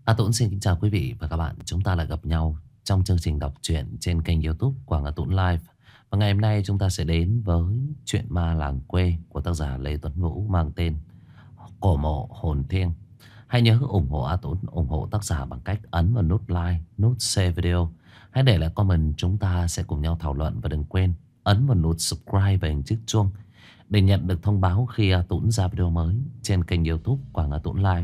Tuấn xin kính chào quý vị và các bạn. Chúng ta lại gặp nhau trong chương trình đọc truyện trên kênh YouTube Quảng Tuấn Live. Và ngày hôm nay chúng ta sẽ đến với truyện ma làng quê của tác giả Lê Tuấn Vũ mang tên Cổ mộ hồn thiêng. Hãy nhớ ủng hộ Tuấn, ủng hộ tác giả bằng cách ấn vào nút like, nút share video. Hãy để lại comment, chúng ta sẽ cùng nhau thảo luận. Và đừng quên ấn vào nút subscribe và hình chiếc chuông để nhận được thông báo khi Tuấn ra video mới trên kênh YouTube Quảng Tuấn Live.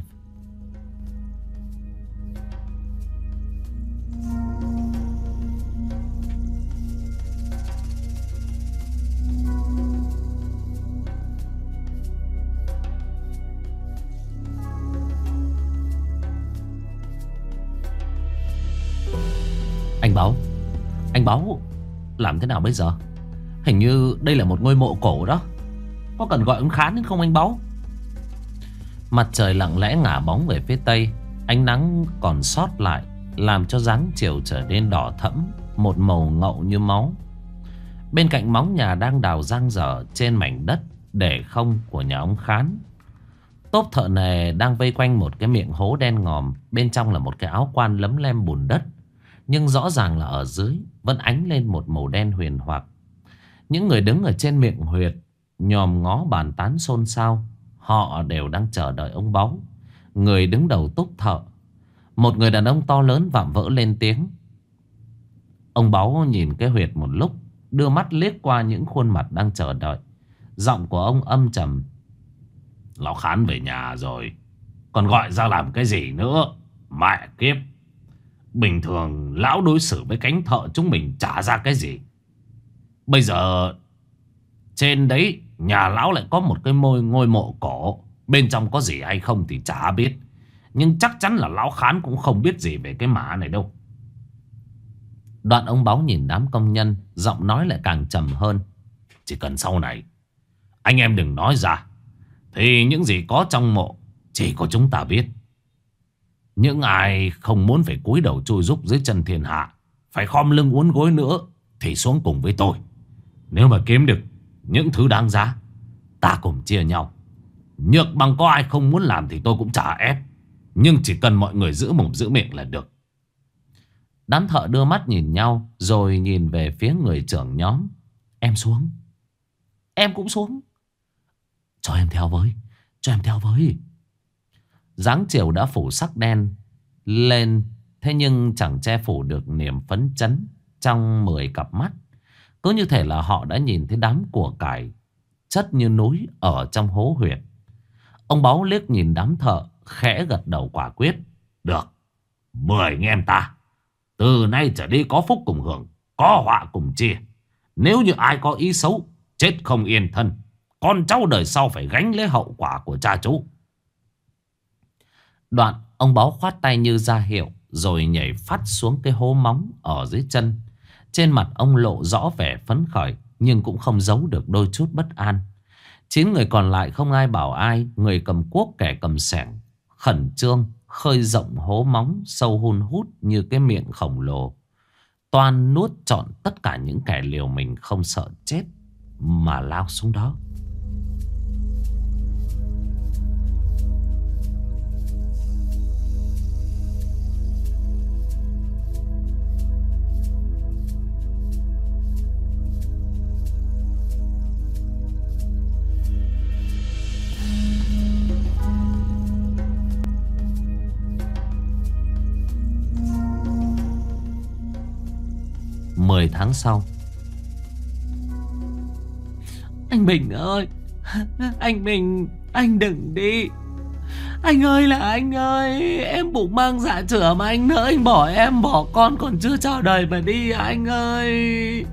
Anh Báu, làm thế nào bây giờ? Hình như đây là một ngôi mộ cổ đó. Có cần gọi ông Khán đến không anh Báu? Mặt trời lặng lẽ ngả bóng về phía tây. Ánh nắng còn sót lại làm cho dáng chiều trở nên đỏ thẫm, một màu ngậu như máu. Bên cạnh móng nhà đang đào dang dở trên mảnh đất để không của nhà ông Khán, tốp thợ nề đang vây quanh một cái miệng hố đen ngòm. Bên trong là một cái áo quan lấm lem bùn đất, nhưng rõ ràng là ở dưới vẫn ánh lên một màu đen huyền hoặc. Những người đứng ở trên miệng huyệt nhòm ngó bàn tán xôn xao. Họ đều đang chờ đợi ông Báu, người đứng đầu tốp thợ. Một người đàn ông to lớn vạm vỡ lên tiếng. Ông Báu nhìn cái huyệt một lúc, đưa mắt liếc qua những khuôn mặt đang chờ đợi. Giọng của ông âm trầm. Lão Khán về nhà rồi, còn gọi ra làm cái gì nữa? Mẹ kiếp, bình thường lão đối xử với cánh thợ chúng mình trả ra cái gì? Bây giờ trên đấy nhà lão lại có một cái ngôi mộ cổ. Bên trong có gì hay không thì chả biết, nhưng chắc chắn là lão Khán cũng không biết gì về cái mả này đâu. Đoạn ông Báu nhìn đám công nhân, giọng nói lại càng trầm hơn. Chỉ cần sau này anh em đừng nói ra, thì những gì có trong mộ chỉ có chúng ta biết. Những ai không muốn phải cúi đầu chui rúc dưới chân thiên hạ, phải khom lưng uốn gối nữa, thì xuống cùng với tôi. Nếu mà kiếm được những thứ đáng giá, ta cùng chia nhau. Nhược bằng có ai không muốn làm thì tôi cũng chả ép, nhưng chỉ cần mọi người giữ mồm giữ miệng là được. Đám thợ đưa mắt nhìn nhau, rồi nhìn về phía người trưởng nhóm. Em xuống. Em cũng xuống. Cho em theo với. Cho em theo với. Dáng chiều đã phủ sắc đen lên, thế nhưng chẳng che phủ được niềm phấn chấn trong 10 cặp mắt. Cứ như thể là họ đã nhìn thấy đám của cải chất như núi ở trong hố huyệt. Ông Báu liếc nhìn đám thợ, khẽ gật đầu quả quyết. Được, 10 anh em ta, từ nay trở đi có phúc cùng hưởng, có họa cùng chia. Nếu như ai có ý xấu, chết không yên thân, con cháu đời sau phải gánh lấy hậu quả của cha chú. Đoạn ông Báu khoát tay như ra hiệu, rồi nhảy phát xuống cái hố móng ở dưới chân. Trên mặt ông lộ rõ vẻ phấn khởi, nhưng cũng không giấu được đôi chút bất an. 9 người còn lại không ai bảo ai. Người cầm cuốc, kẻ cầm xẻng, khẩn trương khơi rộng hố móng sâu hun hút như cái miệng khổng lồ, toan nuốt trọn tất cả những kẻ liều mình không sợ chết mà lao xuống đó. Mười tháng sau. Anh Bình ơi, anh Bình, anh đừng đi. Anh ơi là anh ơi, em bụng mang dạ chửa mà anh nỡ anh bỏ em, bỏ con còn chưa chào đời mà đi à anh ơi.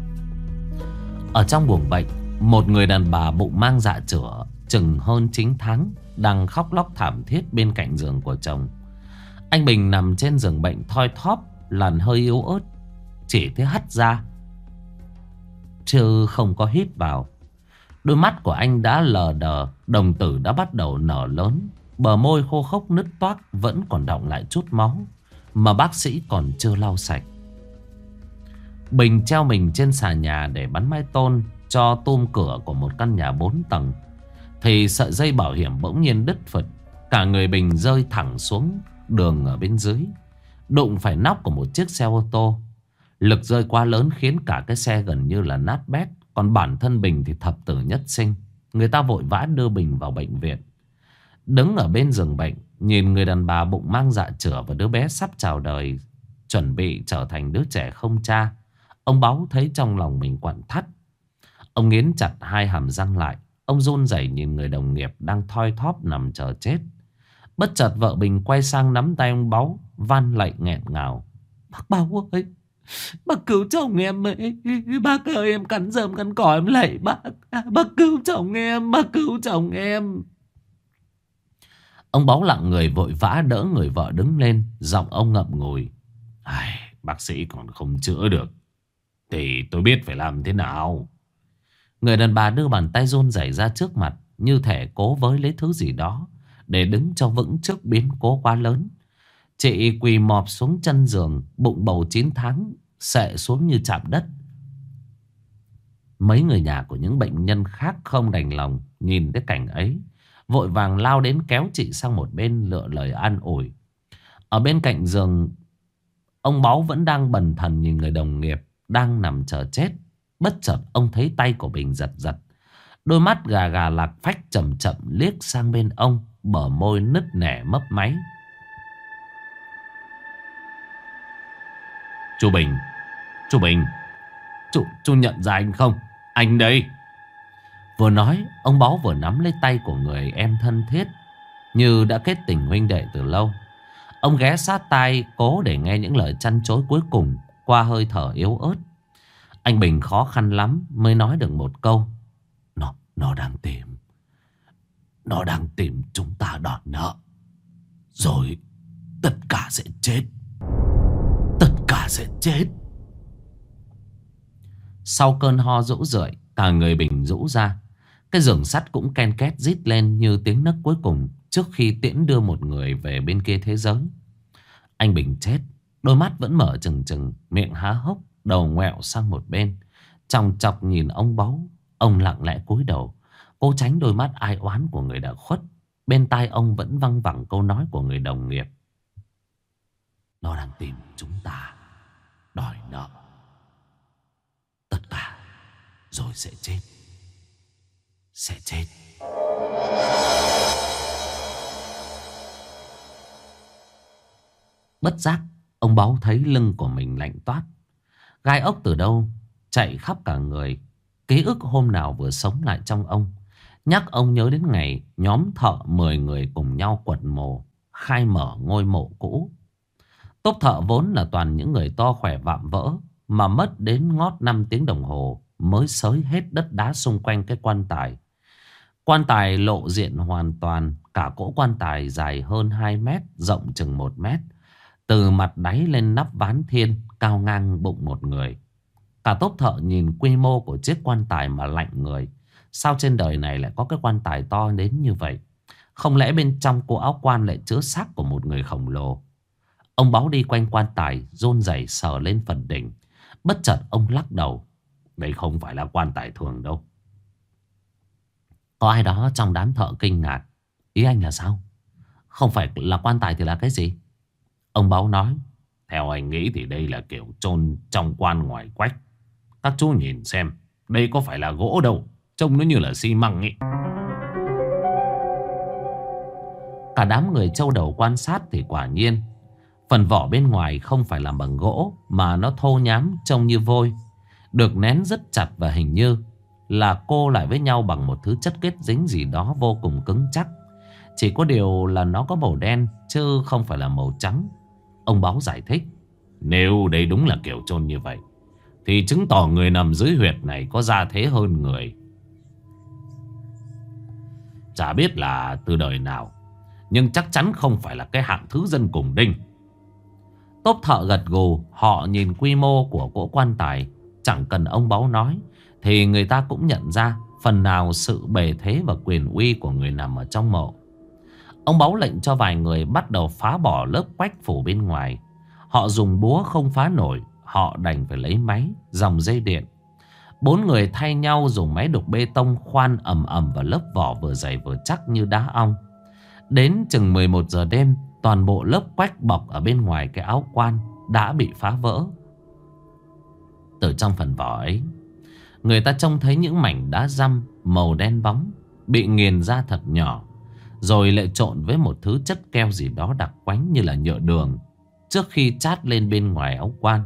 Ở trong buồng bệnh, một người đàn bà bụng mang dạ chửa chừng hơn 9 tháng đang khóc lóc thảm thiết bên cạnh giường của chồng. Anh Bình nằm trên giường bệnh thoi thóp, làn hơi yếu ớt, chỉ thấy hắt ra chứ không có hít vào. Đôi mắt của anh đã lờ đờ, đồng tử đã bắt đầu nở lớn, bờ môi khô khốc nứt toác vẫn còn đọng lại chút máu mà bác sĩ còn chưa lau sạch. Bình treo mình trên xà nhà để bắn mái tôn cho tum cửa của một căn nhà 4 tầng, thì sợi dây bảo hiểm bỗng nhiên đứt phật. Cả người Bình rơi thẳng xuống đường ở bên dưới, đụng phải nóc của một chiếc xe ô tô. Lực rơi quá lớn khiến cả cái xe gần như là nát bét. Còn bản thân Bình thì thập tử nhất sinh. Người ta vội vã đưa Bình vào bệnh viện. Đứng ở bên giường bệnh, nhìn người đàn bà bụng mang dạ chửa và đứa bé sắp chào đời, chuẩn bị trở thành đứa trẻ không cha, ông Báu thấy trong lòng mình quặn thắt. Ông nghiến chặt hai hàm răng lại. Ông run rẩy nhìn người đồng nghiệp đang thoi thóp nằm chờ chết. Bất chợt vợ Bình quay sang nắm tay ông Báu, van lạy nghẹn ngào: "Bác Báu ơi, bác cứu chồng em ấy. Bác ơi, em cắn rơm cắn cỏ em lạy bác. Bác cứu chồng em, bác cứu chồng em." Ông Báu lặng người vội vã đỡ người vợ đứng lên. Giọng ông ngậm ngùi: "Ai, bác sĩ còn không chữa được thì tôi biết phải làm thế nào." Người đàn bà đưa bàn tay run rẩy ra trước mặt, như thể cố với lấy thứ gì đó để đứng cho vững trước biến cố quá lớn. Chị quỳ mọp xuống chân giường, bụng bầu 9 tháng xệ xuống như chạm đất. Mấy người nhà của những bệnh nhân khác không đành lòng nhìn thấy cảnh ấy, vội vàng lao đến kéo chị sang một bên lựa lời an ủi. Ở bên cạnh giường, ông Báu vẫn đang bần thần nhìn người đồng nghiệp đang nằm chờ chết. Bất chợt ông thấy tay của Bình giật giật. Đôi mắt gà gà lạc phách chậm chậm liếc sang bên ông, bờ môi nứt nẻ mấp máy. "Chú Bình, chú Bình, chú nhận ra anh không? Anh đây." Vừa nói, ông Báu vừa nắm lấy tay của người em thân thiết, như đã kết tình huynh đệ từ lâu. Ông ghé sát tai cố để nghe những lời trăn trối cuối cùng qua hơi thở yếu ớt. Anh Bình khó khăn lắm mới nói được một câu: Nó đang tìm. Nó đang tìm chúng ta đòi nợ. Rồi tất cả sẽ chết. Tất cả sẽ chết." Sau cơn ho rũ rượi, cả người Bình rũ ra. Cái giường sắt cũng ken két rít lên như tiếng nấc cuối cùng trước khi tiễn đưa một người về bên kia thế giới. Anh Bình chết, đôi mắt vẫn mở trừng trừng, miệng há hốc, đầu ngoẹo sang một bên, chòng chọc nhìn ông Báu. Ông lặng lẽ cúi đầu, cố tránh đôi mắt ai oán của người đã khuất. Bên tai ông vẫn văng vẳng câu nói của người đồng nghiệp: "Nó đang tìm chúng ta đòi nợ. Tất cả rồi sẽ chết. Sẽ chết." Bất giác, ông Báu thấy lưng của mình lạnh toát. Gai ốc từ đâu chạy khắp cả người. Ký ức hôm nào vừa sống lại trong ông, nhắc ông nhớ đến ngày nhóm thợ 10 người cùng nhau quật mồ, khai mở ngôi mộ cũ. Tốp thợ vốn là toàn những người to khỏe vạm vỡ, mà mất đến ngót 5 tiếng đồng hồ mới xới hết đất đá xung quanh cái quan tài. Quan tài lộ diện hoàn toàn. Cả cỗ quan tài dài hơn 2 mét, rộng chừng 1 mét. Từ mặt đáy lên nắp ván thiên, cao ngang bụng một người. Cả tốp thợ nhìn quy mô của chiếc quan tài mà lạnh người. Sao trên đời này lại có cái quan tài to đến như vậy? Không lẽ bên trong cô áo quan lại chứa xác của một người khổng lồ? Ông Báu đi quanh quan tài, run rẩy sờ lên phần đỉnh. Bất chợt ông lắc đầu: "Đây không phải là quan tài thường đâu." Có ai đó trong đám thợ kinh ngạc: "Ý anh là sao? Không phải là quan tài thì là cái gì?" Ông Báu nói: "Theo anh nghĩ thì đây là kiểu chôn trong quan ngoài quách. Các chú nhìn xem, đây có phải là gỗ đâu, trông nó như là xi măng ấy." Cả đám người trâu đầu quan sát thì quả nhiên phần vỏ bên ngoài không phải làm bằng gỗ, mà nó thô nhám trông như vôi, được nén rất chặt và hình như là cô lại với nhau bằng một thứ chất kết dính gì đó vô cùng cứng chắc. Chỉ có điều là nó có màu đen chứ không phải là màu trắng. Ông Báu giải thích: "Nếu đây đúng là kiểu chôn như vậy thì chứng tỏ người nằm dưới huyệt này có gia thế hơn người. Chả biết là từ đời nào, nhưng chắc chắn không phải là cái hạng thứ dân cùng đinh." Tốp thợ gật gù. Họ nhìn quy mô của cỗ quan tài, chẳng cần ông Báu nói thì người ta cũng nhận ra phần nào sự bề thế và quyền uy của người nằm ở trong mộ. Ông Báu lệnh cho vài người bắt đầu phá bỏ lớp quách phủ bên ngoài. Họ dùng búa không phá nổi, họ đành phải lấy máy, dòng dây điện. 4 người thay nhau dùng máy đục bê tông khoan ầm ầm vào lớp vỏ vừa dày vừa chắc như đá ong. Đến chừng 11 giờ đêm, toàn bộ lớp quách bọc ở bên ngoài cái áo quan đã bị phá vỡ. Từ trong phần vỏ ấy, người ta trông thấy những mảnh đá răm màu đen bóng bị nghiền ra thật nhỏ, rồi lại trộn với một thứ chất keo gì đó đặc quánh như là nhựa đường, trước khi chát lên bên ngoài áo quan.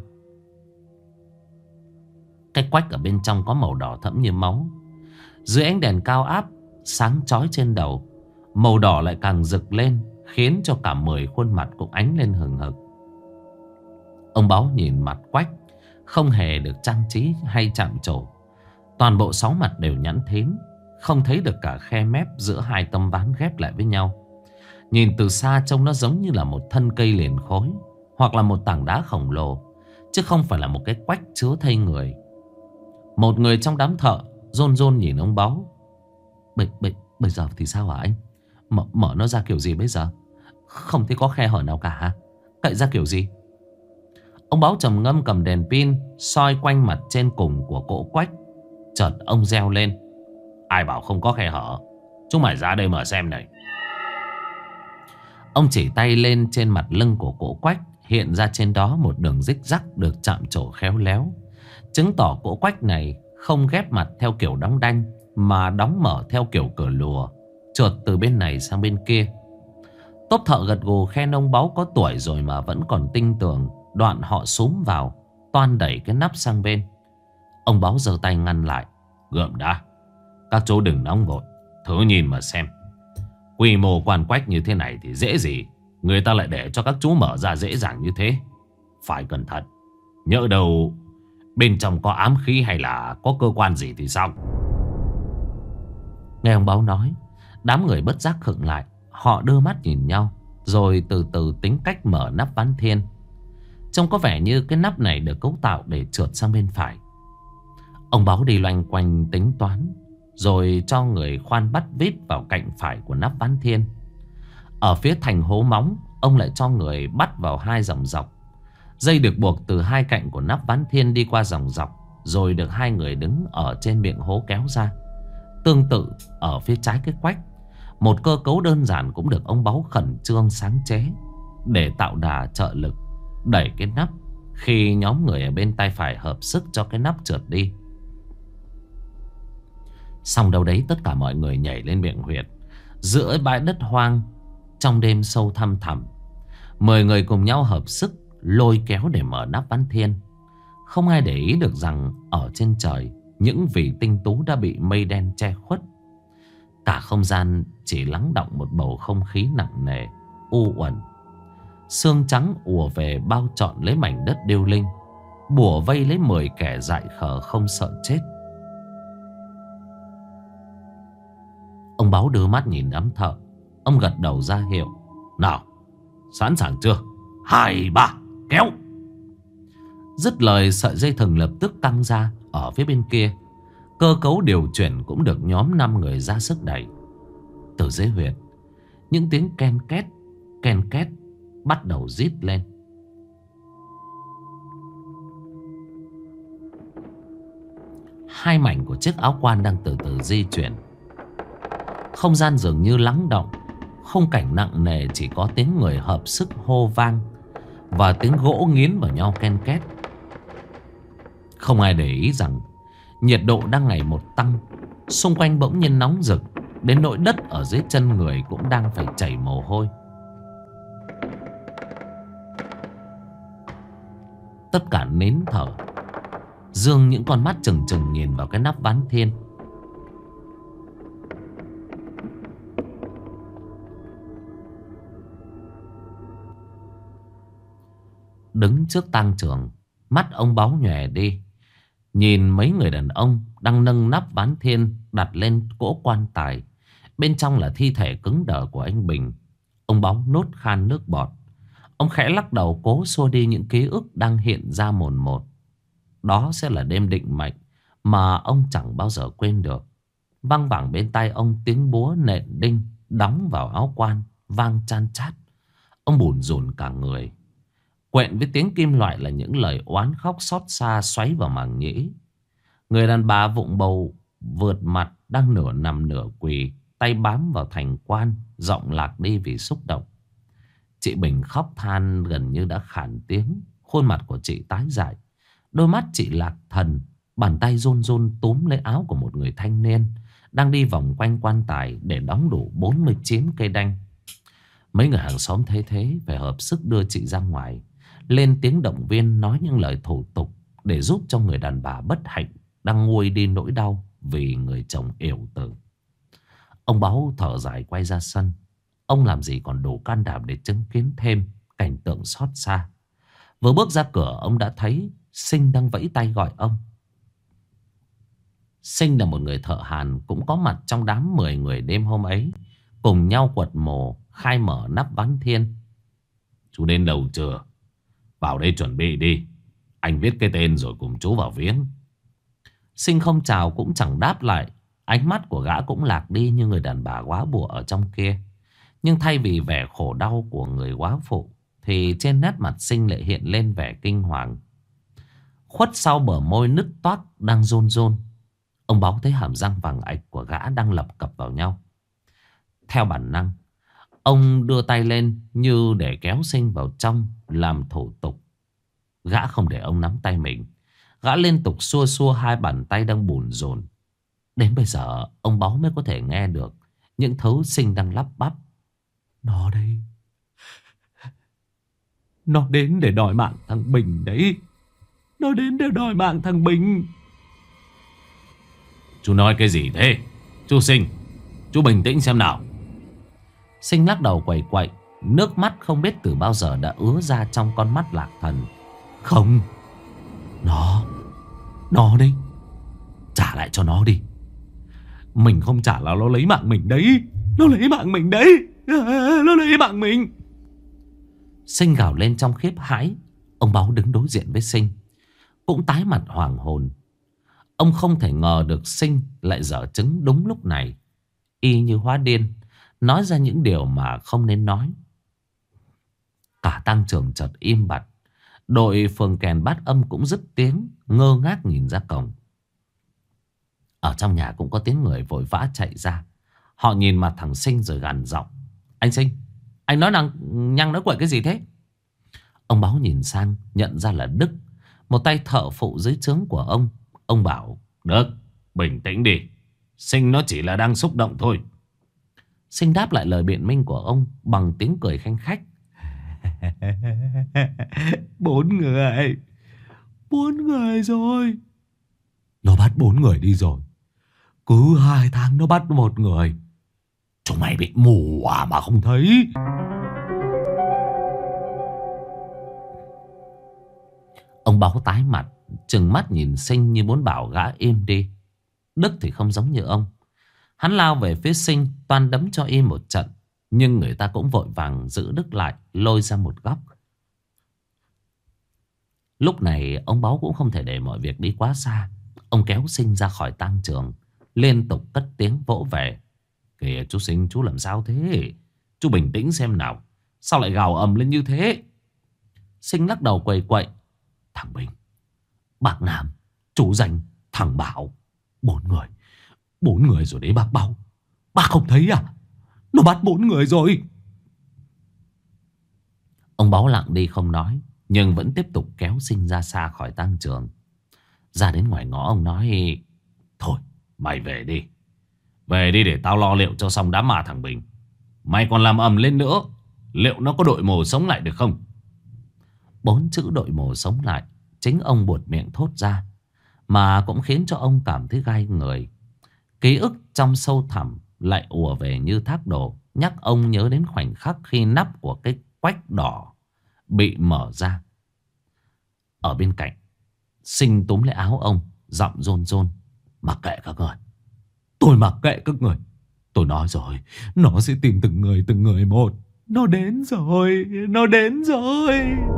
Cái quách ở bên trong có màu đỏ thẫm như máu. Dưới ánh đèn cao áp sáng chói trên đầu, màu đỏ lại càng rực lên, khiến cho cả 10 khuôn mặt cũng ánh lên hừng hực. Ông Báu nhìn mặt quách, không hề được trang trí hay chạm trổ. Toàn bộ 6 mặt đều nhẵn thến, không thấy được cả khe mép giữa hai tấm ván ghép lại với nhau. Nhìn từ xa trông nó giống như là một thân cây liền khối, hoặc là một tảng đá khổng lồ, chứ không phải là một cái quách chứa thây người. Một người trong đám thợ rôn rôn nhìn ông Báu. Bây giờ thì sao hả anh? Mở nó ra kiểu gì bây giờ? Không thấy có khe hở nào cả. Cậy ra kiểu gì? Ông Báu trầm ngâm cầm đèn pin soi quanh mặt trên cùng của cỗ quách. Chợt ông reo lên: ai bảo không có khe hở? Chúng mày ra đây mà xem này. Ông chỉ tay lên trên mặt lưng của cỗ quách. Hiện ra trên đó một đường rích rắc được chạm trổ khéo léo, chứng tỏ cỗ quách này không ghép mặt theo kiểu đóng đanh, mà đóng mở theo kiểu cửa lùa, trượt từ bên này sang bên kia. Tốp thợ gật gù khen ông Báu có tuổi rồi mà vẫn còn tinh tường. Đoạn họ xúm vào, toan đẩy cái nắp sang bên. Ông Báu giơ tay ngăn lại: gượm đã, các chú đừng nóng vội, thử nhìn mà xem. Quy mô quan quách như thế này thì dễ gì người ta lại để cho các chú mở ra dễ dàng như thế. Phải cẩn thận, nhỡ đâu bên trong có ám khí hay là có cơ quan gì thì sao? Nghe ông Báu nói, đám người bất giác khựng lại. Họ đưa mắt nhìn nhau, rồi từ từ tính cách mở nắp ván thiên. Trông có vẻ như cái nắp này được cấu tạo để trượt sang bên phải. Ông Báu đi loanh quanh tính toán, rồi cho người khoan bắt vít vào cạnh phải của nắp ván thiên. Ở phía thành hố móng, ông lại cho người bắt vào 2 dòng dọc. Dây được buộc từ 2 cạnh của nắp ván thiên đi qua dòng dọc, rồi được 2 người đứng ở trên miệng hố kéo ra. Tương tự ở phía trái cái quách, một cơ cấu đơn giản cũng được ông Báu khẩn trương sáng chế để tạo đà trợ lực đẩy cái nắp khi nhóm người ở bên tay phải hợp sức cho cái nắp trượt đi. Xong đâu đấy, tất cả mọi người nhảy lên miệng huyệt giữa bãi đất hoang trong đêm sâu thăm thẳm. 10 người cùng nhau hợp sức lôi kéo để mở nắp ván thiên. Không ai để ý được rằng ở trên trời, những vì tinh tú đã bị mây đen che khuất. Cả không gian chỉ lắng đọng một bầu không khí nặng nề, u uẩn. Sương trắng ùa về bao trọn lấy mảnh đất điêu linh, bủa vây lấy 10 kẻ dại khờ không sợ chết. Ông Báu đưa mắt nhìn đám thợ. Ông gật đầu ra hiệu: nào, sẵn sàng chưa? 2, 3, kéo! Dứt lời, sợi dây thừng lập tức căng ra ở phía bên kia. Cơ cấu điều chuyển cũng được nhóm 5 người ra sức đẩy. Từ dưới huyệt, những tiếng ken két bắt đầu rít lên. Hai mảnh của chiếc áo quan đang từ từ di chuyển. Không gian dường như lắng động. Khung cảnh nặng nề chỉ có tiếng người hợp sức hô vang và tiếng gỗ nghiến vào nhau ken két. Không ai để ý rằng nhiệt độ đang ngày một tăng. Xung quanh bỗng nhiên nóng rực, đến nỗi đất ở dưới chân người cũng đang phải chảy mồ hôi. Tất cả nín thở, dương những con mắt trừng trừng nhìn vào cái nắp ván thiên. Đứng trước tang trường, mắt ông Báu nhòe đi, nhìn mấy người đàn ông đang nâng nắp ván thiên đặt lên cỗ quan tài. Bên trong là thi thể cứng đờ của anh Bình. Ông Báu nuốt khan nước bọt. Ông khẽ lắc đầu cố xua đi những ký ức đang hiện ra mồn một. Đó sẽ là đêm định mệnh mà ông chẳng bao giờ quên được. Văng vẳng bên tai ông tiếng búa nện đinh đóng vào áo quan vang chan chát. Ông bủn rủn cả người. Quện với tiếng kim loại là những lời oán khóc xót xa xoáy vào màng nhĩ. Người đàn bà vụng bầu vượt mặt đang nửa nằm nửa quỳ, tay bám vào thành quan, giọng lạc đi vì xúc động. Chị Bình khóc than gần như đã khản tiếng. Khuôn mặt của chị tái dại. Đôi mắt chị lạc thần. Bàn tay run run túm lấy áo của một người thanh niên đang đi vòng quanh quan tài để đóng đủ 49 cây đanh. Mấy người hàng xóm thấy thế phải hợp sức đưa chị ra ngoài, lên tiếng động viên, nói những lời thủ tục để giúp cho người đàn bà bất hạnh đang nguôi đi nỗi đau vì người chồng yểu tử. Ông Báu thở dài quay ra sân. Ông làm gì còn đủ can đảm để chứng kiến thêm cảnh tượng xót xa. Vừa bước ra cửa, ông đã thấy Sinh đang vẫy tay gọi ông. Sinh là một người thợ hàn cũng có mặt trong đám 10 người đêm hôm ấy, cùng nhau quật mồ, khai mở nắp ván thiên. Chú đến đâu chưa? Vào đây chuẩn bị đi. Anh viết cái tên rồi cùng chú vào viếng. Sinh không chào cũng chẳng đáp lại. Ánh mắt của gã cũng lạc đi như người đàn bà góa bụa ở trong kia. Nhưng thay vì vẻ khổ đau của người góa phụ, thì trên nét mặt Sinh lại hiện lên vẻ kinh hoàng. Khuất sau bờ môi nứt toác đang run run. Ông Báu thấy hàm răng vàng ạch của gã đang lập cập vào nhau. Theo bản năng, ông đưa tay lên như để kéo Sinh vào trong làm thủ tục. Gã không để ông nắm tay mình. Gã liên tục xua xua hai bàn tay đang bủn rộn. Đến bây giờ ông Báu mới có thể nghe được những thứ Sinh đang lắp bắp. Nó đây, nó đến để đòi mạng thằng Bình đấy. Nó đến để đòi mạng thằng Bình. Chú nói cái gì thế? Chú Sinh, chú bình tĩnh xem nào. Sinh lắc đầu quẩy quậy. Nước mắt không biết từ bao giờ đã ứa ra trong con mắt lạc thần. Không, Nó đấy. Trả lại cho nó đi. Mình không trả là nó lấy mạng mình đấy. Nó lấy mạng mình đấy. Nó lấy mạng mình. Sinh gào lên trong khiếp hãi. Ông Báu đứng đối diện với Sinh cũng tái mặt hoàng hồn. Ông không thể ngờ được Sinh lại dở chứng đúng lúc này. Y như hóa điên, nói ra những điều mà không nên nói. Cả tang trường chợt im bặt. Đội phường kèn bát âm cũng dứt tiếng, ngơ ngác nhìn ra cổng. Ở trong nhà cũng có tiếng người vội vã chạy ra. Họ nhìn mặt thằng Sinh rồi gằn giọng. Anh Sinh, anh nói nhăng nói quậy cái gì thế? Ông Báu nhìn sang, nhận ra là Đức, một tay thợ phụ dưới trướng của ông. Ông bảo: Đức, bình tĩnh đi. Sinh nó chỉ là đang xúc động thôi. Sinh đáp lại lời biện minh của ông bằng tiếng cười khanh khách. 4 người. 4 người rồi. Nó bắt 4 người đi rồi. Cứ 2 tháng nó bắt 1 người. Chúng mày bị mù à mà không thấy. Ông Báu tái mặt, trừng mắt nhìn Sinh như muốn bảo gã im đi. Đức thì không giống như ông. Hắn lao về phía Sinh, toan đấm cho y một trận. Nhưng người ta cũng vội vàng giữ Đức lại, lôi ra một góc. Lúc này ông Báu cũng không thể để mọi việc đi quá xa. Ông kéo Sinh ra khỏi tang trường, liên tục cất tiếng vỗ về. Kìa chú Sinh, chú làm sao thế? Chú bình tĩnh xem nào. Sao lại gào ầm lên như thế? Sinh lắc đầu quầy quậy. Thằng Bình, bác Nam, chú Danh, thằng Bảo. 4 người. 4 người rồi đấy bác Báu. Bác không thấy à? Nó bắt 4 người rồi. Ông Báu lặng đi không nói, nhưng vẫn tiếp tục kéo Sinh ra xa khỏi tang trường. Ra đến ngoài ngõ ông nói: Thôi mày về đi. Về đi để tao lo liệu cho xong đám ma thằng Bình. Mày còn làm ầm lên nữa, liệu nó có đội mồ sống lại được không? 4 chữ đội mồ sống lại chính ông buột miệng thốt ra, mà cũng khiến cho ông cảm thấy gai người. Ký ức trong sâu thẳm lại ùa về như thác đổ, nhắc ông nhớ đến khoảnh khắc khi nắp của cái quách đỏ bị mở ra. Ở bên cạnh, Sinh túm lấy áo ông, giọng rôn rôn: Mặc kệ các người. Tôi mặc kệ các người. Tôi nói rồi, nó sẽ tìm từng người một. Nó đến rồi, nó đến rồi.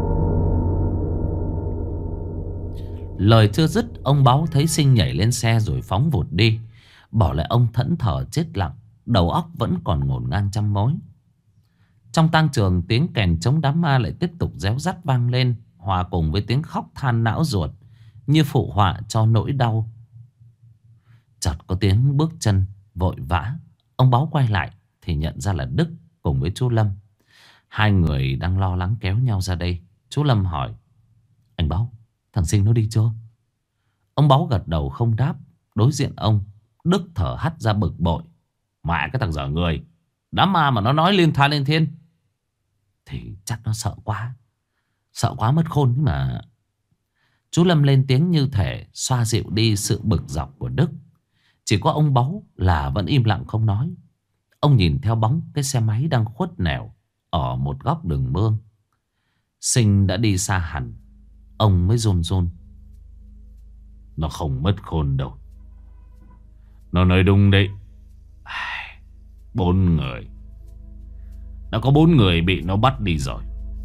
Lời chưa dứt, ông Báu thấy Sinh nhảy lên xe rồi phóng vụt đi, bỏ lại ông thẫn thờ chết lặng, đầu óc vẫn còn ngổn ngang trăm mối. Trong tang trường, tiếng kèn chống đám ma lại tiếp tục réo rắt vang lên, hòa cùng với tiếng khóc than não ruột, như phụ họa cho nỗi đau. Chợt có tiếng bước chân vội vã. Ông Báu quay lại thì nhận ra là Đức cùng với chú Lâm. Hai người đang lo lắng kéo nhau ra đây. Chú Lâm hỏi: anh Báu, thằng Sinh nó đi chưa? Ông Báu gật đầu không đáp. Đối diện ông, Đức thở hắt ra bực bội: mẹ cái thằng dở người, đám ma mà nó nói liên tha liên thiên. Thì chắc nó sợ quá. Sợ quá mất khôn mà. Chú Lâm lên tiếng như thể xoa dịu đi sự bực dọc của Đức. Chỉ có ông Báu là vẫn im lặng không nói. Ông nhìn theo bóng cái xe máy đang khuất nẻo ở một góc đường mương. Sinh đã đi xa hẳn. Ông mới run run: nó không mất khôn đâu. Nó nói đúng đấy. 4 người. Đã có 4 người bị nó bắt đi rồi.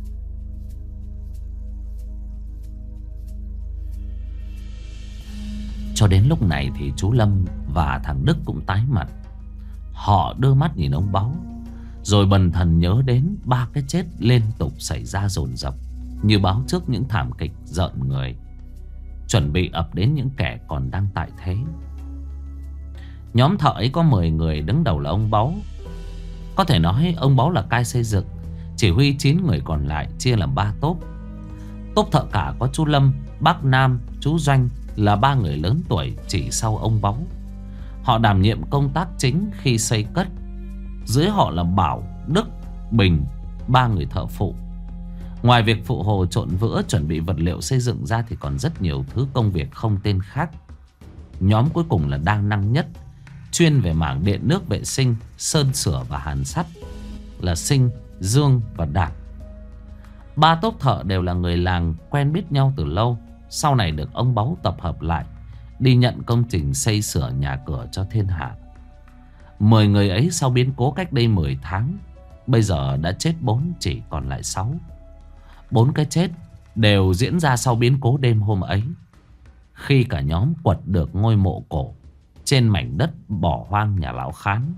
Cho đến lúc này thì chú Lâm và thằng Đức cũng tái mặt. Họ đưa mắt nhìn ông Báu, rồi bần thần nhớ đến 3 cái chết liên tục xảy ra dồn dập, như báo trước những thảm kịch rợn người, chuẩn bị ập đến những kẻ còn đang tại thế. Nhóm thợ ấy có 10 người, đứng đầu là ông Báu. Có thể nói ông Báu là cai xây dựng, chỉ huy 9 người còn lại chia làm 3 tốp. Tốp thợ cả có chú Lâm, bác Nam, chú Doanh là 3 người lớn tuổi chỉ sau ông Báu. Họ đảm nhiệm công tác chính khi xây cất. Dưới họ là Bảo, Đức, Bình, 3 người thợ phụ. Ngoài việc phụ hồ trộn vữa chuẩn bị vật liệu xây dựng ra thì còn rất nhiều thứ công việc không tên khác. Nhóm cuối cùng là đa năng nhất, chuyên về mảng điện nước vệ sinh, sơn sửa và hàn sắt, là Sinh, Dương và Đạt. 3 tốp thợ đều là người làng quen biết nhau từ lâu. Sau này được ông Báu tập hợp lại đi nhận công trình xây sửa nhà cửa cho thiên hạ. 10 người ấy sau biến cố cách đây 10 tháng, bây giờ đã chết 4, chỉ còn lại 6. 4 cái chết đều diễn ra sau biến cố đêm hôm ấy, khi cả nhóm quật được ngôi mộ cổ trên mảnh đất bỏ hoang nhà lão Khán.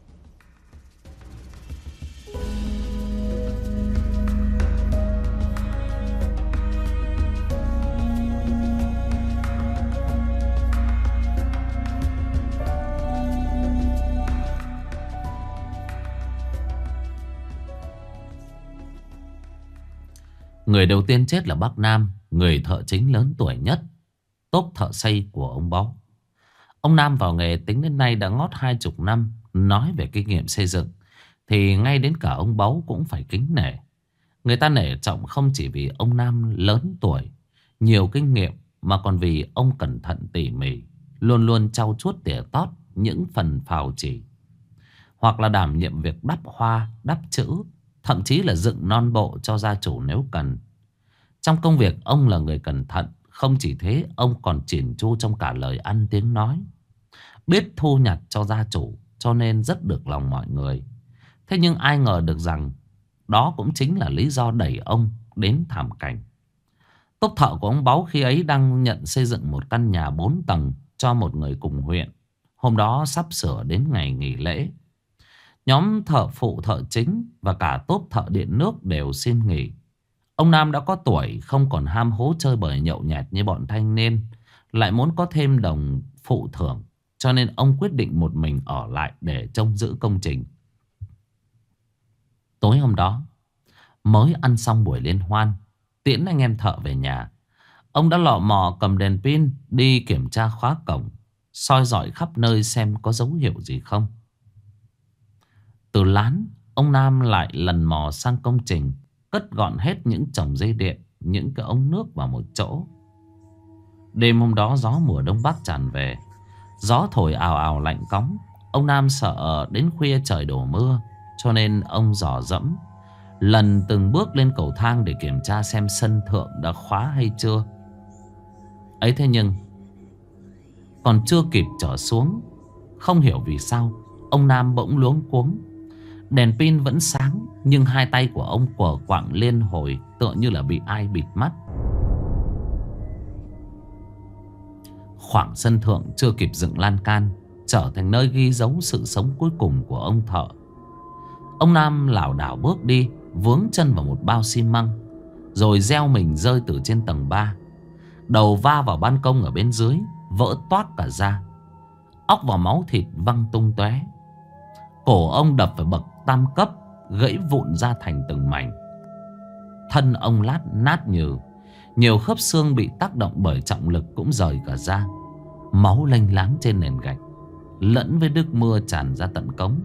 Người đầu tiên chết là bác Nam, người thợ chính lớn tuổi nhất, tốp thợ xây của ông Báu. Ông Nam vào nghề tính đến nay đã ngót 20 năm. Nói về kinh nghiệm xây dựng thì ngay đến cả ông Báu cũng phải kính nể. Người ta nể trọng không chỉ vì ông Nam lớn tuổi, nhiều kinh nghiệm, mà còn vì ông cẩn thận tỉ mỉ, luôn luôn trau chuốt tỉa tót những phần phào chỉ, hoặc là đảm nhiệm việc đắp hoa, đắp chữ, thậm chí là dựng non bộ cho gia chủ nếu cần. Trong công việc ông là người cẩn thận. Không chỉ thế, ông còn chỉn chu trong cả lời ăn tiếng nói, biết thu nhặt cho gia chủ, cho nên rất được lòng mọi người. Thế nhưng ai ngờ được rằng đó cũng chính là lý do đẩy ông đến thảm cảnh. Tốp thợ của ông Báu khi ấy đang nhận xây dựng một căn nhà 4 tầng cho một người cùng huyện. Hôm đó sắp sửa đến ngày nghỉ lễ. Nhóm thợ phụ, thợ chính và cả tốp thợ điện nước đều xin nghỉ. Ông Nam đã có tuổi, không còn ham hố chơi bời nhậu nhẹt như bọn thanh niên, lại muốn có thêm đồng phụ thưởng, cho nên ông quyết định một mình ở lại để trông giữ công trình. Tối hôm đó, mới ăn xong buổi liên hoan, tiễn anh em thợ về nhà, ông đã lọ mò cầm đèn pin đi kiểm tra khóa cổng, soi dọi khắp nơi xem có dấu hiệu gì không. Từ lán, ông Nam lại lần mò sang công trình, cất gọn hết những chồng dây điện, những cái ống nước vào một chỗ. Đêm hôm đó gió mùa đông bắc tràn về, gió thổi ào ào lạnh cóng. Ông Nam sợ đến khuya trời đổ mưa, cho nên ông dò dẫm lần từng bước lên cầu thang để kiểm tra xem sân thượng đã khóa hay chưa. Ấy thế nhưng còn chưa kịp trở xuống, không hiểu vì sao ông Nam bỗng luống cuống. Đèn pin vẫn sáng, nhưng hai tay của ông quờ quạng liên hồi, tựa như là bị ai bịt mắt. Khoảng sân thượng chưa kịp dựng lan can, trở thành nơi ghi dấu sự sống cuối cùng của ông thợ. Ông Nam lảo đảo bước đi, vướng chân vào một bao xi măng, rồi gieo mình rơi từ trên tầng 3. Đầu va vào ban công ở bên dưới, vỡ toác cả ra. Óc và máu thịt văng tung tóe. Cổ ông đập phải bậc tam cấp, gãy vụn ra thành từng mảnh. Thân ông lát nát nhừ, nhiều khớp xương bị tác động bởi trọng lực cũng rời cả ra. Máu lênh láng trên nền gạch lẫn với nước mưa tràn ra tận cống.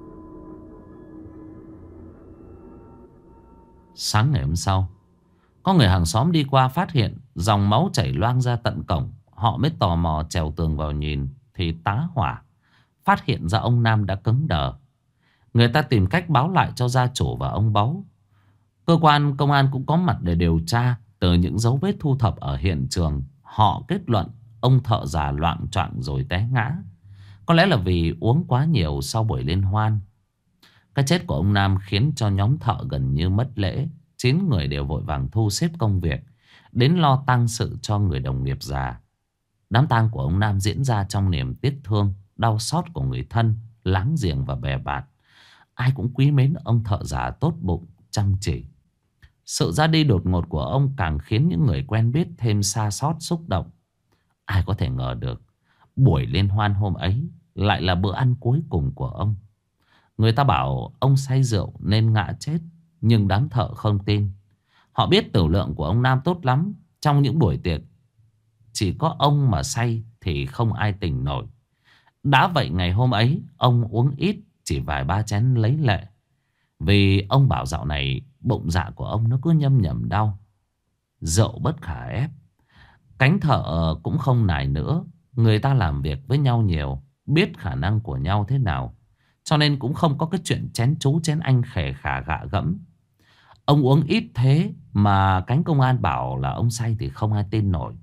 Sáng ngày hôm sau, có người hàng xóm đi qua phát hiện dòng máu chảy loang ra tận cổng. Họ mới tò mò trèo tường vào nhìn thì tá hỏa, phát hiện ra ông Nam đã cứng đờ. Người ta tìm cách báo lại cho gia chủ và ông Báu. Cơ quan công an cũng có mặt để điều tra. Từ những dấu vết thu thập ở hiện trường, họ kết luận ông thợ già loạng choạng rồi té ngã. Có lẽ là vì uống quá nhiều sau buổi liên hoan. Cái chết của ông Nam khiến cho nhóm thợ gần như mất lễ. 9 người đều vội vàng thu xếp công việc, đến lo tang sự cho người đồng nghiệp già. Đám tang của ông Nam diễn ra trong niềm tiếc thương, đau xót của người thân, láng giềng và bè bạn. Ai cũng quý mến ông thợ già tốt bụng, chăm chỉ. Sự ra đi đột ngột của ông càng khiến những người quen biết thêm xa xót xúc động. Ai có thể ngờ được buổi liên hoan hôm ấy lại là bữa ăn cuối cùng của ông. Người ta bảo ông say rượu nên ngã chết, nhưng đám thợ không tin. Họ biết tửu lượng của ông Nam tốt lắm. Trong những buổi tiệc, chỉ có ông mà say thì không ai tỉnh nổi. Đã vậy ngày hôm ấy ông uống ít, chỉ vài ba chén lấy lệ. Vì ông bảo dạo này bụng dạ của ông nó cứ nhâm nhầm đau. Rượu bất khả ép. Cánh thợ cũng không nài nữa. Người ta làm việc với nhau nhiều, biết khả năng của nhau thế nào, cho nên cũng không có cái chuyện chén chú chén anh khề khà gạ gẫm. Ông uống ít thế mà cánh công an bảo là ông say thì không ai tin nổi.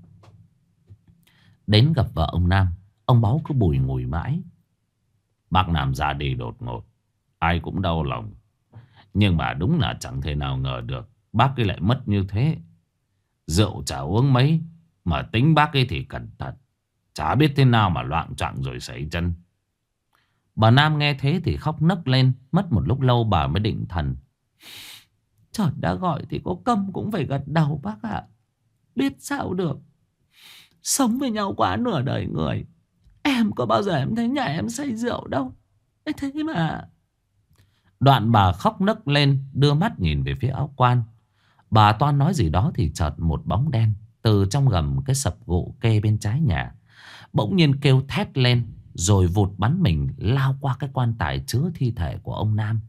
Đến gặp vợ ông Nam, ông Báu cứ bùi ngùi mãi. Bác Nam ra đi đột ngột, ai cũng đau lòng. Nhưng mà đúng là chẳng thể nào ngờ được bác ấy lại mất như thế. Rượu chả uống mấy, mà tính bác ấy thì cẩn thận, chả biết thế nào mà loạng choạng rồi sẩy chân. Bà Nam nghe thế thì khóc nấc lên. Mất một lúc lâu bà mới định thần. Trời đã gọi thì có câm cũng phải gật đầu bác ạ. Biết sao được, sống với nhau quá nửa đời người. Em có bao giờ em thấy nhà em say rượu đâu. Thế mà. Đoạn bà khóc nấc lên, đưa mắt nhìn về phía áo quan. Bà toan nói gì đó thì chợt một bóng đen từ trong gầm cái sập gỗ kê bên trái nhà bỗng nhiên kêu thét lên, rồi vụt bắn mình lao qua cái quan tài chứa thi thể của ông Nam.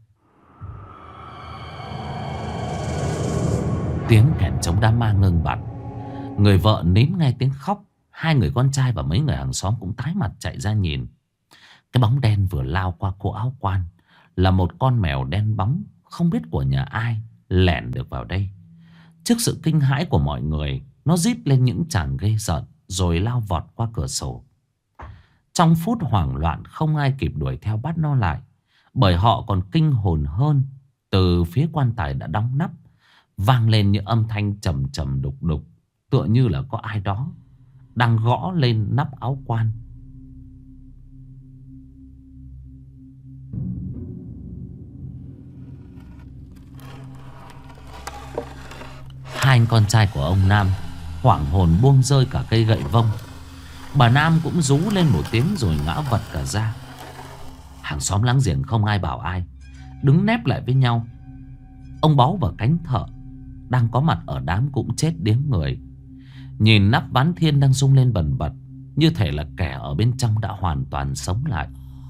Tiếng kèn trống đám ma ngưng bặt. Người vợ nín nghe tiếng khóc. Hai người con trai và mấy người hàng xóm cũng tái mặt chạy ra nhìn. Cái bóng đen vừa lao qua cô áo quan là một con mèo đen bóng, không biết của nhà ai lẻn được vào đây. Trước sự kinh hãi của mọi người, nó rít lên những tràng ghê rợn rồi lao vọt qua cửa sổ. Trong phút hoảng loạn không ai kịp đuổi theo bắt nó lại, bởi họ còn kinh hồn hơn. Từ phía quan tài đã đóng nắp vang lên những âm thanh trầm trầm đục đục, tựa như là có ai đó đang gõ lên nắp áo quan. Hai anh con trai của ông Nam hoảng hồn buông rơi cả cây gậy vông. Bà Nam cũng rú lên một tiếng rồi ngã vật cả ra. Hàng xóm láng giềng không ai bảo ai, đứng nép lại với nhau. Ông Báu và cánh thợ đang có mặt ở đám cũng chết điếng người. Nhìn nắp ván thiên đang rung lên bần bật, như thể là kẻ ở bên trong đã hoàn toàn sống lại.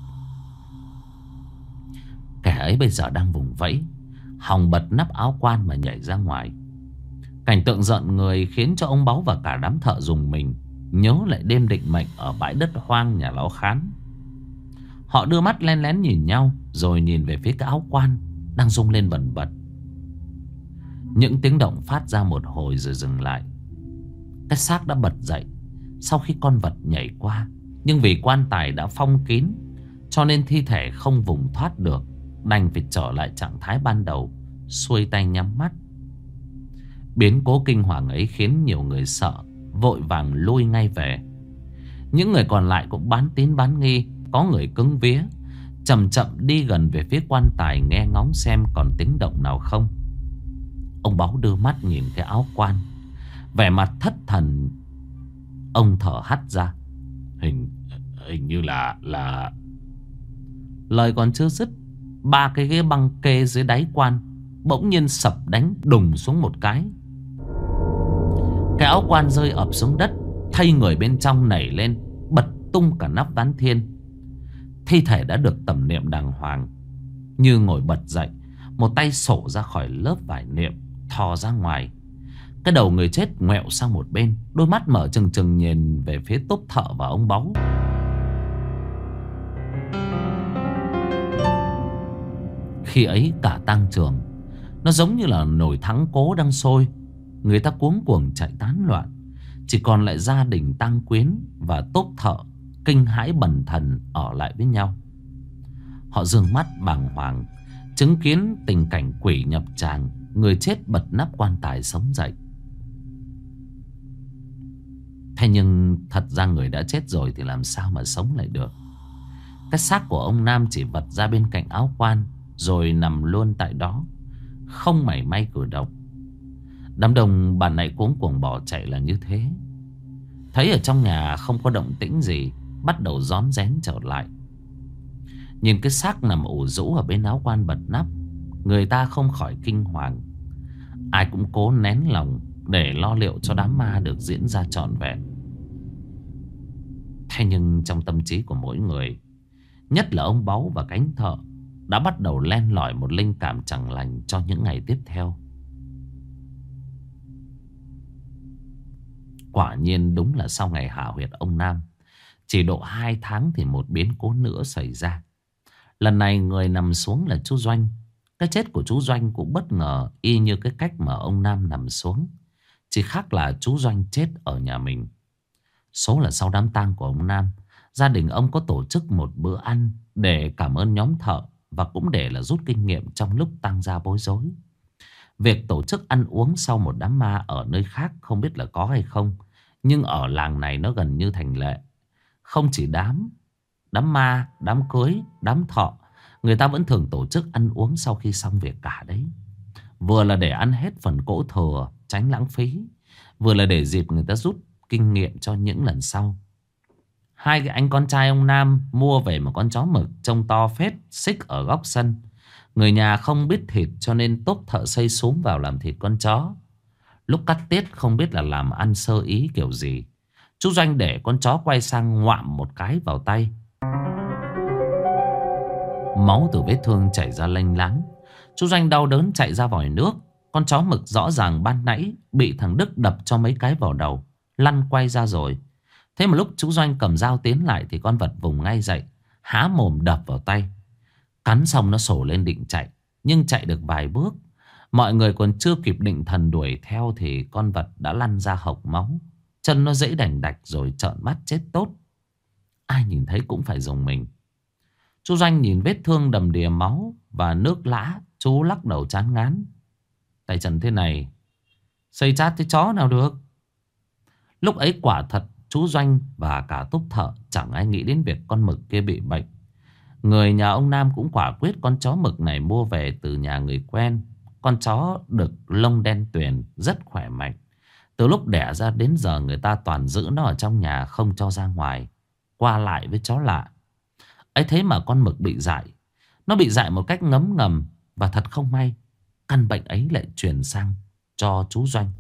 Kẻ ấy bây giờ đang vùng vẫy, hòng bật nắp áo quan mà nhảy ra ngoài. Cảnh tượng rợn người khiến cho ông Báu và cả đám thợ rùng mình, nhớ lại đêm định mệnh ở bãi đất hoang nhà lão Khán. Họ đưa mắt len lén nhìn nhau, rồi nhìn về phía cái áo quan đang rung lên bần bật. Những tiếng động phát ra một hồi rồi dừng lại. Cái xác đã bật dậy sau khi con vật nhảy qua, nhưng vì quan tài đã phong kín cho nên thi thể không vùng thoát được, đành phải trở lại trạng thái ban đầu, xuôi tay nhắm mắt. Biến cố kinh hoàng ấy khiến nhiều người sợ, vội vàng lui ngay về. Những người còn lại cũng bán tín bán nghi. Có người cứng vía, chậm chậm đi gần về phía quan tài, nghe ngóng xem còn tiếng động nào không. Ông Báu đưa mắt nhìn cái áo quan, vẻ mặt thất thần. Ông thở hắt ra. Hình như là Lời còn chưa dứt ba cái ghế băng kê dưới đáy quan bỗng nhiên sập đánh đùng xuống một cái. Cái áo quan rơi ập xuống đất, thay người bên trong nảy lên, bật tung cả nắp ván thiên. Thi thể đã được tẩm niệm đàng hoàng. Như ngồi bật dậy, một tay sổ ra khỏi lớp vải niệm, thò ra ngoài. Cái đầu người chết ngoẹo sang một bên, đôi mắt mở trừng trừng nhìn về phía Tốp Thợ và ông Báu. Khi ấy cả tang trường nó giống như là nồi thắng cố đang sôi. Người ta cuống cuồng chạy tán loạn. Chỉ còn lại gia đình tang quyến và Tốp Thợ kinh hãi bần thần ở lại với nhau. Họ dương mắt bàng hoàng chứng kiến tình cảnh quỷ nhập tràng. Người chết bật nắp quan tài sống dậy. Thế nhưng thật ra người đã chết rồi thì làm sao mà sống lại được. Cái xác của ông Nam chỉ vật ra bên cạnh áo quan, rồi nằm luôn tại đó, không mảy may cử động. Đám đông bàn nãy cuống cuồng bỏ chạy là như thế. Thấy ở trong nhà không có động tĩnh gì, bắt đầu rón rén trở lại. Nhìn cái xác nằm ủ rũ ở bên áo quan bật nắp, người ta không khỏi kinh hoàng. Ai cũng cố nén lòng để lo liệu cho đám ma được diễn ra trọn vẹn. Thế nhưng trong tâm trí của mỗi người, nhất là ông Báu và cánh thợ, đã bắt đầu len lỏi một linh cảm chẳng lành cho những ngày tiếp theo. Quả nhiên đúng là sau ngày hạ huyệt ông Nam, chỉ độ 2 tháng thì một biến cố nữa xảy ra. Lần này người nằm xuống là chú Doanh. Cái chết của chú Doanh cũng bất ngờ y như cái cách mà ông Nam nằm xuống. Chỉ khác là chú Doanh chết ở nhà mình. Số là sau đám tang của ông Nam, gia đình ông có tổ chức một bữa ăn để cảm ơn nhóm thợ, và cũng để là rút kinh nghiệm trong lúc tang gia bối rối. Việc tổ chức ăn uống sau một đám ma ở nơi khác không biết là có hay không, nhưng ở làng này nó gần như thành lệ. Không chỉ đám ma, đám cưới, đám thọ, người ta vẫn thường tổ chức ăn uống sau khi xong việc cả đấy. Vừa là để ăn hết phần cỗ thừa tránh lãng phí, vừa là để dịp người ta rút kinh nghiệm cho những lần sau. Hai cái anh con trai ông Nam mua về một con chó mực trông to phết, xích ở góc sân. Người nhà không biết thịt cho nên Tốp Thợ xây xúm vào làm thịt con chó. Lúc cắt tiết không biết là làm ăn sơ ý kiểu gì, chú Doanh để con chó quay sang ngoạm một cái vào tay. Máu từ vết thương chảy ra lênh láng. Chú Doanh đau đớn chạy ra vòi nước. Con chó mực rõ ràng ban nãy bị thằng Đức đập cho mấy cái vào đầu, lăn quay ra rồi. Thế mà lúc chú Doanh cầm dao tiến lại thì con vật vùng ngay dậy, há mồm đập vào tay. Cắn xong nó sổ lên định chạy, nhưng chạy được vài bước, mọi người còn chưa kịp định thần đuổi theo thì con vật đã lăn ra hộc máu. Chân nó dẫy đành đạch rồi trợn mắt chết tốt. Ai nhìn thấy cũng phải rùng mình. Chú Doanh nhìn vết thương đầm đìa máu và nước lã, chú lắc đầu chán ngán. Tay chân thế này xây chát cái chó nào được. Lúc ấy quả thật chú Doanh và cả Tốp Thợ chẳng ai nghĩ đến việc con mực kia bị bệnh. Người nhà ông Nam cũng quả quyết con chó mực này mua về từ nhà người quen. Con chó đực lông đen tuyền, rất khỏe mạnh. Từ lúc đẻ ra đến giờ người ta toàn giữ nó ở trong nhà, không cho ra ngoài qua lại với chó lạ. Ấy thế mà con mực bị dại. Nó bị dại một cách ngấm ngầm. Và thật không may, căn bệnh ấy lại truyền sang cho chú Doanh.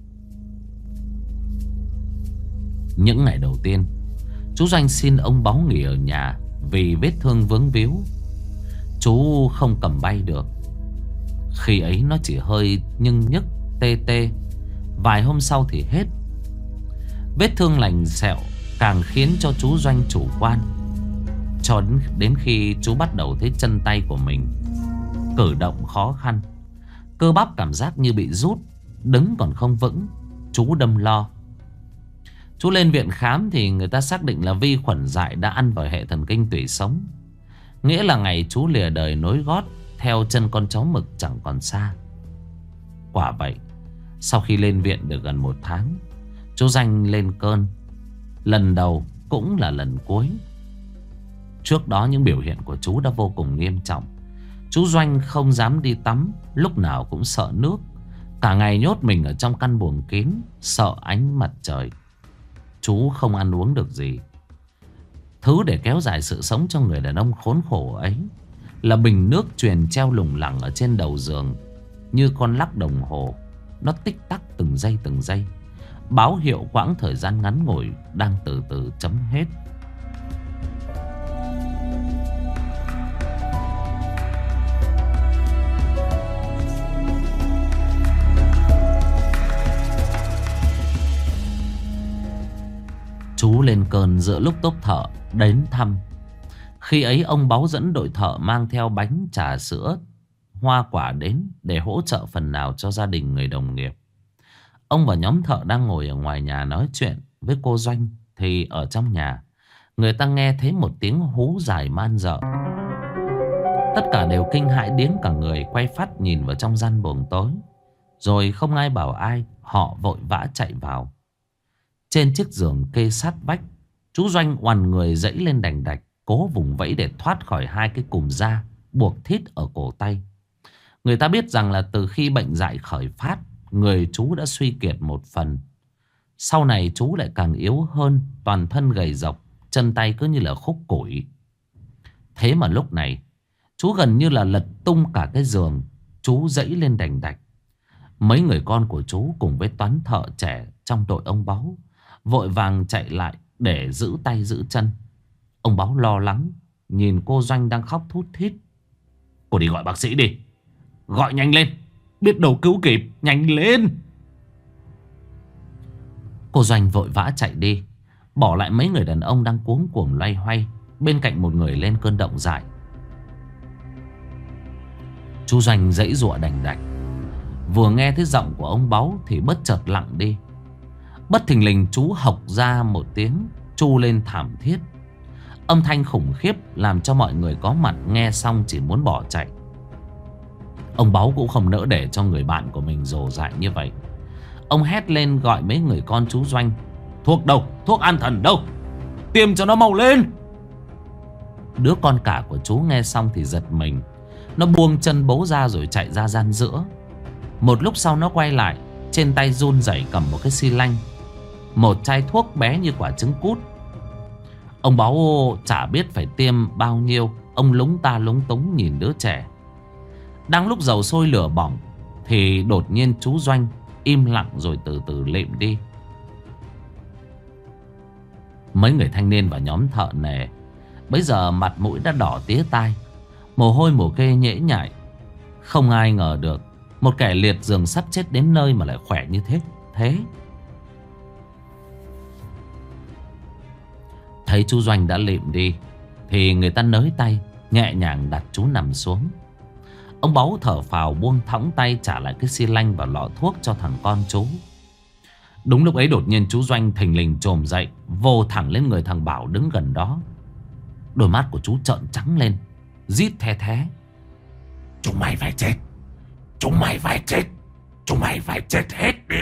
Những ngày đầu tiên, chú Doanh xin ông Báu nghỉ ở nhà vì vết thương vướng víu. Chú không cầm bay được. Khi ấy nó chỉ hơi nhưng nhức tê tê. Vài hôm sau thì hết. Vết thương lành sẹo càng khiến cho chú Doanh chủ quan. Cho đến khi chú bắt đầu thấy chân tay của mình cử động khó khăn, cơ bắp cảm giác như bị rút, đứng còn không vững, chú đâm lo. Chú lên viện khám thì người ta xác định là vi khuẩn dại đã ăn vào hệ thần kinh tủy sống. Nghĩa là ngày chú lìa đời nối gót theo chân con chó mực chẳng còn xa. Quả vậy, sau khi lên viện được gần 1 tháng, chú Danh lên cơn. Lần đầu cũng là lần cuối. Trước đó những biểu hiện của chú đã vô cùng nghiêm trọng. Chú Doanh không dám đi tắm, lúc nào cũng sợ nước. Cả ngày nhốt mình ở trong căn buồng kín, sợ ánh mặt trời. Chú không ăn uống được gì. Thứ để kéo dài sự sống cho người đàn ông khốn khổ ấy là bình nước truyền treo lủng lẳng ở trên đầu giường, như con lắc đồng hồ. Nó tích tắc từng giây, báo hiệu quãng thời gian ngắn ngủi đang từ từ chấm hết. Chú lên cơn giữa lúc Tốp Thợ đến thăm. Khi ấy ông Báu dẫn đội thợ mang theo bánh, trà, sữa, hoa quả đến để hỗ trợ phần nào cho gia đình người đồng nghiệp. Ông và nhóm thợ đang ngồi ở ngoài nhà nói chuyện với cô Doanh, thì ở trong nhà người ta nghe thấy một tiếng hú dài man rợ. Tất cả đều kinh hãi điếng cả người, quay phắt nhìn vào trong gian buồng tối. Rồi không ai bảo ai, họ vội vã chạy vào. Trên chiếc giường kê sát vách, chú Doanh oằn người dẫy lên đành đạch, cố vùng vẫy để thoát khỏi hai cái cùm da buộc thít ở cổ tay. Người ta biết rằng là từ khi bệnh dại khởi phát, người chú đã suy kiệt một phần. Sau này chú lại càng yếu hơn, toàn thân gầy rộc, chân tay cứ như là khúc củi. Thế mà lúc này chú gần như là lật tung cả cái giường. Chú dẫy lên đành đạch. Mấy người con của chú cùng với toán thợ trẻ trong đội ông Báu vội vàng chạy lại để giữ tay giữ chân. Ông Báu lo lắng nhìn cô Doanh đang khóc thút thít. Cô đi gọi bác sĩ đi, gọi nhanh lên, biết đâu cứu kịp, nhanh lên. Cô Doanh vội vã chạy đi, bỏ lại mấy người đàn ông đang cuống cuồng loay hoay bên cạnh một người lên cơn động dại. Chú Doanh giãy giụa đành đạch, vừa nghe thấy giọng của ông Báu thì bất chợt lặng đi. Bất thình lình chú hộc ra một tiếng tru lên thảm thiết. Âm thanh khủng khiếp làm cho mọi người có mặt nghe xong chỉ muốn bỏ chạy. Ông Báu cũng không nỡ để cho người bạn của mình rồ dại như vậy. Ông hét lên gọi mấy người con chú Doanh. Thuốc đâu? Thuốc an thần đâu? Tiêm cho nó mau lên. Đứa con cả của chú nghe xong thì giật mình. Nó buông chân bố ra rồi chạy ra gian giữa. Một lúc sau nó quay lại, trên tay run rẩy cầm một cái xi lanh, một chai thuốc bé như quả trứng cút. Ông Báu chả biết phải tiêm bao nhiêu. Ông lúng ta lúng túng nhìn đứa trẻ. Đang lúc dầu sôi lửa bỏng thì đột nhiên chú Doanh im lặng rồi từ từ lịm đi. Mấy người thanh niên và nhóm thợ nề bây giờ mặt mũi đã đỏ tía tai, mồ hôi mồ kê nhễ nhại. Không ai ngờ được một kẻ liệt giường sắp chết đến nơi mà lại khỏe như thế. Thấy chú Doanh đã lịm đi thì người ta nới tay, nhẹ nhàng đặt chú nằm xuống. Ông Báu thở phào buông thõng tay trả lại cái xi lanh và lọ thuốc cho thằng con chú. Đúng lúc ấy đột nhiên chú Doanh thình lình chồm dậy, vồ thẳng lên người thằng Bảo đứng gần đó. Đôi mắt của chú trợn trắng lên, rít the thé. Chúng mày phải chết, chúng mày phải chết, chúng mày phải chết hết đi.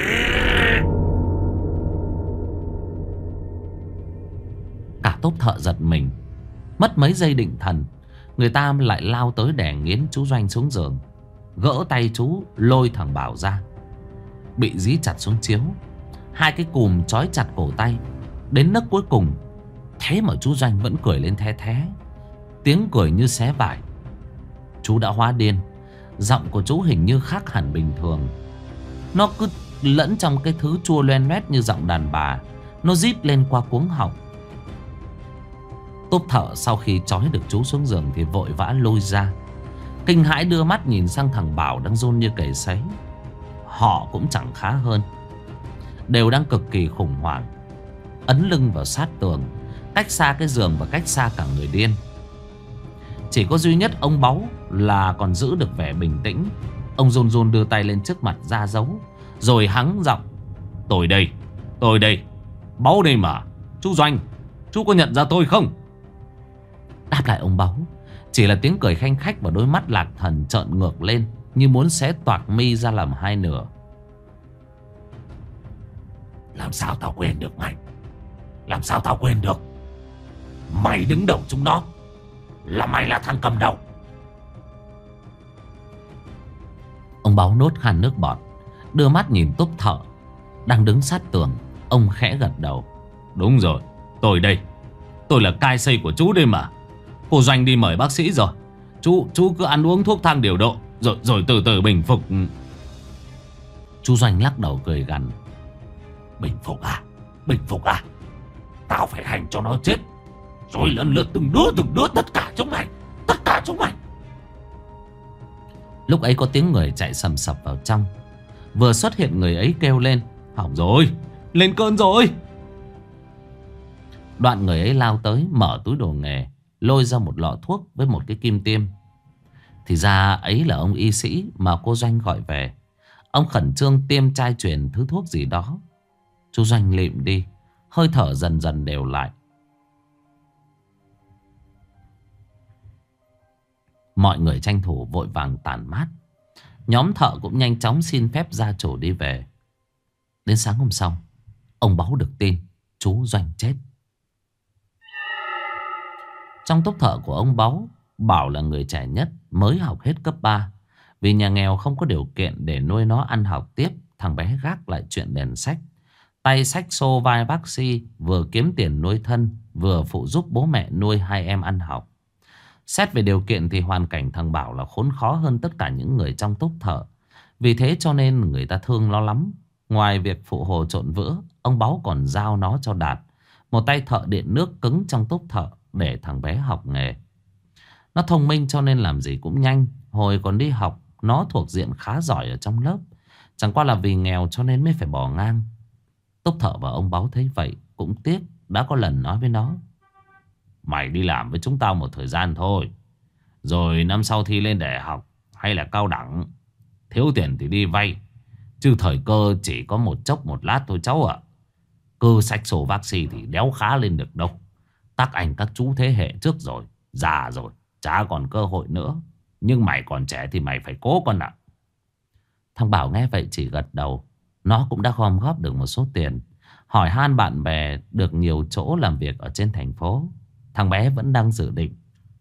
Cả tốp thợ giật mình. Mất mấy giây định thần, người ta lại lao tới đè nghiến chú Doanh xuống giường, gỡ tay chú lôi thằng Bảo ra. Bị dí chặt xuống chiếu, hai cái cùm trói chặt cổ tay đến nấc cuối cùng. Thế mà chú Doanh vẫn cười lên the thé, tiếng cười như xé vải. Chú đã hóa điên. Giọng của chú hình như khác hẳn bình thường. Nó cứ lẫn trong cái thứ chua loen loét như giọng đàn bà. Nó rít lên qua cuống họng. Tốp thợ sau khi trói được chú xuống giường thì vội vã lôi ra, kinh hãi đưa mắt nhìn sang thằng Bảo đang run như cầy sấy. Họ cũng chẳng khá hơn, đều đang cực kỳ khủng hoảng, ấn lưng vào sát tường, cách xa cái giường và cách xa cả người điên. Chỉ có duy nhất ông Báu là còn giữ được vẻ bình tĩnh. Ông run run đưa tay lên trước mặt ra dấu, rồi hắng giọng. Tôi đây, Báu đây mà. Chú Doanh, chú có nhận ra tôi không? Đáp lại ông Báu chỉ là tiếng cười khanh khách và đôi mắt lạc thần trợn ngược lên, như muốn xé toạc mi ra làm hai nửa. Làm sao tao quên được mày? Làm sao tao quên được? Mày đứng đầu chúng nó, mày là thằng cầm đầu. Ông Báu nốt khan nước bọt, đưa mắt nhìn tốp thợ đang đứng sát tường. Ông khẽ gật đầu. Đúng rồi, tôi đây. Tôi là cai xây của chú đây mà. Cô Doanh đi mời bác sĩ rồi. Chú cứ ăn uống thuốc thang điều độ, rồi từ từ bình phục. Chú Doanh lắc đầu cười gằn. Bình phục à? Bình phục à? Tao phải hành cho nó chết, rồi lần lượt từng đứa tất cả chúng mày. Tất cả chúng mày. Lúc ấy có tiếng người chạy sầm sập vào trong. Vừa xuất hiện người ấy kêu lên: hỏng rồi, lên cơn rồi. Đoạn người ấy lao tới, mở túi đồ nghề, lôi ra một lọ thuốc với một cái kim tiêm. Thì ra ấy là ông y sĩ mà cô Doanh gọi về. Ông khẩn trương tiêm chai truyền thứ thuốc gì đó. Chú Doanh lịm đi, hơi thở dần dần đều lại. Mọi người tranh thủ vội vàng tản mát. Nhóm thợ cũng nhanh chóng xin phép gia chủ đi về. Đến sáng hôm sau, ông Báu được tin chú Doanh chết. Trong tốp thợ của ông Báu, Bảo là người trẻ nhất, mới học hết cấp 3. Vì nhà nghèo không có điều kiện để nuôi nó ăn học tiếp, thằng bé gác lại chuyện đèn sách. Tay xách xô vai bác sĩ, vừa kiếm tiền nuôi thân, vừa phụ giúp bố mẹ nuôi hai em ăn học. Xét về điều kiện thì hoàn cảnh thằng Bảo là khốn khó hơn tất cả những người trong tốp thợ. Vì thế cho nên người ta thương nó lắm. Ngoài việc phụ hồ trộn vữa, ông Báu còn giao nó cho Đạt, một tay thợ điện nước cứng trong tốp thợ, để thằng bé học nghề. Nó thông minh cho nên làm gì cũng nhanh. Hồi còn đi học, nó thuộc diện khá giỏi ở trong lớp. Chẳng qua là vì nghèo cho nên mới phải bỏ ngang. Tốp thợ và ông Báu thấy vậy cũng tiếc, đã có lần nói với nó: mày đi làm với chúng tao một thời gian thôi, rồi năm sau thi lên đại học hay là cao đẳng, thiếu tiền thì đi vay, chứ thời cơ chỉ có một chốc một lát thôi cháu ạ. Cứ xách sổ vaccine thì đéo khá lên được đâu. Các anh các chú thế hệ trước rồi, già rồi, chả còn cơ hội nữa. Nhưng mày còn trẻ thì mày phải cố con ạ. Thằng Bảo nghe vậy chỉ gật đầu. Nó cũng đã gom góp được một số tiền, hỏi han bạn bè được nhiều chỗ làm việc ở trên thành phố. Thằng bé vẫn đang dự định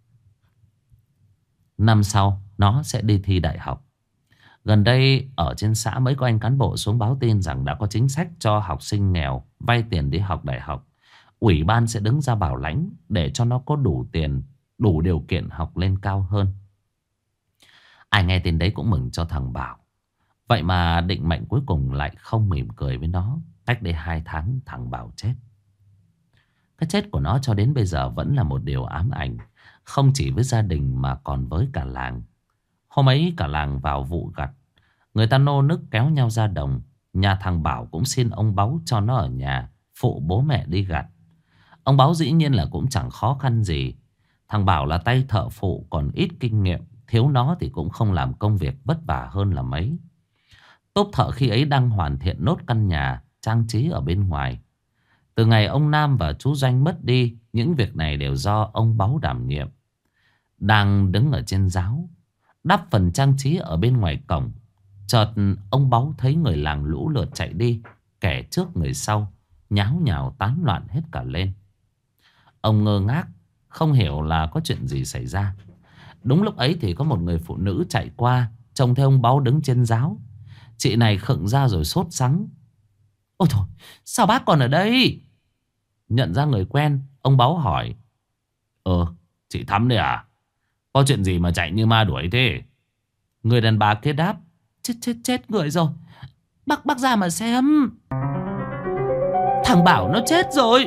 năm sau nó sẽ đi thi đại học. Gần đây ở trên xã mới có anh cán bộ xuống báo tin rằng đã có chính sách cho học sinh nghèo vay tiền đi học đại học. Ủy ban sẽ đứng ra bảo lãnh để cho nó có đủ tiền, đủ điều kiện học lên cao hơn. Ai nghe tin đấy cũng mừng cho thằng Bảo. Vậy mà định mệnh cuối cùng lại không mỉm cười với nó. Cách đây 2 tháng thằng Bảo chết. Cái chết của nó cho đến bây giờ vẫn là một điều ám ảnh, không chỉ với gia đình mà còn với cả làng. Hôm ấy cả làng vào vụ gặt, người ta nô nức kéo nhau ra đồng. Nhà thằng Bảo cũng xin ông Báu cho nó ở nhà phụ bố mẹ đi gặt. Ông Báu dĩ nhiên là cũng chẳng khó khăn gì. Thằng Bảo là tay thợ phụ còn ít kinh nghiệm, thiếu nó thì cũng không làm công việc vất vả hơn là mấy. Tốp thợ khi ấy đang hoàn thiện nốt căn nhà trang trí ở bên ngoài. Từ ngày ông Nam và chú Doanh mất đi, những việc này đều do ông Báu đảm nhiệm. Đang đứng ở trên giáo đắp phần trang trí ở bên ngoài cổng, chợt ông Báu thấy người làng lũ lượt chạy đi, kẻ trước người sau, nháo nhào tán loạn hết cả lên. Ông ngơ ngác, không hiểu là có chuyện gì xảy ra. Đúng lúc ấy thì có một người phụ nữ chạy qua, trông thấy ông Báu đứng trên giáo. Chị này khựng ra rồi sốt sắng: ôi thôi, sao bác còn ở đây? Nhận ra người quen, ông Báu hỏi: chị Thắm đấy à? Có chuyện gì mà chạy như ma đuổi thế? Người đàn bà kia đáp: Chết người rồi. Bác ra mà xem. Thằng Bảo nó chết rồi.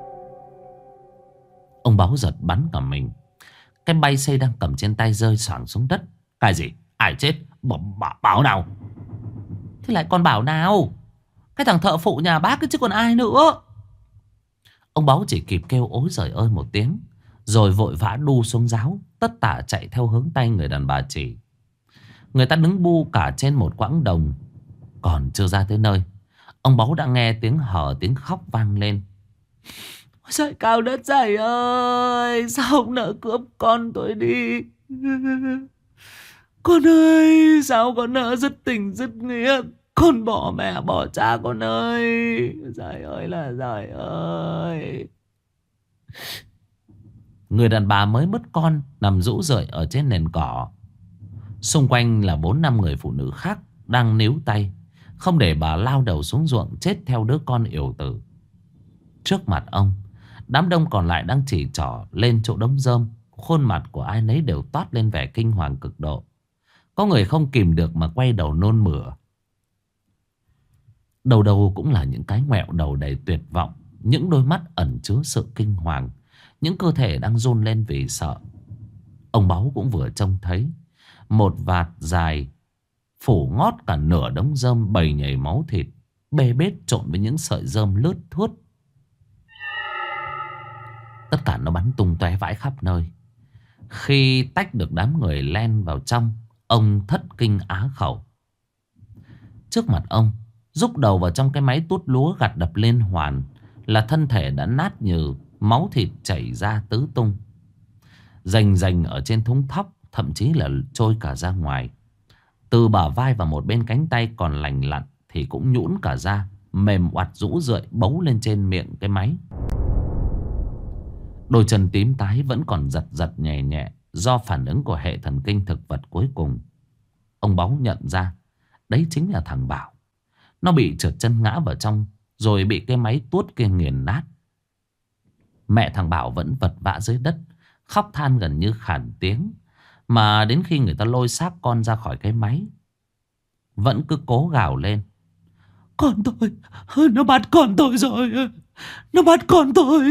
Ông Báu giật bắn cả mình. Cái bay xây đang cầm trên tay rơi xoảng xuống đất. Cái gì? Ai chết? Bảo nào? Thế lại còn Bảo nào? Cái thằng thợ phụ nhà bác chứ còn ai nữa. Ông Báu chỉ kịp kêu ối giời ơi một tiếng, rồi vội vã đu xuống giáo, tất tả chạy theo hướng tay người đàn bà chỉ. Người ta đứng bu cả trên một quãng đồng. Còn chưa ra tới nơi, ông Báu đã nghe tiếng hờ tiếng khóc vang lên: ôi trời cao đất dày ơi, sao không nỡ cướp con tôi đi? Con ơi, sao con nỡ dứt tình dứt nghĩa, con bỏ mẹ bỏ cha con ơi. Trời ơi là trời ơi. Người đàn bà mới mất con nằm rũ rượi ở trên nền cỏ. Xung quanh là 4-5 người phụ nữ khác đang níu tay, không để bà lao đầu xuống ruộng chết theo đứa con yểu tử. Trước mặt ông, đám đông còn lại đang chỉ trỏ lên chỗ đống rơm, khuôn mặt của ai nấy đều toát lên vẻ kinh hoàng cực độ. Có người không kìm được mà quay đầu nôn mửa. Đầu đầu cũng là những cái ngoẹo đầu đầy tuyệt vọng, những đôi mắt ẩn chứa sự kinh hoàng, những cơ thể đang run lên vì sợ. Ông Báu cũng vừa trông thấy một vạt dài phủ ngót cả nửa đống rơm bầy nhầy máu thịt, bê bết trộn với những sợi rơm lướt thướt. Tất cả nó bắn tung tóe vãi khắp nơi. Khi tách được đám người len vào trong, ông thất kinh á khẩu. Trước mặt ông, rúc đầu vào trong cái máy tuốt lúa gặt đập liên hoàn, là thân thể đã nát nhừ, máu thịt chảy ra tứ tung. Rành rành ở trên thúng thóc, thậm chí là trôi cả ra ngoài. Từ bả vai và một bên cánh tay còn lành lặn thì cũng nhũn cả ra, mềm oặt rũ rượi bấu lên trên miệng cái máy. Đôi chân tím tái vẫn còn giật giật nhẹ nhẹ do phản ứng của hệ thần kinh thực vật cuối cùng. Ông Báu nhận ra đấy chính là thằng Bảo. Nó bị trượt chân ngã vào trong, rồi bị cái máy tuốt kia nghiền nát. Mẹ thằng Bảo vẫn vật vã dưới đất, khóc than gần như khản tiếng. Mà đến khi người ta lôi xác con ra khỏi cái máy, vẫn cứ cố gào lên: "Con tôi, nó bắt con tôi rồi, nó bắt con tôi."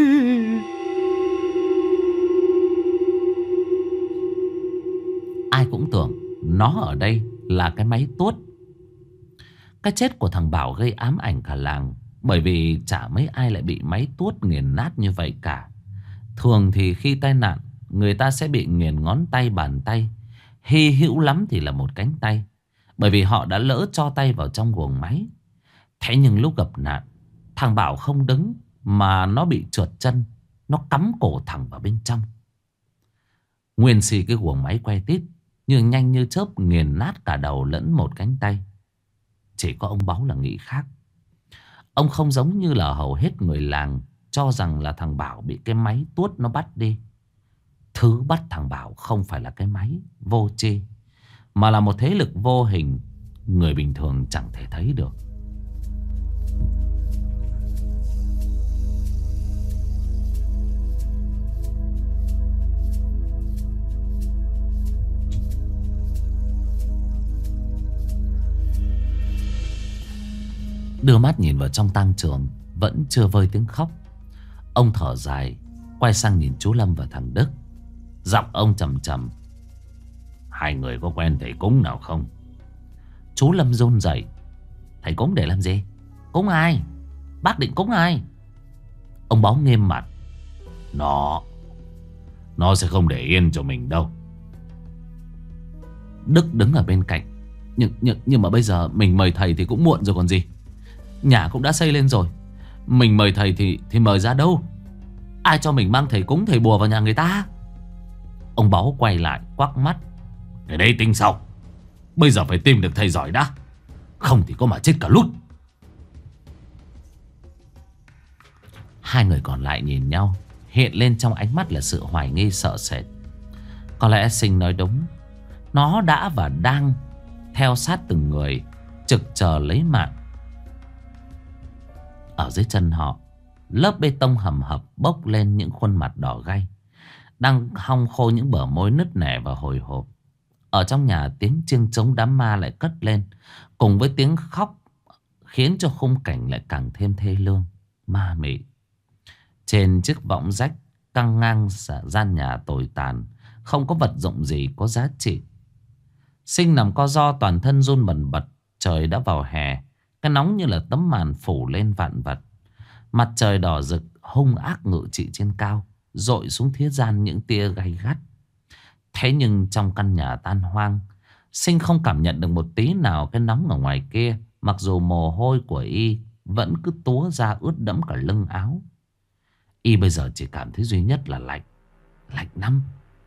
Ai cũng tưởng nó ở đây là cái máy tuốt. Cái chết của thằng Bảo gây ám ảnh cả làng, bởi vì chả mấy ai lại bị máy tuốt nghiền nát như vậy cả. Thường thì khi tai nạn, người ta sẽ bị nghiền ngón tay, bàn tay, hy hữu lắm thì là một cánh tay, bởi vì họ đã lỡ cho tay vào trong guồng máy. Thế nhưng lúc gặp nạn, thằng Bảo không đứng mà nó bị trượt chân, nó cắm cổ thẳng vào bên trong. Nguyên xì cái guồng máy quay tít, nhưng nhanh như chớp nghiền nát cả đầu lẫn một cánh tay. Chỉ có ông Báu là nghĩ khác. Ông không giống như là hầu hết người làng cho rằng là thằng Bảo bị cái máy tuốt nó bắt đi. Thứ bắt thằng Bảo không phải là cái máy vô tri, mà là một thế lực vô hình, người bình thường chẳng thể thấy được. Đưa mắt nhìn vào trong tang trường, vẫn chưa vơi tiếng khóc. Ông thở dài, quay sang nhìn chú Lâm và thằng Đức. Giọng ông trầm trầm: "Hai người có quen thầy cúng nào không?" Chú Lâm run rẩy: "Thầy cúng để làm gì? Cúng ai? Bác định cúng ai?" Ông Báu nghiêm mặt: Nó sẽ không để yên cho mình đâu." Đức đứng ở bên cạnh: Nhưng mà bây giờ mình mời thầy thì cũng muộn rồi còn gì. Nhà cũng đã xây lên rồi. Mình mời thầy thì mời ra đâu? Ai cho mình mang thầy cúng thầy bùa vào nhà người ta?" Ông Báu quay lại quắc mắt: "Cái đấy tính sau. Bây giờ phải tìm được thầy giỏi đã, không thì có mà chết cả lút." Hai người còn lại nhìn nhau, hiện lên trong ánh mắt là sự hoài nghi sợ sệt. Có lẽ Sinh nói đúng. Nó đã và đang theo sát từng người, trực chờ lấy mạng. Ở dưới chân họ, lớp bê tông hầm hập bốc lên những khuôn mặt đỏ gay, đang hong khô những bờ môi nứt nẻ và hồi hộp. Ở trong nhà, tiếng chiêng trống đám ma lại cất lên, cùng với tiếng khóc, khiến cho khung cảnh lại càng thêm thê lương, ma mị. Trên chiếc võng rách căng ngang gian nhà tồi tàn, không có vật dụng gì có giá trị. Sinh nằm co ro, toàn thân run bần bật. Trời đã vào hè, cái nóng như là tấm màn phủ lên vạn vật. Mặt trời đỏ rực hung ác ngự trị trên cao, dội xuống thế gian những tia gay gắt. Thế nhưng trong căn nhà tan hoang, Sinh không cảm nhận được một tí nào cái nóng ở ngoài kia, mặc dù mồ hôi của y vẫn cứ túa ra ướt đẫm cả lưng áo. Y bây giờ chỉ cảm thấy duy nhất là lạnh. Lạnh lắm.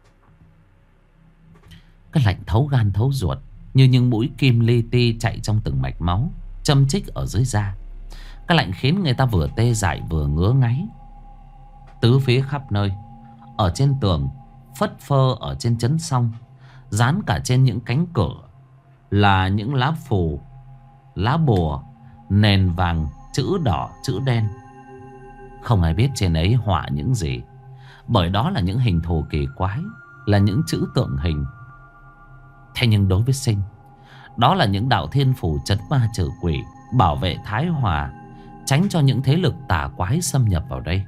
Cái lạnh thấu gan thấu ruột, như những mũi kim li ti chạy trong từng mạch máu, châm chích ở dưới da. Cái lạnh khiến người ta vừa tê dại vừa ngứa ngáy. Tứ phía khắp nơi, ở trên tường, phất phơ ở trên chấn song, dán cả trên những cánh cửa là những lá phù, lá bùa, nền vàng, chữ đỏ, chữ đen. Không ai biết trên ấy họa những gì. Bởi đó là những hình thù kỳ quái, là những chữ tượng hình. Thế nhưng đối với Sinh, đó là những đạo thiên phù trấn ma trừ quỷ, bảo vệ Thái Hòa, tránh cho những thế lực tà quái xâm nhập vào đây.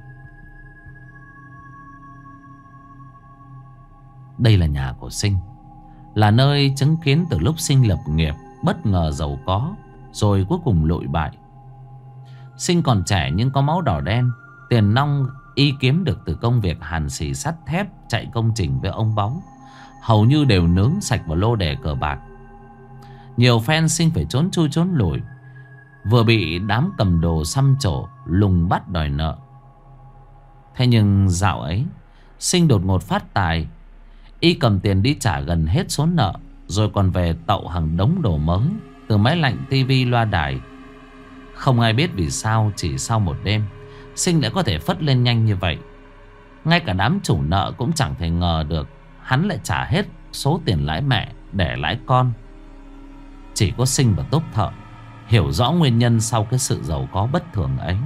Đây là nhà của Sinh, là nơi chứng kiến từ lúc Sinh lập nghiệp bất ngờ giàu có, rồi cuối cùng lụi bại. Sinh còn trẻ nhưng có máu đỏ đen. Tiền nong y kiếm được từ công việc hàn xì sắt thép, chạy công trình với ông Báu, hầu như đều nướng sạch vào lô đề cờ bạc. Nhiều phen Sinh phải trốn chui trốn lùi, vừa bị đám cầm đồ xăm trổ lùng bắt đòi nợ. Thế nhưng dạo ấy Sinh đột ngột phát tài. Y cầm tiền đi trả gần hết số nợ, rồi còn về tậu hàng đống đồ mới, từ máy lạnh, tivi, loa đài. Không ai biết vì sao chỉ sau một đêm Sinh đã có thể phất lên nhanh như vậy. Ngay cả đám chủ nợ cũng chẳng thể ngờ được hắn lại trả hết số tiền lãi mẹ để lãi con. Chỉ có Sinh và Tốp Thợ hiểu rõ nguyên nhân sau cái sự giàu có bất thường ấy.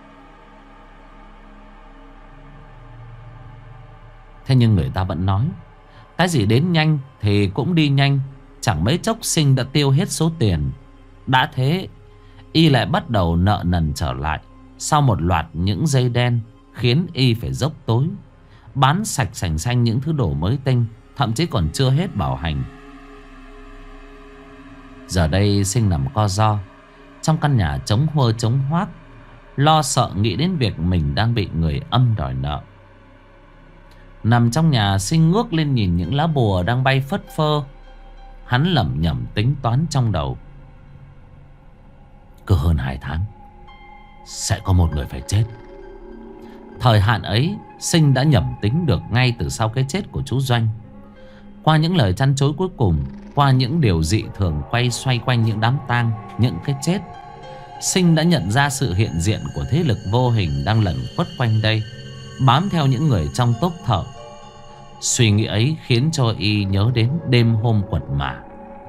Thế nhưng người ta vẫn nói cái gì đến nhanh thì cũng đi nhanh. Chẳng mấy chốc Sinh đã tiêu hết số tiền. Đã thế y lại bắt đầu nợ nần trở lại, sau một loạt những dây đen khiến y phải dốc tối, bán sạch sành xanh những thứ đồ mới tinh, thậm chí còn chưa hết bảo hành. Giờ đây Sinh nằm co ro trong căn nhà trống huơ trống hoác, lo sợ nghĩ đến việc mình đang bị người âm đòi nợ. Nằm trong nhà, Sinh ngước lên nhìn những lá bùa đang bay phất phơ. Hắn lẩm nhẩm tính toán trong đầu. Cứ hơn 2 tháng sẽ có một người phải chết. Thời hạn ấy Sinh đã nhẩm tính được ngay từ sau cái chết của chú Doanh. Qua những lời chăn chối cuối cùng, qua những điều dị thường quay xoay quanh những đám tang, những cái chết, Sinh đã nhận ra sự hiện diện của thế lực vô hình đang lẩn khuất quanh đây, bám theo những người trong Tốp Thợ. Suy nghĩ ấy khiến cho y nhớ đến đêm hôm quật mả.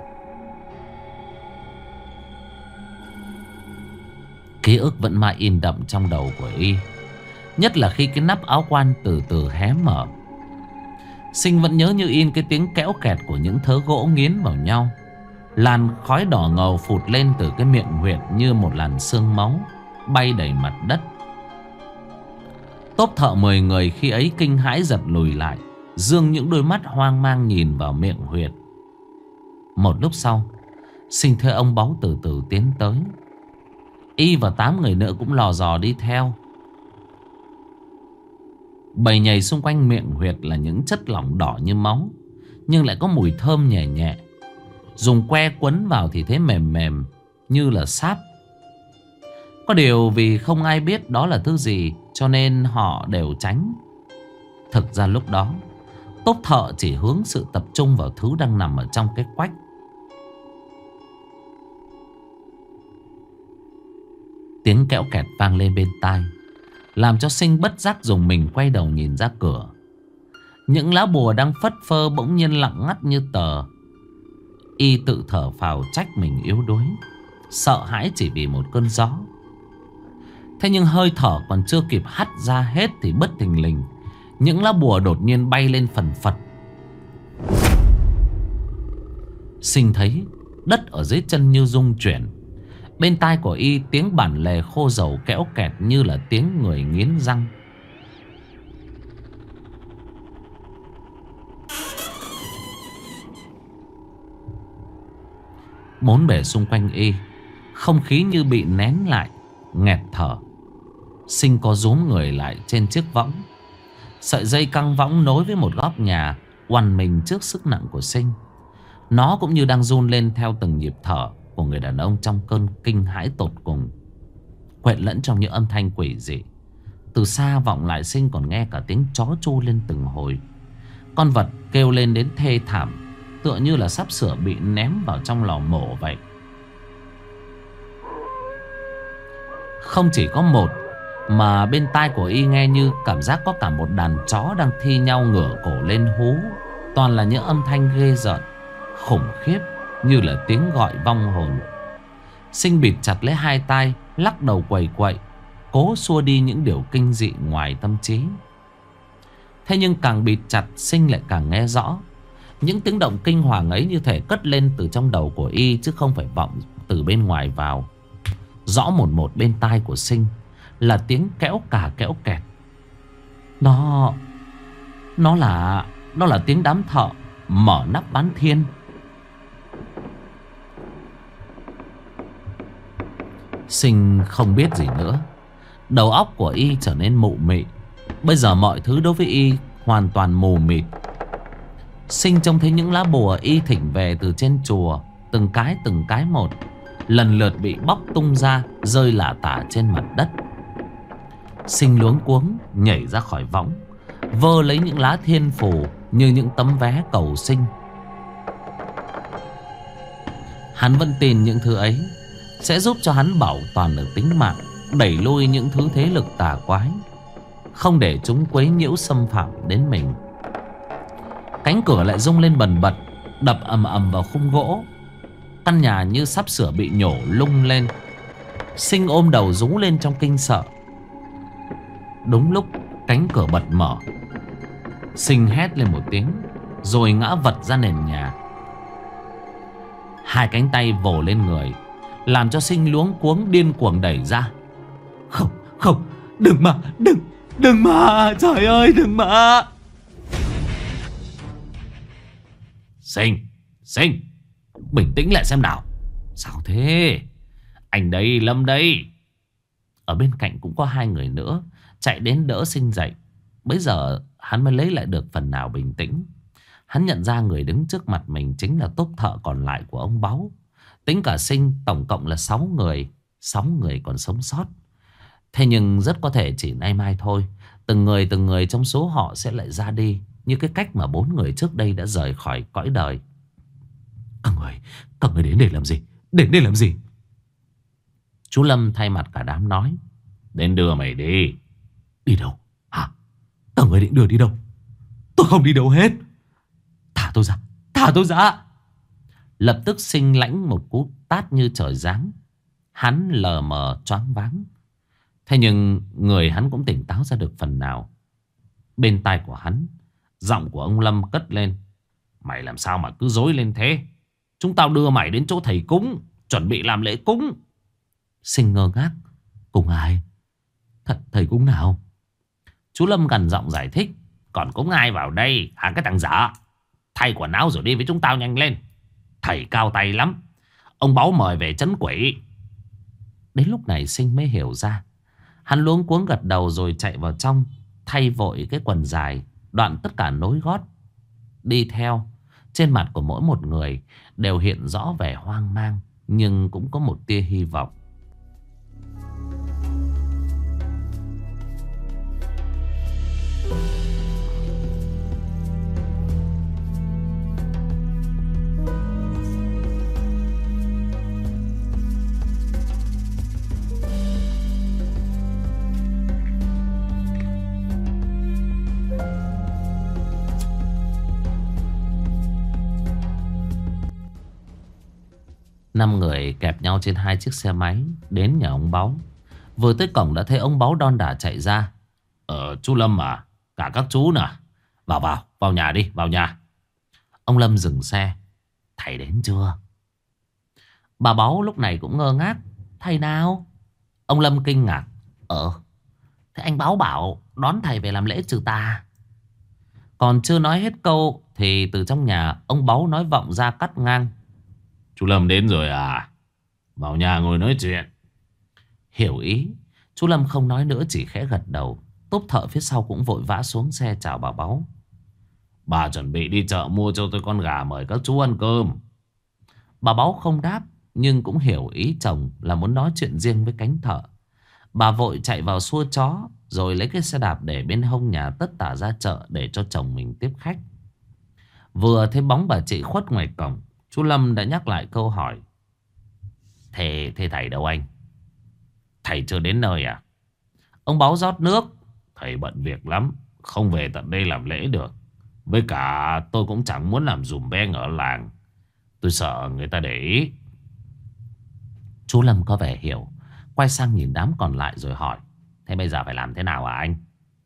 Ký ức vẫn mãi in đậm trong đầu của y, nhất là khi cái nắp áo quan từ từ hé mở. Sinh vẫn nhớ như in cái tiếng kéo kẹt của những thớ gỗ nghiến vào nhau. Làn khói đỏ ngầu phụt lên từ cái miệng huyệt như một làn sương máu bay đầy mặt đất. Tốp Thợ 10 người khi ấy kinh hãi giật lùi lại, dương những đôi mắt hoang mang nhìn vào miệng huyệt. Một lúc sau, Sinh thấy ông Báu từ từ tiến tới. Y và 8 người nữa cũng lò dò đi theo. Bầy nhầy xung quanh miệng huyệt là những chất lỏng đỏ như máu, nhưng lại có mùi thơm nhẹ nhẹ. Dùng que quấn vào thì thấy mềm mềm như là sáp. Có điều vì không ai biết đó là thứ gì, cho nên họ đều tránh. Thực ra lúc đó Tốp Thợ chỉ hướng sự tập trung vào thứ đang nằm ở trong cái quách. Tiếng kẽo kẹt vang lên bên tai, làm cho Sinh bất giác dùng mình quay đầu nhìn ra cửa. Những lá bùa đang phất phơ bỗng nhiên lặng ngắt như tờ. Y tự thở phào trách mình yếu đuối, sợ hãi chỉ vì một cơn gió. Thế nhưng hơi thở còn chưa kịp hắt ra hết thì bất thình lình những lá bùa đột nhiên bay lên phần phật. Sinh thấy đất ở dưới chân như rung chuyển. Bên tai của y tiếng bản lề khô dầu kẽo kẹt như là tiếng người nghiến răng. Bốn bề xung quanh y, không khí như bị nén lại, nghẹt thở. Sinh co rúm người lại trên chiếc võng. Sợi dây căng võng nối với một góc nhà oằn mình trước sức nặng của Sinh. Nó cũng như đang run lên theo từng nhịp thở của người đàn ông trong cơn kinh hãi tột cùng, quện lẫn trong những âm thanh quỷ dị. Từ xa vọng lại Sinh còn nghe cả tiếng chó tru lên từng hồi. Con vật kêu lên đến thê thảm, tựa như là sắp sửa bị ném vào trong lò mổ vậy. Không chỉ có một, mà bên tai của y nghe như cảm giác có cả một đàn chó đang thi nhau ngửa cổ lên hú. Toàn là những âm thanh ghê rợn, khủng khiếp, như là tiếng gọi vong hồn. Sinh bịt chặt lấy hai tai, lắc đầu quẩy quậy, cố xua đi những điều kinh dị ngoài tâm trí. Thế nhưng càng bịt chặt, Sinh lại càng nghe rõ. Những tiếng động kinh hoàng ấy như thể cất lên từ trong đầu của y, chứ không phải vọng từ bên ngoài vào. Rõ một bên tai của Sinh là tiếng kéo cả kéo kẹt. Nó là tiếng đám thợ mở nắp bán thiên. Sinh không biết gì nữa. Đầu óc của y trở nên mụ mị. Bây giờ mọi thứ đối với y hoàn toàn mù mịt. Sinh trông thấy những lá bùa y thỉnh về từ trên chùa, từng cái một, lần lượt bị bóc tung ra, rơi lả tả trên mặt đất. Sinh luống cuống nhảy ra khỏi võng, vơ lấy những lá thiên phù như những tấm vé cầu sinh. Hắn vẫn tin những thứ ấy sẽ giúp cho hắn bảo toàn được tính mạng, đẩy lui những thứ thế lực tà quái, không để chúng quấy nhiễu xâm phạm đến mình. Cánh cửa lại rung lên bần bật, đập ầm ầm vào khung gỗ. Căn nhà như sắp sửa bị nhổ lung lên. Sinh ôm đầu rú lên trong kinh sợ. Đúng lúc cánh cửa bật mở, Sinh hét lên một tiếng rồi ngã vật ra nền nhà. Hai cánh tay vồ lên người, làm cho Sinh luống cuống điên cuồng đẩy ra. Không, đừng mà, trời ơi đừng mà. Sinh, bình tĩnh lại xem nào. Sao thế? Anh đây, Lâm đây. Ở bên cạnh cũng có hai người nữa chạy đến đỡ Sinh dậy. Bấy giờ hắn mới lấy lại được phần nào bình tĩnh. Hắn nhận ra người đứng trước mặt mình chính là tốp thợ còn lại của ông Báu. Tính cả Sinh tổng cộng là 6 người. 6 người còn sống sót. Thế nhưng rất có thể chỉ nay mai thôi, từng người trong số họ sẽ lại ra đi, như cái cách mà 4 người trước đây đã rời khỏi cõi đời. Các người đến để làm gì? Đến để làm gì? Chú Lâm thay mặt cả đám nói. Đến đưa mày đi. Đi đâu? Hả? Các người định đưa đi đâu? Tôi không đi đâu hết. Thả tôi ra. Lập tức Sinh lãnh một cú tát như trời giáng. Hắn lờ mờ choáng váng. Thế nhưng người hắn cũng tỉnh táo ra được phần nào. Bên tai của hắn, giọng của ông Lâm cất lên. Mày làm sao mà cứ dối lên thế? Chúng tao đưa mày đến chỗ thầy cúng, chuẩn bị làm lễ cúng. Sinh ngơ ngác. Cùng ai? Thầy cúng nào? Chú Lâm gằn giọng giải thích. Còn cúng ai vào đây hả cái thằng dở? Thay quần áo rồi đi với chúng tao nhanh lên. Thầy cao tay lắm. Ông Báu mời về trấn quỷ. Đến lúc này Sinh mới hiểu ra. Hắn luống cuống gật đầu rồi chạy vào trong, thay vội cái quần dài, đoạn tất cả nối gót. Đi theo, trên mặt của mỗi một người đều hiện rõ vẻ hoang mang, nhưng cũng có một tia hy vọng. Năm người kẹp nhau trên 2 chiếc xe máy đến nhà ông Báu. Vừa tới cổng đã thấy ông Báu đon đả chạy ra. Chú Lâm à? Cả các chú nè. Vào nhà đi, vào nhà. Ông Lâm dừng xe. Thầy đến chưa? Bà Báu lúc này cũng ngơ ngác. Thầy nào? Ông Lâm kinh ngạc. Thế anh Báu bảo đón thầy về làm lễ trừ tà. Còn chưa nói hết câu thì từ trong nhà ông Báu nói vọng ra cắt ngang. Chú Lâm đến rồi à? Vào nhà ngồi nói chuyện. Hiểu ý, chú Lâm không nói nữa, chỉ khẽ gật đầu. Tốp thợ phía sau cũng vội vã xuống xe chào bà Báu. Bà chuẩn bị đi chợ mua cho tôi con gà mời các chú ăn cơm. Bà Báu không đáp, nhưng cũng hiểu ý chồng là muốn nói chuyện riêng với cánh thợ. Bà vội chạy vào xua chó, rồi lấy cái xe đạp để bên hông nhà tất tả ra chợ để cho chồng mình tiếp khách. Vừa thấy bóng bà chị khuất ngoài cổng, chú Lâm đã nhắc lại câu hỏi. Thế thầy đâu anh? Thầy chưa đến nơi à? Ông Báu rót nước. Thầy bận việc lắm, không về tận đây làm lễ được. Với cả tôi cũng chẳng muốn làm dùm beng ở làng. Tôi sợ người ta để ý. Chú Lâm có vẻ hiểu, quay sang nhìn đám còn lại rồi hỏi. Thế bây giờ phải làm thế nào hả anh?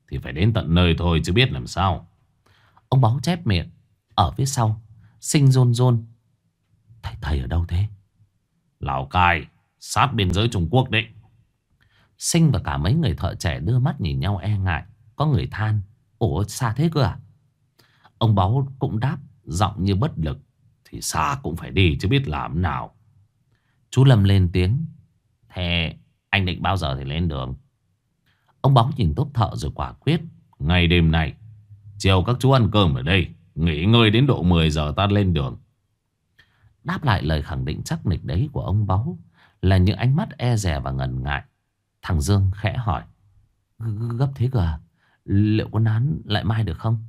thì phải đến tận nơi thôi chứ biết làm sao. Ông Báu chép miệng. Ở phía sau Sinh rôn rôn. Thầy ở đâu thế? Lào Cai, sát biên giới Trung Quốc đấy. Sinh và cả mấy người thợ trẻ đưa mắt nhìn nhau e ngại. Có người than: ủa xa thế cơ à? Ông Báu cũng đáp giọng như bất lực: thì xa cũng phải đi chứ biết làm nào. Chú Lâm lên tiếng: thế anh định bao giờ thì lên đường? Ông Báu nhìn tốp thợ rồi quả quyết: ngày đêm này, chiều các chú ăn cơm ở đây, nghỉ ngơi đến độ 10 giờ ta lên đường. Đáp lại lời khẳng định chắc nịch đấy của ông Báu là những ánh mắt e dè và ngần ngại. Thằng Dương khẽ hỏi: gấp thế cơ à? Liệu có nán lại mai được không?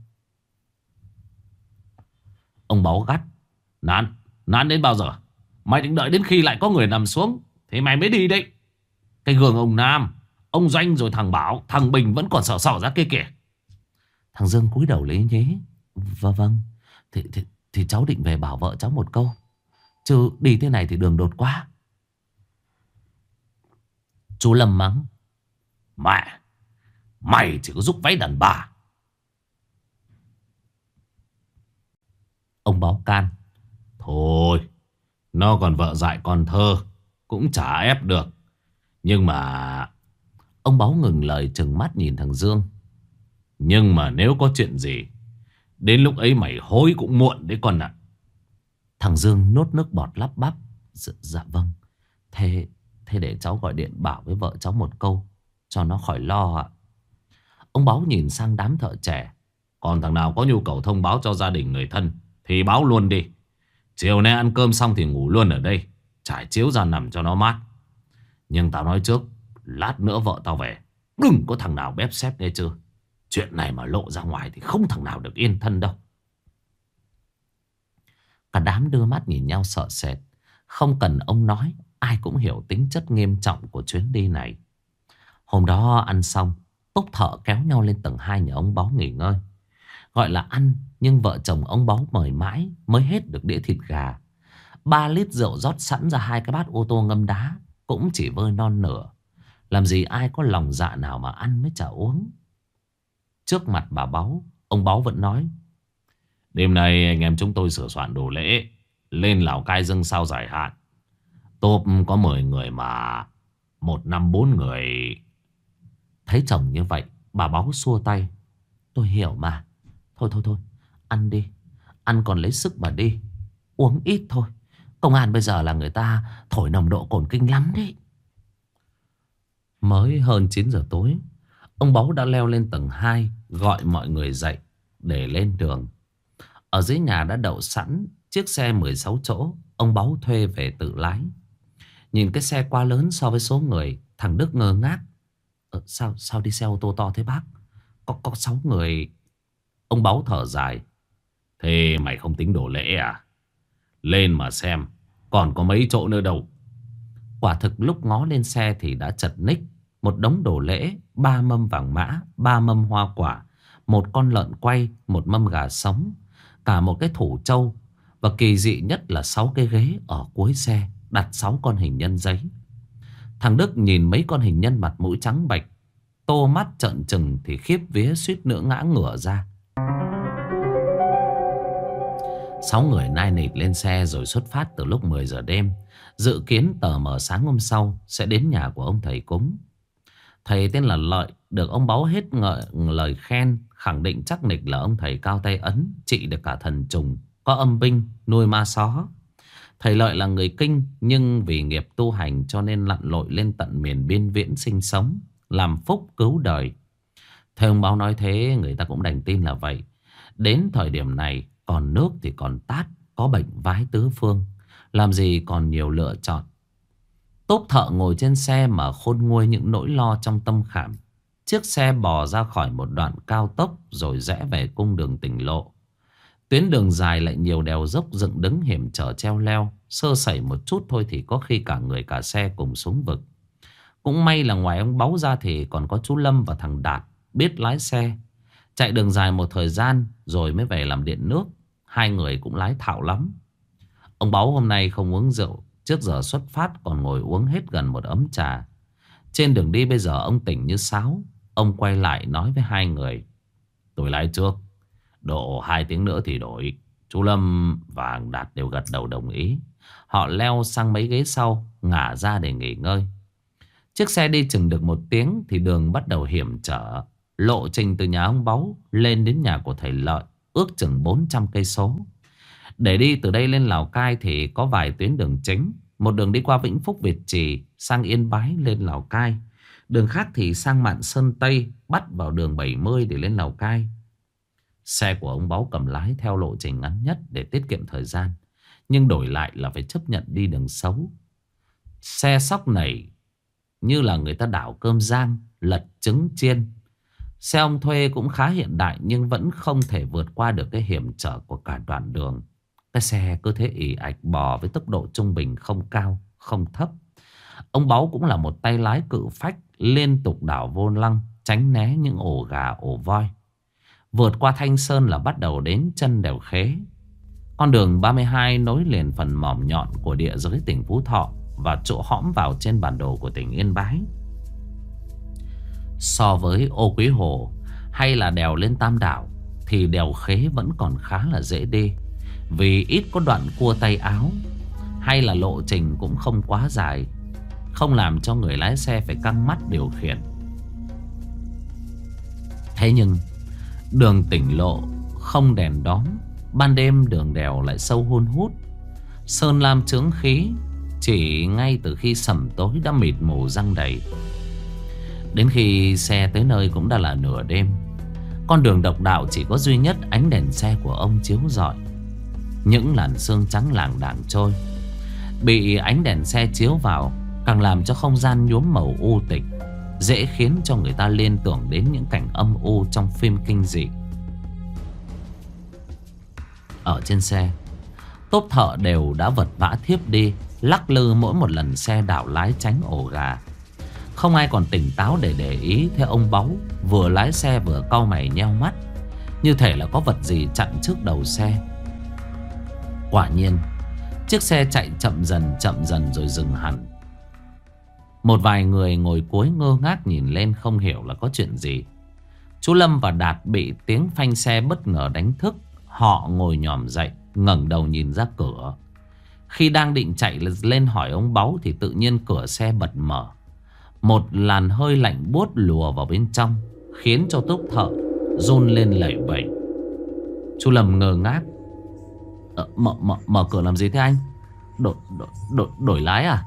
Ông Báu gắt: nán đến bao giờ? Mày định đợi đến khi lại có người nằm xuống thì mày mới đi đấy. Cái gương ông Nam, ông Doanh rồi thằng Bảo, thằng Bình vẫn còn sỏ ra kia kìa. Thằng Dương cúi đầu lấy nhế: vâng. Thì cháu định về bảo vợ cháu một câu, chứ đi thế này thì đường đột quá. Chú Lâm mắng: mẹ, mày chỉ có giúp váy đàn bà. Ông Báu can: thôi, nó còn vợ dại con thơ, cũng chả ép được. Nhưng mà... Ông Báu ngừng lời trừng mắt nhìn thằng Dương: nhưng mà nếu có chuyện gì, đến lúc ấy mày hối cũng muộn đấy con ạ. Thằng Dương nuốt nước bọt lắp bắp: dạ vâng. Thế để cháu gọi điện bảo với vợ cháu một câu cho nó khỏi lo ạ. Ông Báu nhìn sang đám thợ trẻ: còn thằng nào có nhu cầu thông báo cho gia đình người thân thì báo luôn đi. Chiều nay ăn cơm xong thì ngủ luôn ở đây, trải chiếu ra nằm cho nó mát. Nhưng tao nói trước, lát nữa vợ tao về, đừng có thằng nào bếp xếp nghe chưa. Chuyện này mà lộ ra ngoài thì không thằng nào được yên thân đâu. Cả đám đưa mắt nhìn nhau sợ sệt. Không cần ông nói, ai cũng hiểu tính chất nghiêm trọng của chuyến đi này. Hôm đó ăn xong, túc thợ kéo nhau lên tầng 2 nhà ông Báu nghỉ ngơi. Gọi là ăn, nhưng vợ chồng ông Báu mời mãi mới hết được đĩa thịt gà. 3 lít rượu rót sẵn ra 2 cái bát ô tô ngâm đá cũng chỉ vơi non nửa. Làm gì ai có lòng dạ nào mà ăn mới chả uống. Trước mặt bà Báu, ông Báu vẫn nói: đêm nay anh em chúng tôi sửa soạn đồ lễ, lên Lào Cai dâng sao giải hạn. Tốp có 10 người mà 1 năm 4 người. Thấy chồng như vậy, bà Báu xua tay: tôi hiểu mà. Thôi, ăn đi. Ăn còn lấy sức mà đi. Uống ít thôi. Công an bây giờ là người ta thổi nồng độ cồn kinh lắm đấy. Mới hơn 9 giờ tối, ông Báu đã leo lên tầng 2 gọi mọi người dậy để lên đường. Ở dưới nhà đã đậu sẵn chiếc xe 16 chỗ ông Báu thuê về tự lái. Nhìn cái xe quá lớn so với số người, thằng Đức ngơ ngác: Sao đi xe ô tô to thế bác? Có 6 người. Ông Báu thở dài: thế mày không tính đồ lễ à? Lên mà xem, còn có mấy chỗ nữa đâu. Quả thực lúc ngó lên xe thì đã chật ních. Một đống đồ lễ, 3 mâm vàng mã, 3 mâm hoa quả, 1 con lợn quay, 1 mâm gà sống, cả một cái thủ trâu. Và kỳ dị nhất là 6 cái ghế ở cuối xe đặt 6 con hình nhân giấy. Thằng Đức nhìn mấy con hình nhân mặt mũi trắng bệch, tô mắt trợn trừng thì khiếp vía suýt nữa ngã ngửa ra. 6 người nai nịt lên xe rồi xuất phát từ lúc 10 giờ đêm. Dự kiến tờ mờ sáng hôm sau sẽ đến nhà của ông thầy cúng. Thầy tên là Lợi, được ông Báu hết lời khen, khẳng định chắc nịch là ông thầy cao tay ấn, trị được cả thần trùng, có âm binh, nuôi ma só. Thầy Lợi là người Kinh, nhưng vì nghiệp tu hành cho nên lặn lội lên tận miền biên viễn sinh sống, làm phúc cứu đời. Thầy ông Báu nói thế, người ta cũng đành tin là vậy. Đến thời điểm này, còn nước thì còn tát, có bệnh vái tứ phương, làm gì còn nhiều lựa chọn. Tốp thợ ngồi trên xe mà khôn nguôi những nỗi lo trong tâm khảm. Chiếc xe bò ra khỏi một đoạn cao tốc rồi rẽ về cung đường tỉnh lộ. Tuyến đường dài lại nhiều đèo dốc dựng đứng hiểm trở treo leo. Sơ sẩy một chút thôi thì có khi cả người cả xe cùng xuống vực. Cũng may là ngoài ông Báu ra thì còn có chú Lâm và thằng Đạt biết lái xe. Chạy đường dài một thời gian rồi mới về làm điện nước. Hai người cũng lái thạo lắm. Ông Báu hôm nay không uống rượu. Trước giờ xuất phát còn ngồi uống hết gần một ấm trà. Trên đường đi bây giờ ông tỉnh như sáo. ông quay lại nói với hai người: tôi lái trước, độ 2 tiếng nữa thì đổi. Chú Lâm và thằng Đạt đều gật đầu đồng ý. Họ leo sang mấy ghế sau, ngả ra để nghỉ ngơi. Chiếc xe đi chừng được 1 tiếng thì đường bắt đầu hiểm trở. Lộ trình từ nhà ông Báu lên đến nhà của thầy Lợi ước chừng 400 cây số. Để đi từ đây lên Lào Cai thì có vài tuyến đường chính. Một đường đi qua Vĩnh Phúc Việt Trì sang Yên Bái lên Lào Cai. Đường khác thì sang Mạn Sơn Tây bắt vào đường 70 để lên Lào Cai. Xe của ông Báu cầm lái theo lộ trình ngắn nhất để tiết kiệm thời gian, nhưng đổi lại là phải chấp nhận đi đường xấu. Xe sóc này như là người ta đảo cơm rang, lật trứng chiên. Xe ông thuê cũng khá hiện đại nhưng vẫn không thể vượt qua được cái hiểm trở của cả đoạn đường. Cái xe cứ thế ì ạch bò với tốc độ trung bình, không cao, không thấp. Ông Báu cũng là một tay lái cự phách, liên tục đảo vô lăng, tránh né những ổ gà ổ voi. Vượt qua Thanh Sơn là bắt đầu đến chân đèo Khế. Con đường 32 nối liền phần mỏm nhọn của địa giới tỉnh Phú Thọ và chỗ hõm vào trên bản đồ của tỉnh Yên Bái. So với Ô Quý Hồ hay là đèo lên Tam Đảo thì đèo Khế vẫn còn khá là dễ đi, vì ít có đoạn cua tay áo, hay là lộ trình cũng không quá dài, không làm cho người lái xe phải căng mắt điều khiển. Thế nhưng đường tỉnh lộ không đèn đóm, ban đêm đường đèo lại sâu hun hút, sơn lam chướng khí. Chỉ ngay từ khi sẩm tối đã mịt mù giăng đầy. Đến khi xe tới nơi cũng đã là nửa đêm. Con đường độc đạo chỉ có duy nhất ánh đèn xe của ông chiếu rọi. Những làn sương trắng lảng đảng trôi, bị ánh đèn xe chiếu vào càng làm cho không gian nhuốm màu u tịch, dễ khiến cho người ta liên tưởng đến những cảnh âm u trong phim kinh dị. Ở trên xe, tốp thợ đều đã vật vã thiếp đi, lắc lư mỗi một lần xe đảo lái tránh ổ gà. Không ai còn tỉnh táo để ý theo ông Báu, vừa lái xe vừa cau mày nheo mắt, như thể là có vật gì chặn trước đầu xe. Quả nhiên, chiếc xe chạy chậm dần rồi dừng hẳn. Một vài người ngồi cuối ngơ ngác nhìn lên, không hiểu là có chuyện gì. Chú Lâm và Đạt bị tiếng phanh xe bất ngờ đánh thức. Họ ngồi nhòm dậy, ngẩng đầu nhìn ra cửa. Khi đang định chạy lên hỏi ông Báu thì tự nhiên cửa xe bật mở. Một làn hơi lạnh buốt lùa vào bên trong, khiến cho tốp thợ run lên lẩy bẩy. Chú Lâm ngơ ngác: Mở cửa làm gì thế anh? Đổi lái à?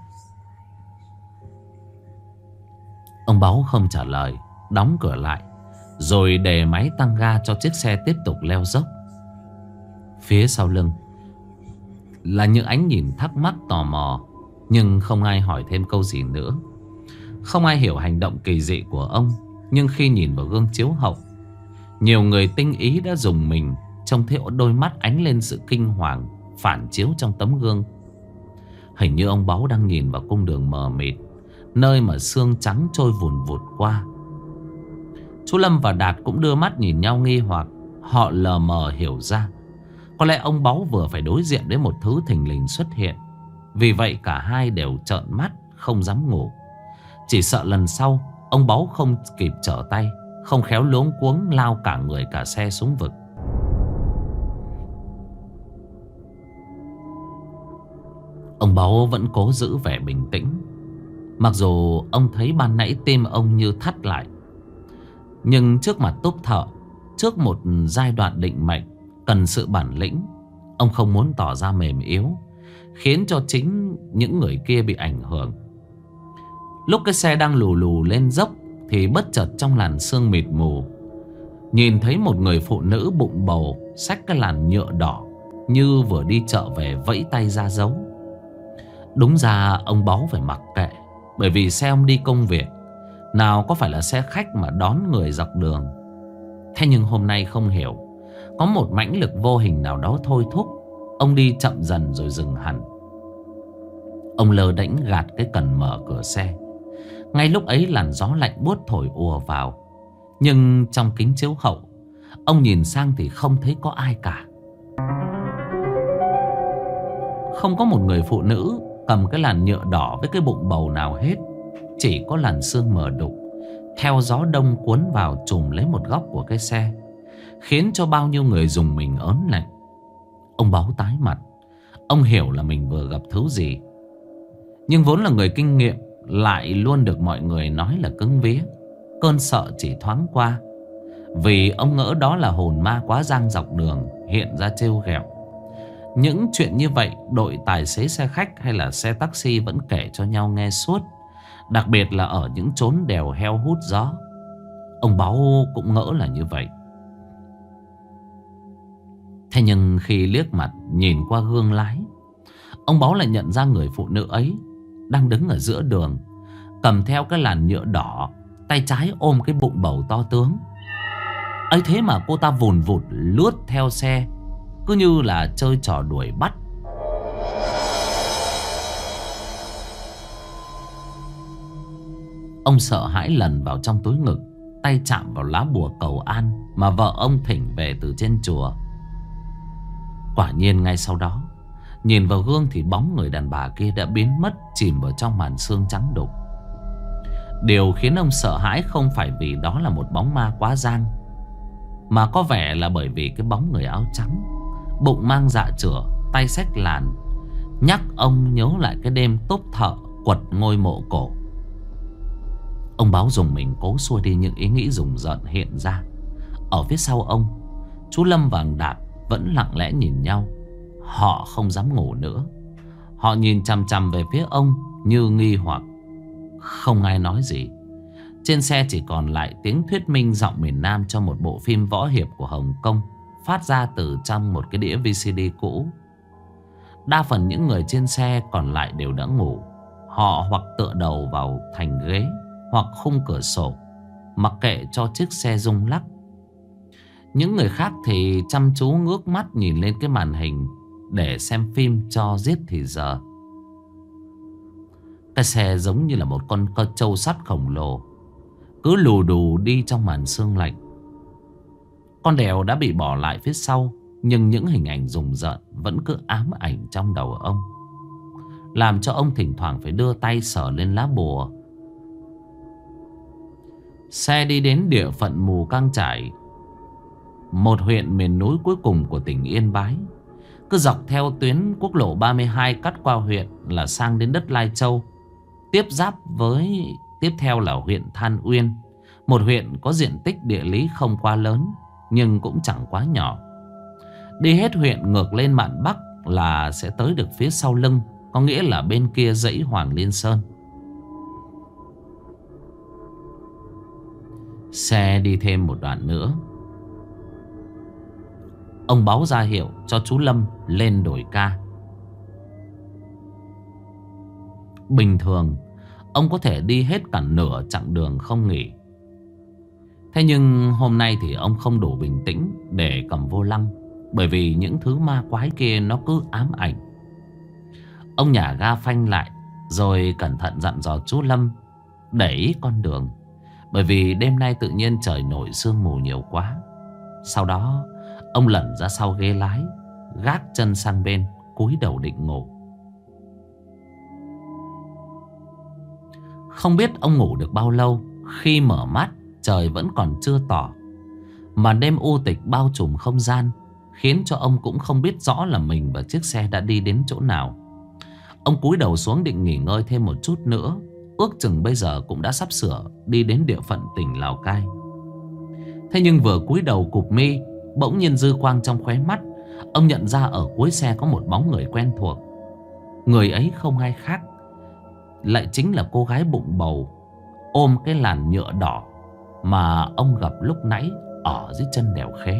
Ông Báu không trả lời, đóng cửa lại, rồi để máy tăng ga cho chiếc xe tiếp tục leo dốc. Phía sau lưng là những ánh nhìn thắc mắc tò mò, nhưng không ai hỏi thêm câu gì nữa. Không ai hiểu hành động kỳ dị của ông. Nhưng khi nhìn vào gương chiếu hậu, nhiều người tinh ý đã dùng mình, trông thấy đôi mắt ánh lên sự kinh hoàng phản chiếu trong tấm gương. Hình như ông Báu đang nhìn vào cung đường mờ mịt, nơi mà sương trắng trôi vùn vụt qua. Chú Lâm và Đạt cũng đưa mắt nhìn nhau nghi hoặc. Họ lờ mờ hiểu ra, có lẽ ông Báu vừa phải đối diện với một thứ thình lình xuất hiện. Vì vậy cả hai đều trợn mắt, không dám ngủ. Chỉ sợ lần sau ông Báu không kịp trở tay, không khéo luống cuống lao cả người cả xe xuống vực. Ông Báu vẫn cố giữ vẻ bình tĩnh, mặc dù ông thấy ban nãy tim ông như thắt lại. Nhưng trước mặt tốp thợ, trước một giai đoạn định mệnh cần sự bản lĩnh, ông không muốn tỏ ra mềm yếu, khiến cho chính những người kia bị ảnh hưởng. Lúc cái xe đang lù lù lên dốc thì bất chợt trong làn sương mịt mù, nhìn thấy một người phụ nữ bụng bầu xách cái làn nhựa đỏ, như vừa đi chợ về vẫy tay ra dấu. Đúng ra ông Báu phải mặc kệ, bởi vì xe ông đi công việc, nào có phải là xe khách mà đón người dọc đường. Thế nhưng hôm nay không hiểu, có một mãnh lực vô hình nào đó thôi thúc ông đi chậm dần rồi dừng hẳn. Ông lơ đễnh gạt cái cần mở cửa xe. Ngay lúc ấy làn gió lạnh buốt thổi ùa vào. Nhưng trong kính chiếu hậu, ông nhìn sang thì không thấy có ai cả. Không có một người phụ nữ cầm cái làn nhựa đỏ với cái bụng bầu nào hết. Chỉ có làn sương mờ đục, theo gió đông cuốn vào trùm lấy một góc của cái xe, khiến cho bao nhiêu người dùng mình ớn lạnh. Ông Báu tái mặt. Ông hiểu là mình vừa gặp thứ gì, nhưng vốn là người kinh nghiệm, lại luôn được mọi người nói là cứng vía. Cơn sợ chỉ thoáng qua, vì ông ngỡ đó là hồn ma quá giang dọc đường hiện ra trêu ghẹo. Những chuyện như vậy đội tài xế xe khách hay là xe taxi vẫn kể cho nhau nghe suốt, đặc biệt là ở những chốn đèo heo hút gió. Ông Báu cũng ngỡ là như vậy. Thế nhưng khi liếc mặt nhìn qua gương lái, ông Báu lại nhận ra người phụ nữ ấy đang đứng ở giữa đường, cầm theo cái làn nhựa đỏ, tay trái ôm cái bụng bầu to tướng. Ấy thế mà cô ta vùn vụt lướt theo xe, cứ như là chơi trò đuổi bắt. Ông sợ hãi lần vào trong túi ngực, tay chạm vào lá bùa cầu an mà vợ ông thỉnh về từ trên chùa. Quả nhiên ngay sau đó, nhìn vào gương thì bóng người đàn bà kia đã biến mất, chìm vào trong màn sương trắng đục. Điều khiến ông sợ hãi không phải vì đó là một bóng ma quá giang, mà có vẻ là bởi vì cái bóng người áo trắng, bụng mang dạ chửa, tay xách làn, nhắc ông nhớ lại cái đêm tốp thợ quật ngôi mộ cổ. Ông Báo dùng mình cố xua đi những ý nghĩ rùng rợn hiện ra. Ở phía sau ông, chú Lâm và thằng Đạt vẫn lặng lẽ nhìn nhau. Họ không dám ngủ nữa. Họ nhìn chằm chằm về phía ông như nghi hoặc. Không ai nói gì. Trên xe chỉ còn lại tiếng thuyết minh giọng miền Nam cho một bộ phim võ hiệp của Hồng Kông, phát ra từ trong một cái đĩa VCD cũ. Đa phần những người trên xe còn lại đều đã ngủ. Họ hoặc tựa đầu vào thành ghế, hoặc khung cửa sổ, mặc kệ cho chiếc xe rung lắc. Những người khác thì chăm chú ngước mắt nhìn lên cái màn hình để xem phim cho giết thì giờ. Cái xe giống như là một con trâu sắt khổng lồ, cứ lù đù đi trong màn sương lạnh. Con đèo đã bị bỏ lại phía sau, nhưng những hình ảnh rùng rợn vẫn cứ ám ảnh trong đầu ông, làm cho ông thỉnh thoảng phải đưa tay sờ lên lá bùa. Xe đi đến địa phận Mù Cang Chải, một huyện miền núi cuối cùng của tỉnh Yên Bái. Cứ dọc theo tuyến quốc lộ 32 cắt qua huyện là sang đến đất Lai Châu. Tiếp theo là huyện Than Uyên, một huyện có diện tích địa lý không quá lớn nhưng cũng chẳng quá nhỏ. Đi hết huyện ngược lên mạn Bắc là sẽ tới được phía sau lưng, có nghĩa là bên kia dãy Hoàng Liên Sơn. Xe đi thêm một đoạn nữa, ông báo ra hiệu cho chú Lâm lên đổi ca. Bình thường ông có thể đi hết cả nửa chặng đường không nghỉ. Thế nhưng hôm nay thì ông không đủ bình tĩnh để cầm vô lăng, bởi vì những thứ ma quái kia nó cứ ám ảnh. Ông nhả ga phanh lại, rồi cẩn thận dặn dò chú Lâm để ý con đường, bởi vì đêm nay tự nhiên trời nổi sương mù nhiều quá. Sau đó ông lẩn ra sau ghế lái, gác chân sang bên, cúi đầu định ngủ. Không biết ông ngủ được bao lâu, khi mở mắt trời vẫn còn chưa tỏ, mà đêm u tịch bao trùm không gian, khiến cho ông cũng không biết rõ là mình và chiếc xe đã đi đến chỗ nào. Ông cúi đầu xuống định nghỉ ngơi thêm một chút nữa, ước chừng bây giờ cũng đã sắp sửa đi đến địa phận tỉnh Lào Cai. Thế nhưng vừa cúi đầu cụp mi, bỗng nhiên dư quang trong khóe mắt, ông nhận ra ở cuối xe có một bóng người quen thuộc. Người ấy không ai khác, lại chính là cô gái bụng bầu ôm cái làn nhựa đỏ mà ông gặp lúc nãy ở dưới chân đèo Khế.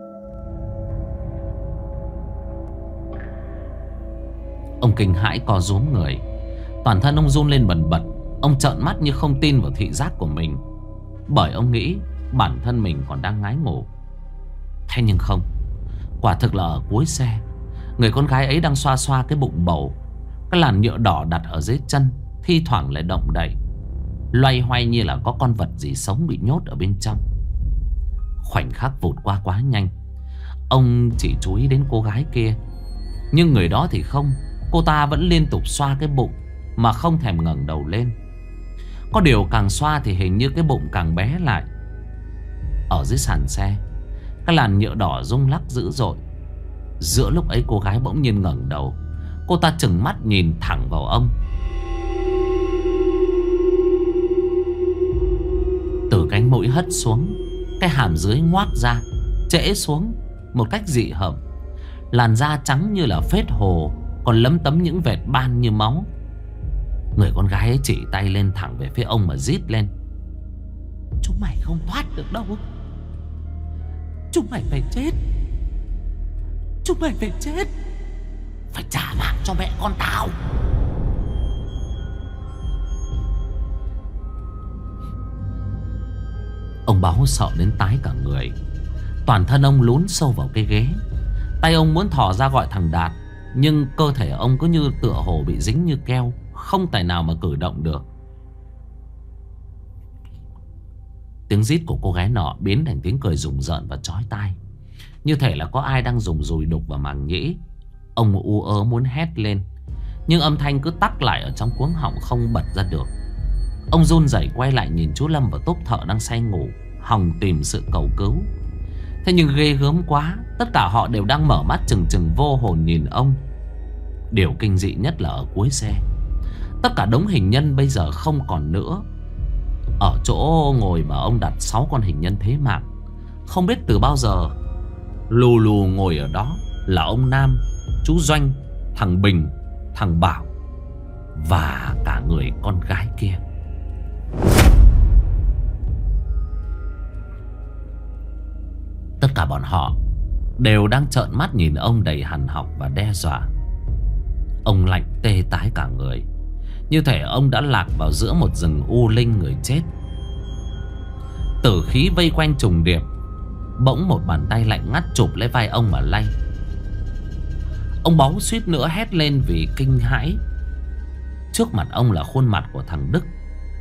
Ông kinh hãi co rúm người, toàn thân ông run lên bần bật. Ông trợn mắt như không tin vào thị giác của mình, bởi ông nghĩ bản thân mình còn đang ngái ngủ. Thế nhưng không, quả thực là ở cuối xe, người con gái ấy đang xoa xoa cái bụng bầu. Cái làn nhựa đỏ đặt ở dưới chân thi thoảng lại động đậy, loay hoay như là có con vật gì sống bị nhốt ở bên trong. Khoảnh khắc vụt qua quá nhanh. Ông chỉ chú ý đến cô gái kia, nhưng người đó thì không. Cô ta vẫn liên tục xoa cái bụng mà không thèm ngẩng đầu lên. Có điều càng xoa thì hình như cái bụng càng bé lại. Ở dưới sàn xe, cái làn nhựa đỏ rung lắc dữ dội. Giữa lúc ấy cô gái bỗng nhiên ngẩng đầu. Cô ta trừng mắt nhìn thẳng vào ông. Từ cánh mũi hất xuống, cái hàm dưới ngoác ra, trễ xuống một cách dị hợm. Làn da trắng như là phết hồ, còn lấm tấm những vệt ban như máu. Người con gái ấy chỉ tay lên thẳng về phía ông mà rít lên: chúng mày không thoát được đâu. Chúng mày phải chết. Chúng mày phải chết. Phải trả mạng cho mẹ con tao. Ông Báo sợ đến tái cả người. Toàn thân ông lún sâu vào cái ghế. Tay ông muốn thò ra gọi thằng Đạt, nhưng cơ thể ông cứ như tựa hồ bị dính như keo, không tài nào mà cử động được. Tiếng rít của cô gái nọ biến thành tiếng cười rùng rợn và chói tai, như thể là có ai đang dùng dùi đục vào màng nhĩ. Ông u ớ muốn hét lên, nhưng âm thanh cứ tắc lại ở trong cuống họng không bật ra được. Ông run rẩy quay lại nhìn chú Lâm và tốp thợ đang say ngủ, hòng tìm sự cầu cứu. Thế nhưng ghê gớm quá, tất cả họ đều đang mở mắt trừng trừng vô hồn nhìn ông. Điều kinh dị nhất là ở cuối xe, tất cả đống hình nhân bây giờ không còn nữa. Ở chỗ ngồi mà ông đặt 6 con hình nhân thế mạng, không biết từ bao giờ lù lù ngồi ở đó là ông Nam, chú Doanh, thằng Bình, thằng Bảo và cả người con gái kia. Tất cả bọn họ đều đang trợn mắt nhìn ông đầy hằn học và đe dọa. Ông lạnh tê tái cả người, như thể ông đã lạc vào giữa một rừng u linh người chết. Tử khí vây quanh trùng điệp. Bỗng một bàn tay lạnh ngắt chụp lấy vai ông mà lay. Ông Báu suýt nữa hét lên vì kinh hãi. Trước mặt ông là khuôn mặt của thằng Đức.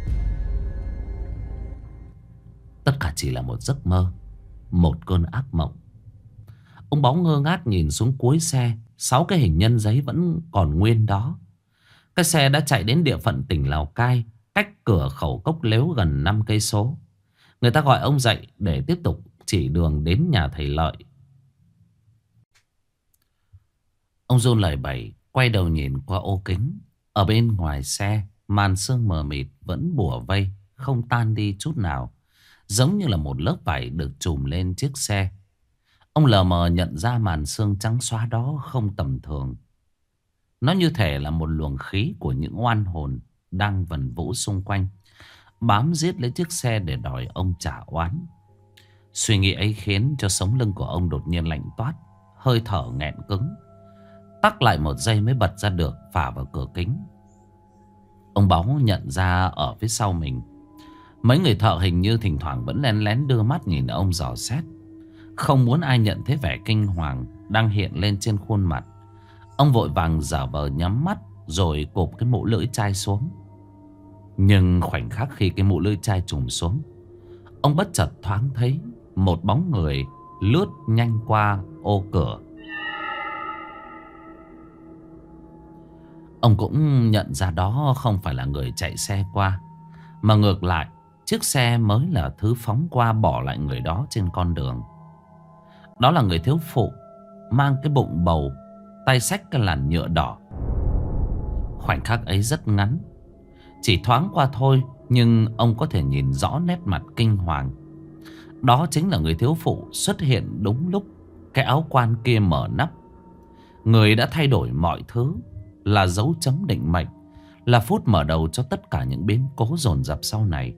Tất cả chỉ là một giấc mơ, một cơn ác mộng. Ông Báu ngơ ngác nhìn xuống cuối xe. 6 cái hình nhân giấy vẫn còn nguyên đó. Cái xe đã chạy đến địa phận tỉnh Lào Cai, cách cửa khẩu Cốc Lếu gần 5 cây số. Người ta gọi ông dậy để tiếp tục chỉ đường đến nhà thầy Lợi. Ông run lẩy bẩy quay đầu nhìn qua ô kính. Ở bên ngoài xe, màn sương mờ mịt vẫn bủa vây, không tan đi chút nào, giống như là một lớp vải được trùm lên chiếc xe. Ông lờ mờ nhận ra màn sương trắng xóa đó không tầm thường. Nó như thể là một luồng khí của những oan hồn đang vần vũ xung quanh, bám giết lấy chiếc xe để đòi ông trả oán. Suy nghĩ ấy khiến cho sống lưng của ông đột nhiên lạnh toát, hơi thở nghẹn cứng. Tắc lại một giây mới bật ra được, phả vào cửa kính. Ông Báu nhận ra ở phía sau mình, mấy người thợ hình như thỉnh thoảng vẫn lén lén đưa mắt nhìn ông dò xét. Không muốn ai nhận thấy vẻ kinh hoàng đang hiện lên trên khuôn mặt. Ông vội vàng giả vờ nhắm mắt rồi cụp cái mũ lưỡi chai xuống. Nhưng khoảnh khắc khi cái mũ lưỡi chai trùm xuống, ông bất chợt thoáng thấy một bóng người lướt nhanh qua ô cửa. Ông cũng nhận ra đó không phải là người chạy xe qua, mà ngược lại, chiếc xe mới là thứ phóng qua bỏ lại người đó trên con đường. Đó là người thiếu phụ mang cái bụng bầu, tay xách cái làn nhựa đỏ. Khoảnh khắc ấy rất ngắn, chỉ thoáng qua thôi, nhưng ông có thể nhìn rõ nét mặt kinh hoàng. Đó chính là người thiếu phụ xuất hiện đúng lúc cái áo quan kia mở nắp. Người đã thay đổi mọi thứ, là dấu chấm định mệnh, là phút mở đầu cho tất cả những biến cố dồn dập sau này.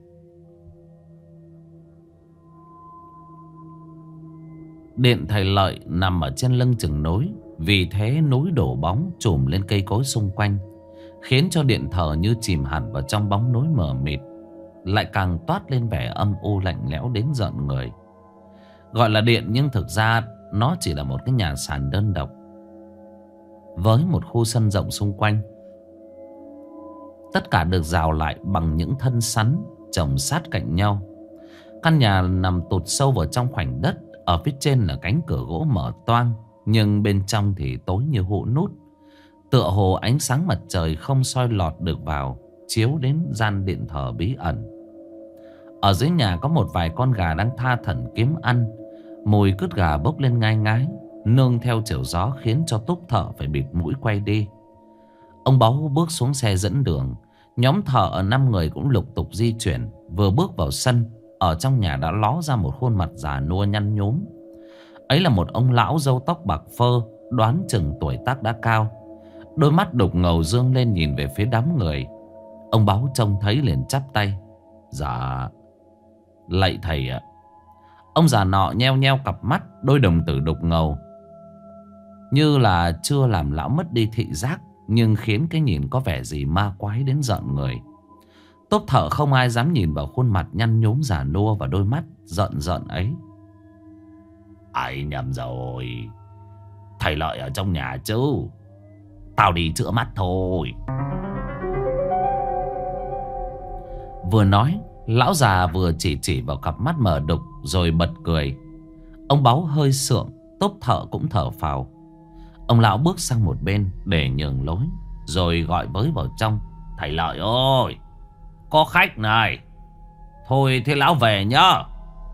Điện thầy Lợi nằm ở trên lưng chừng núi, vì thế núi đổ bóng trùm lên cây cối xung quanh, khiến cho điện thờ như chìm hẳn vào trong bóng núi mờ mịt, lại càng toát lên vẻ âm u lạnh lẽo đến rợn người. Gọi là điện nhưng thực ra nó chỉ là một cái nhà sàn đơn độc, với một khu sân rộng xung quanh. Tất cả được rào lại bằng những thân sắn chồng sát cạnh nhau. Căn nhà nằm tụt sâu vào trong khoảnh đất. Ở phía trên là cánh cửa gỗ mở toang, nhưng bên trong thì tối như hũ nút. Tựa hồ ánh sáng mặt trời không soi lọt được vào, chiếu đến gian điện thờ bí ẩn. Ở dưới nhà có một vài con gà đang tha thẩn kiếm ăn. Mùi cứt gà bốc lên ngai ngái, nương theo chiều gió khiến cho Túc Thợ phải bịt mũi quay đi. Ông Báu bước xuống xe dẫn đường. Nhóm thợ ở 5 người cũng lục tục di chuyển. Vừa bước vào sân, ở trong nhà đã ló ra một khuôn mặt già nua nhăn nhúm. Ấy là một ông lão râu tóc bạc phơ, đoán chừng tuổi tác đã cao. Đôi mắt đục ngầu dương lên nhìn về phía đám người. Ông Báu trông thấy liền chắp tay. Dạ, lạy thầy ạ. Ông già nọ nheo nheo cặp mắt, đôi đồng tử đục ngầu như là chưa làm lão mất đi thị giác, nhưng khiến cái nhìn có vẻ gì ma quái đến giận người. Tốt thở không ai dám nhìn vào khuôn mặt nhăn nhúm già nua và đôi mắt giận giận ấy. Ai nhầm rồi, thầy Lợi ở trong nhà chứ. Tao đi chữa mắt thôi. Vừa nói, lão già vừa chỉ vào cặp mắt mở đục rồi bật cười. Ông Báu hơi sượng, Tốt thợ cũng thở phào. Ông lão bước sang một bên để nhường lối, rồi gọi với vào trong. Thầy Lợi ơi, có khách này. Thôi thế lão về nhá.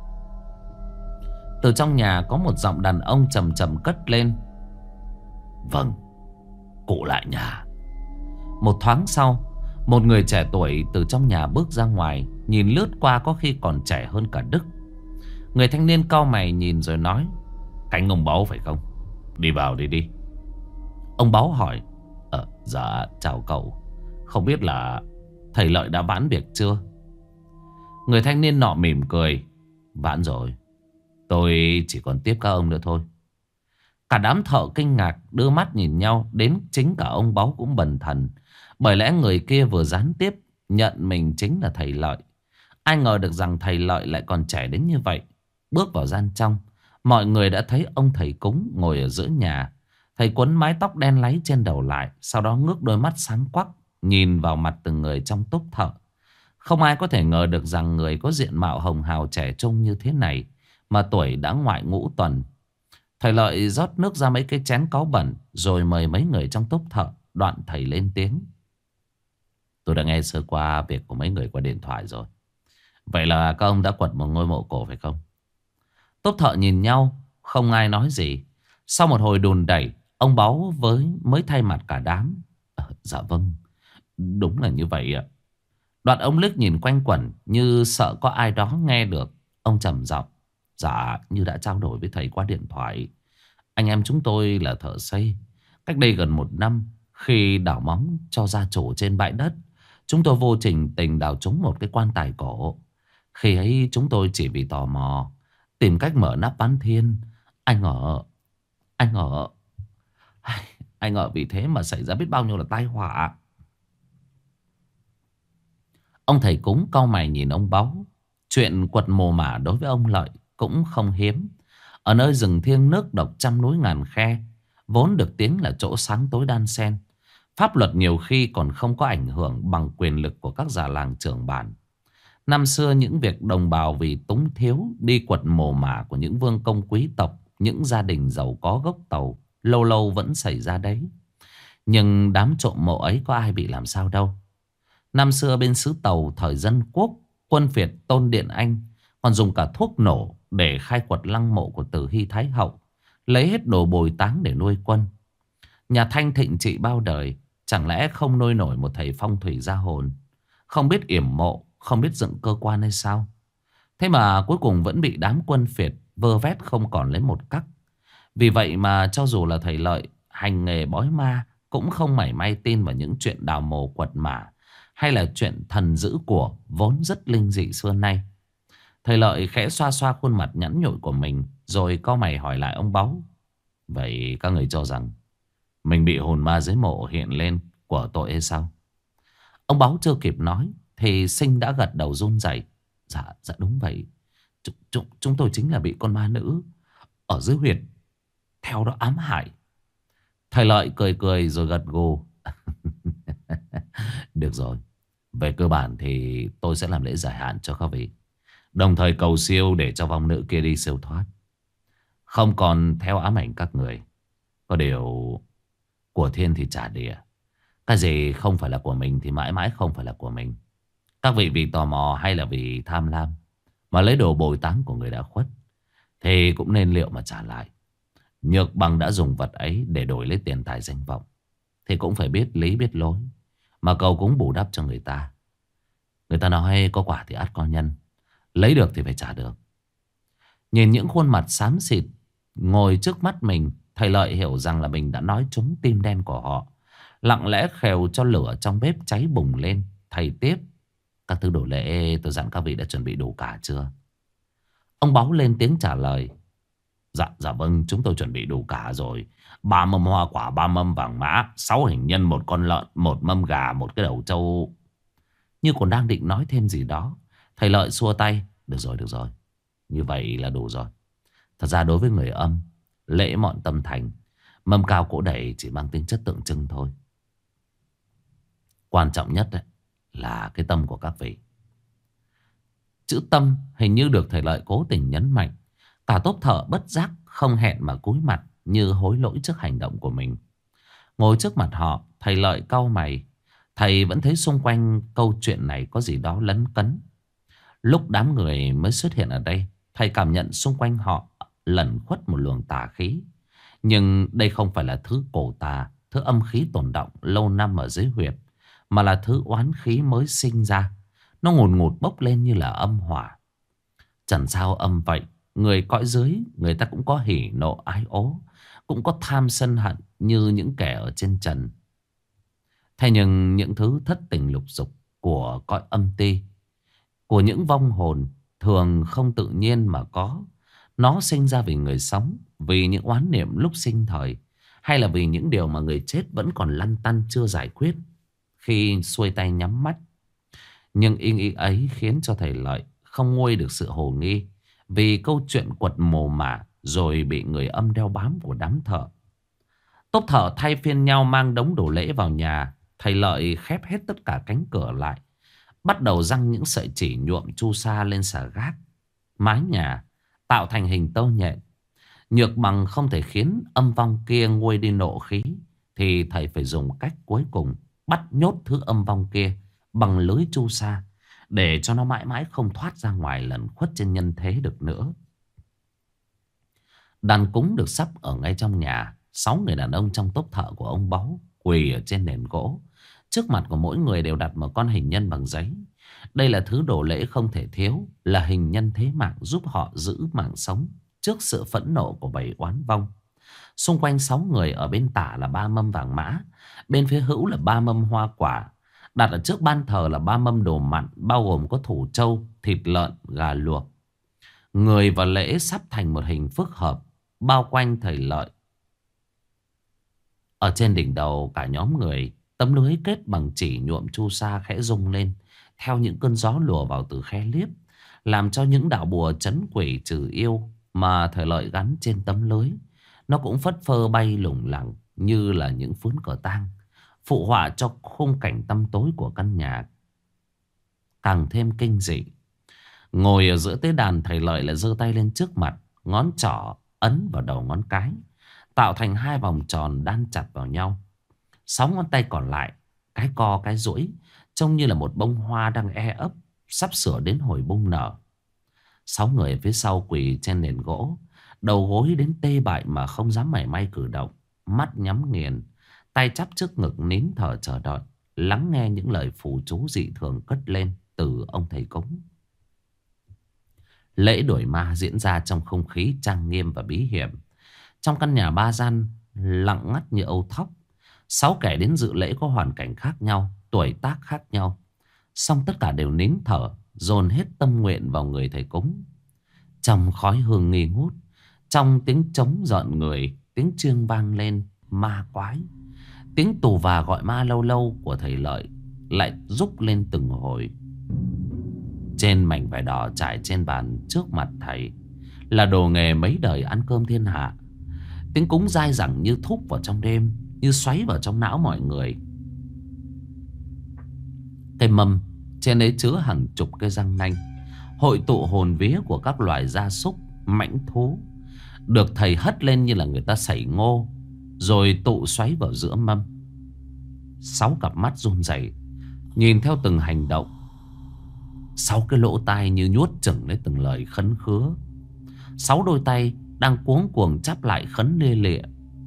Từ trong nhà có một giọng đàn ông trầm trầm cất lên. Vâng, cụ lại nhà. Một thoáng sau, một người trẻ tuổi từ trong nhà bước ra ngoài, nhìn lướt qua có khi còn trẻ hơn cả Đức. Người thanh niên cau mày nhìn rồi nói. Cánh ông Báu phải không? Đi vào đi. Ông Báu hỏi. Dạ chào cậu. Không biết là thầy Lợi đã vãn việc chưa? Người thanh niên nọ mỉm cười. Vãn rồi, tôi chỉ còn tiếp các ông nữa thôi. Cả đám thợ kinh ngạc đưa mắt nhìn nhau. Đến chính cả ông Báu cũng bần thần. Bởi lẽ người kia vừa gián tiếp nhận mình chính là thầy Lợi. Ai ngờ được rằng thầy Lợi lại còn trẻ đến như vậy. Bước vào gian trong, mọi người đã thấy ông thầy cúng ngồi ở giữa nhà. Thầy quấn mái tóc đen láy trên đầu lại, sau đó ngước đôi mắt sáng quắc nhìn vào mặt từng người trong túc thợ. Không ai có thể ngờ được rằng người có diện mạo hồng hào trẻ trung như thế này mà tuổi đã ngoại ngũ tuần. Thầy Lợi rót nước ra mấy cái chén cáu bẩn, rồi mời mấy người trong túc thợ. Đoạn thầy lên tiếng. Tôi đã nghe sơ qua việc của mấy người qua điện thoại rồi. Vậy là các ông đã quật một ngôi mộ cổ phải không? Tốp thợ nhìn nhau, không ai nói gì. Sau một hồi đùn đẩy, ông Báu mới thay mặt cả đám. Dạ vâng, đúng là như vậy ạ. Đoạn ông liếc nhìn quanh quẩn như sợ có ai đó nghe được. Ông trầm giọng. Dạ, như đã trao đổi với thầy qua điện thoại, anh em chúng tôi là thợ xây. Cách đây gần 1 năm, khi đào móng cho gia chủ trên bãi đất, chúng tôi vô tình đào trúng một cái quan tài cổ. Khi ấy chúng tôi chỉ vì tò mò tìm cách mở nắp bán thiên. Anh ngờ vì thế mà xảy ra biết bao nhiêu là tai họa. Ông thầy cúng cau mày nhìn ông Báu. Chuyện quật mồ mả đối với ông Lợi cũng không hiếm. Ở nơi rừng thiêng nước độc trăm núi ngàn khe, vốn được tiếng là chỗ sáng tối đan xen, pháp luật nhiều khi còn không có ảnh hưởng bằng quyền lực của các già làng trưởng bản. Năm xưa những việc đồng bào vì túng thiếu đi quật mồ mả của những vương công quý tộc, những gia đình giàu có gốc Tàu, lâu lâu vẫn xảy ra đấy. Nhưng đám trộm mộ ấy có ai bị làm sao đâu. Năm xưa bên xứ Tàu thời Dân Quốc, quân Việt Tôn Điện Anh còn dùng cả thuốc nổ để khai quật lăng mộ của Từ Hy Thái Hậu, lấy hết đồ bồi táng để nuôi quân. Nhà Thanh thịnh trị bao đời, chẳng lẽ không nuôi nổi một thầy phong thủy gia hồn, không biết yểm mộ, không biết dựng cơ quan hay sao? Thế mà cuối cùng vẫn bị đám quân Việt vơ vét không còn lấy một cắc. Vì vậy mà cho dù là thầy Lợi hành nghề bói ma, cũng không mảy may tin vào những chuyện đào mồ quật mả hay là chuyện thần giữ của vốn rất linh dị xưa nay. Thầy Lợi khẽ xoa xoa khuôn mặt nhẵn nhụi của mình, rồi cau mày hỏi lại ông Báu. Vậy các người cho rằng mình bị hồn ma dưới mộ hiện lên của tội hay sao? Ông Báu chưa kịp nói thì Sinh đã gật đầu run rẩy. Dạ đúng vậy. Chúng tôi chính là bị con ma nữ ở dưới huyệt theo đó ám hại. Thầy Lợi cười cười rồi gật gù. Được rồi, về cơ bản thì tôi sẽ làm lễ giải hạn cho các vị, đồng thời cầu siêu để cho vong nữ kia đi siêu thoát, không còn theo ám ảnh các người. Có điều của thiên thì trả địa, Cái gì không phải là của mình thì mãi mãi không phải là của mình. Các vị vì tò mò hay là vì tham lam mà lấy đồ bồi táng của người đã khuất thì cũng nên liệu mà trả lại. Nhược Bằng đã dùng vật ấy để đổi lấy tiền tài danh vọng thì cũng phải biết lý biết lối mà cầu cúng bù đắp cho người ta. Người ta nói có quả thì ắt có nhân, lấy được thì phải trả được. Nhìn những khuôn mặt xám xịt ngồi trước mắt mình, thầy Lợi hiểu rằng là mình đã nói trúng tim đen của họ. Lặng lẽ khều cho lửa trong bếp cháy bùng lên. Thầy tiếp: các thứ đồ lễ tôi dặn các vị đã chuẩn bị đủ cả chưa? Ông Báu lên tiếng trả lời: Dạ vâng, chúng tôi chuẩn bị đủ cả rồi. 3 mâm hoa quả, 3 mâm vàng mã, 6 hình nhân, 1 con lợn, 1 mâm gà, 1 cái đầu trâu. Như còn đang định nói thêm gì đó, thầy Lợi xua tay: được rồi, như vậy là đủ rồi. Thật ra đối với người âm, lễ mọn tâm thành, mâm cao cỗ đầy chỉ mang tính chất tượng trưng thôi. Quan trọng nhất đấy là cái tâm của các vị. Chữ tâm hình như được thầy Lợi cố tình nhấn mạnh. Cả tốp thợ bất giác không hẹn mà cúi mặt như hối lỗi trước hành động của mình. Ngồi trước mặt họ, thầy Lợi cau mày. Thầy vẫn thấy xung quanh câu chuyện này có gì đó lấn cấn. Lúc đám người mới xuất hiện ở đây, thầy cảm nhận xung quanh họ lẩn khuất một luồng tà khí. Nhưng đây không phải là thứ cổ tà, thứ âm khí tồn đọng lâu năm ở dưới huyệt, mà là thứ oán khí mới sinh ra. Nó ngùn ngụt bốc lên như là âm hỏa. Chẳng sao âm vậy. Người cõi dưới, người ta cũng có hỉ nộ ái ố, cũng có tham sân hận như những kẻ ở trên trần. Thế nhưng những thứ thất tình lục dục của cõi âm ti, của những vong hồn, thường không tự nhiên mà có. Nó sinh ra vì người sống, vì những oán niệm lúc sinh thời, hay là vì những điều mà người chết vẫn còn lăn tăn chưa giải quyết khi xuôi tay nhắm mắt. Nhưng ý nghĩ ấy khiến cho thầy Lợi không nguôi được sự hồ nghi, vì câu chuyện quật mồ mả rồi bị người âm đeo bám của đám thợ. Tốp thợ thay phiên nhau mang đống đồ lễ vào nhà. Thầy Lợi khép hết tất cả cánh cửa lại, bắt đầu giăng những sợi chỉ nhuộm chu sa lên xà gác, mái nhà, tạo thành hình tâu nhện. Nhược Bằng không thể khiến âm vong kia nguôi đi nộ khí, thì thầy phải dùng cách cuối cùng, bắt nhốt thứ âm vong kia bằng lưới chu sa, để cho nó mãi mãi không thoát ra ngoài lẩn khuất trên nhân thế được nữa. Đàn cúng được sắp ở ngay trong nhà. 6 người đàn ông trong tốp thợ của ông Báu quỳ ở trên nền gỗ. Trước mặt của mỗi người đều đặt một con hình nhân bằng giấy. Đây là thứ đồ lễ không thể thiếu, là hình nhân thế mạng giúp họ giữ mạng sống trước sự phẫn nộ của bầy oán vong. Xung quanh 6 người, ở bên tả là 3 mâm vàng mã, bên phía hữu là 3 mâm hoa quả. Đặt ở trước ban thờ là 3 mâm đồ mặn, bao gồm có thủ trâu, thịt lợn, gà luộc. Người và lễ sắp thành một hình phức hợp bao quanh thầy Lợi. Ở trên đỉnh đầu cả nhóm người, tấm lưới kết bằng chỉ nhuộm chu sa khẽ rung lên theo những cơn gió lùa vào từ khe liếp, làm cho những đạo bùa trấn quỷ trừ yêu mà thầy Lợi gắn trên tấm lưới, nó cũng phất phơ bay lủng lẳng như là những phướn cờ tang, phụ họa cho khung cảnh tăm tối của căn nhà càng thêm kinh dị. Ngồi ở giữa tế đàn, thầy Lợi lại giơ tay lên trước mặt, ngón trỏ ấn vào đầu ngón cái, tạo thành 2 vòng tròn đan chặt vào nhau. 6 ngón tay còn lại cái co cái duỗi, trông như là một bông hoa đang e ấp, sắp sửa đến hồi bung nở. 6 người phía sau quỳ trên nền gỗ, đầu gối đến tê bại mà không dám mảy may cử động, mắt nhắm nghiền, tay chắp trước ngực nín thở chờ đợi, lắng nghe những lời phù chú dị thường cất lên từ ông thầy cúng. Lễ đuổi ma diễn ra trong không khí trang nghiêm và bí hiểm. Trong căn nhà 3 gian lặng ngắt như âu thóc. 6 kẻ đến dự lễ có hoàn cảnh khác nhau, tuổi tác khác nhau, song tất cả đều nín thở, dồn hết tâm nguyện vào người thầy cúng. Trong khói hương nghi ngút, trong tiếng trống rợn người, tiếng chiêng vang lên ma quái, tiếng tù và gọi ma lâu lâu của thầy Lợi lại rúc lên từng hồi. Trên mảnh vải đỏ trải trên bàn trước mặt thầy là đồ nghề mấy đời ăn cơm thiên hạ. Tiếng cúng dai dẳng như thúc vào trong đêm, như xoáy vào trong não mọi người. Cây mâm trên ấy chứa hàng chục cây răng nanh, hội tụ hồn vía của các loài gia súc, mãnh thú, được thầy hất lên như là người ta sảy ngô, rồi tụ xoáy vào giữa mâm. Sáu cặp mắt run rẩy nhìn theo từng hành động. Sáu cái lỗ tai như nhuốt chửng lấy từng lời khấn khứa. Sáu đôi tay đang cuống cuồng chắp lại khấn lia lịa.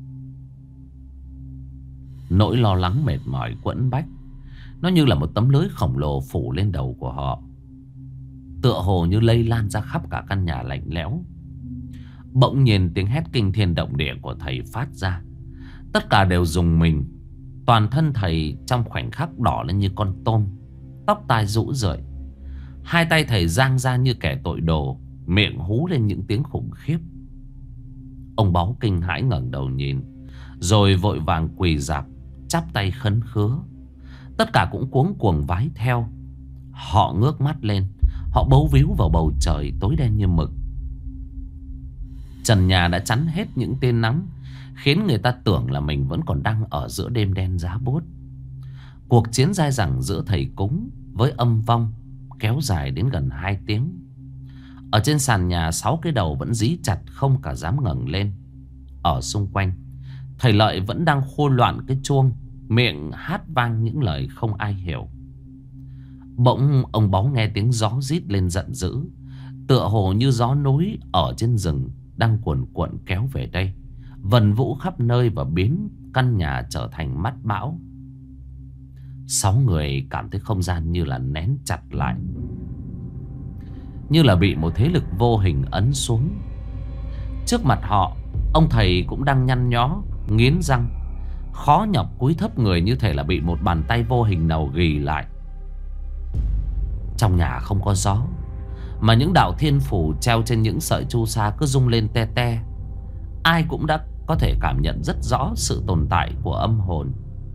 Nỗi lo lắng mệt mỏi quẫn bách, nó như là một tấm lưới khổng lồ phủ lên đầu của họ, tựa hồ như lây lan ra khắp cả căn nhà lạnh lẽo. Bỗng nhiên tiếng hét kinh thiên động địa của thầy phát ra. Tất cả đều rùng mình. Toàn thân thầy trong khoảnh khắc đỏ lên như con tôm, tóc tai rũ rượi. Hai tay thầy giang ra như kẻ tội đồ, miệng hú lên những tiếng khủng khiếp. Ông Báu kinh hãi ngẩng đầu nhìn, rồi vội vàng quỳ rạp chắp tay khấn khứa. Tất cả cũng cuống cuồng vái theo. Họ ngước mắt lên, họ bấu víu vào bầu trời tối đen như mực. Trần nhà đã chắn hết những tia nắng, khiến người ta tưởng là mình vẫn còn đang ở giữa đêm đen giá buốt. Cuộc chiến dai dẳng giữa thầy cúng với âm vong kéo dài đến gần 2 tiếng. Ở trên sàn nhà, 6 cái đầu vẫn dí chặt không cả dám ngẩng lên. Ở xung quanh, thầy Lợi vẫn đang khô loạn cái chuông, miệng hát vang những lời không ai hiểu. Bỗng ông Báu nghe tiếng gió rít lên giận dữ, tựa hồ như gió núi ở trên rừng đang cuồn cuộn kéo về đây, vần vũ khắp nơi và biến căn nhà trở thành mắt bão. 6 người cảm thấy không gian như là nén chặt lại, như là bị một thế lực vô hình ấn xuống. Trước mặt họ, ông thầy cũng đang nhăn nhó, nghiến răng, khó nhọc cúi thấp người như thể là bị một bàn tay vô hình nào ghì lại. Trong nhà không có gió, mà những đạo thiên phủ treo trên những sợi chu sa cứ rung lên te te. Ai cũng đã có thể cảm nhận rất rõ sự tồn tại của âm hồn.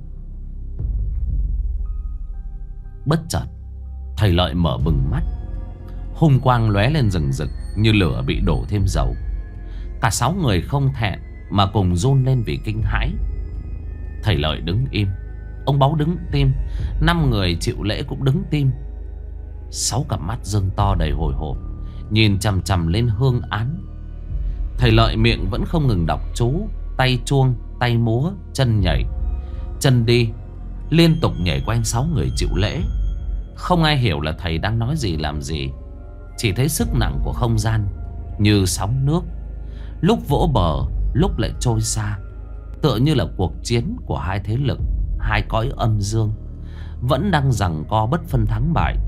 Bất chợt, thầy Lợi mở bừng mắt, hung quang lóe lên rừng rực như lửa bị đổ thêm dầu. Cả 6 người không thẹn mà cùng run lên vì kinh hãi. Thầy Lợi đứng im, ông Báu đứng tim, 5 người chịu lễ cũng đứng tim. 6 cặp mắt dương to đầy hồi hộp nhìn chằm chằm lên hương án. Thầy Lợi miệng vẫn không ngừng đọc chú, tay chuông, tay múa, chân nhảy, chân đi, liên tục nhảy quanh 6 người chịu lễ. Không ai hiểu là thầy đang nói gì làm gì, chỉ thấy sức nặng của không gian như sóng nước, lúc vỗ bờ lúc lại trôi xa, tựa như là cuộc chiến của hai thế lực, hai cõi âm dương vẫn đang giằng co bất phân thắng bại.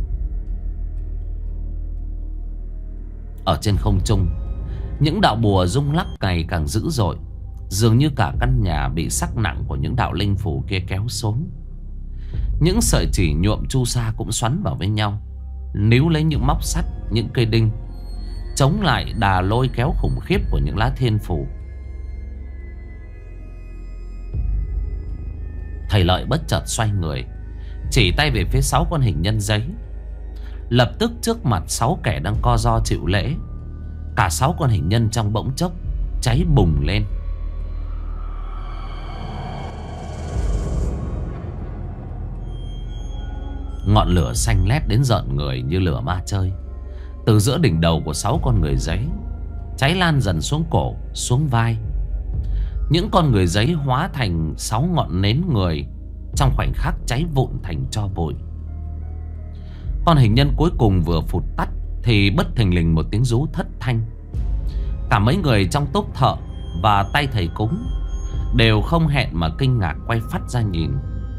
Ở trên không trung, những đạo bùa rung lắc ngày càng dữ dội, dường như cả căn nhà bị sắc nặng của những đạo linh phù kia kéo xuống. Những sợi chỉ nhuộm chu sa cũng xoắn vào với nhau, níu lấy những móc sắt, những cây đinh, chống lại đà lôi kéo khủng khiếp của những lá thiên phù. Thầy Lợi bất chợt xoay người, chỉ tay về phía 6 con hình nhân giấy. Lập tức trước mặt 6 kẻ đang co ro chịu lễ, cả 6 con hình nhân trong bỗng chốc cháy bùng lên. Ngọn lửa xanh lét đến rợn người như lửa ma chơi. Từ giữa đỉnh đầu của 6 con người giấy, cháy lan dần xuống cổ, xuống vai. Những con người giấy hóa thành 6 ngọn nến người, trong khoảnh khắc cháy vụn thành tro bụi. Con hình nhân cuối cùng vừa phụt tắt thì bất thình lình một tiếng rú thất thanh. Cả mấy người trong tốp thợ và tay thầy cúng đều không hẹn mà kinh ngạc quay phắt ra nhìn.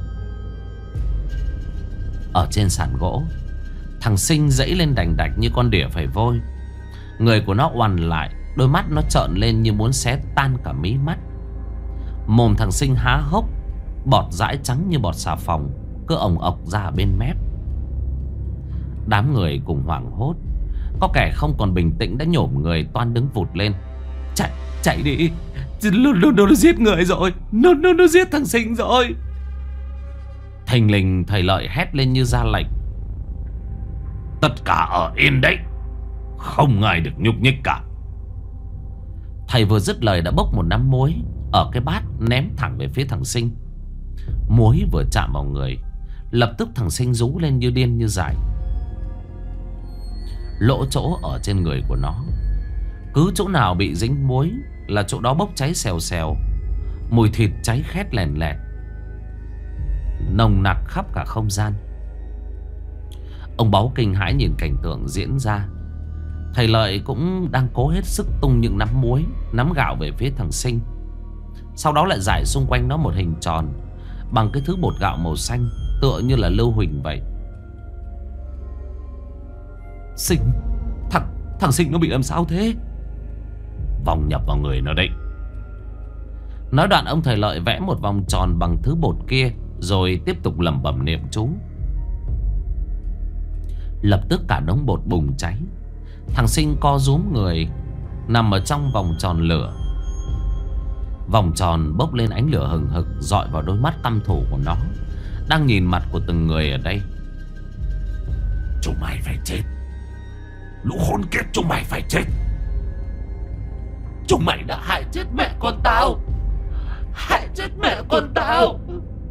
Ở trên sàn gỗ, thằng Sinh dãy lên đành đạch như con đỉa phải vôi. Người của nó oằn lại, đôi mắt nó trợn lên như muốn xé tan cả mí mắt. Mồm thằng Sinh há hốc, bọt dãi trắng như bọt xà phòng cứ ồng ọc ra bên mép. Đám người cùng hoảng hốt, có kẻ không còn bình tĩnh đã nhổm người toan đứng vụt lên. Chạy đi, nó giết người rồi, nó giết thằng Sinh rồi. Thình lình thầy Lợi hét lên như ra lệnh: tất cả ở yên đấy, không ai được nhúc nhích cả. Thầy vừa dứt lời đã bốc một nắm muối ở cái bát ném thẳng về phía thằng Sinh. Muối vừa chạm vào người, lập tức thằng Sinh rú lên như điên như dại. Lỗ chỗ ở trên người của nó, cứ chỗ nào bị dính muối là chỗ đó bốc cháy xèo xèo, mùi thịt cháy khét lèn lẹt. nồng nặc khắp cả không gian. Ông Báu kinh hãi nhìn cảnh tượng diễn ra. Thầy Lợi cũng đang cố hết sức tung những nắm muối, nắm gạo về phía thằng Sinh. Sau đó lại rải xung quanh nó một hình tròn bằng cái thứ bột gạo màu xanh, tựa như là lưu huỳnh vậy. Sinh, thằng Sinh nó bị làm sao thế? Vong nhập vào người nó đấy. Nói đoạn ông thầy Lợi vẽ một vòng tròn bằng thứ bột kia, rồi tiếp tục lẩm bẩm niệm chú. Lập tức cả đống bột bùng cháy. Thằng Sinh co rúm người nằm ở trong vòng tròn lửa. Vòng tròn bốc lên ánh lửa hừng hực, dọi vào đôi mắt căm thù của nó, đang nhìn mặt của từng người ở đây. Chúng mày phải chết. Lũ khốn kiếp, chúng mày phải chết. Chúng mày đã hại chết mẹ con tao. Hại chết mẹ con tao.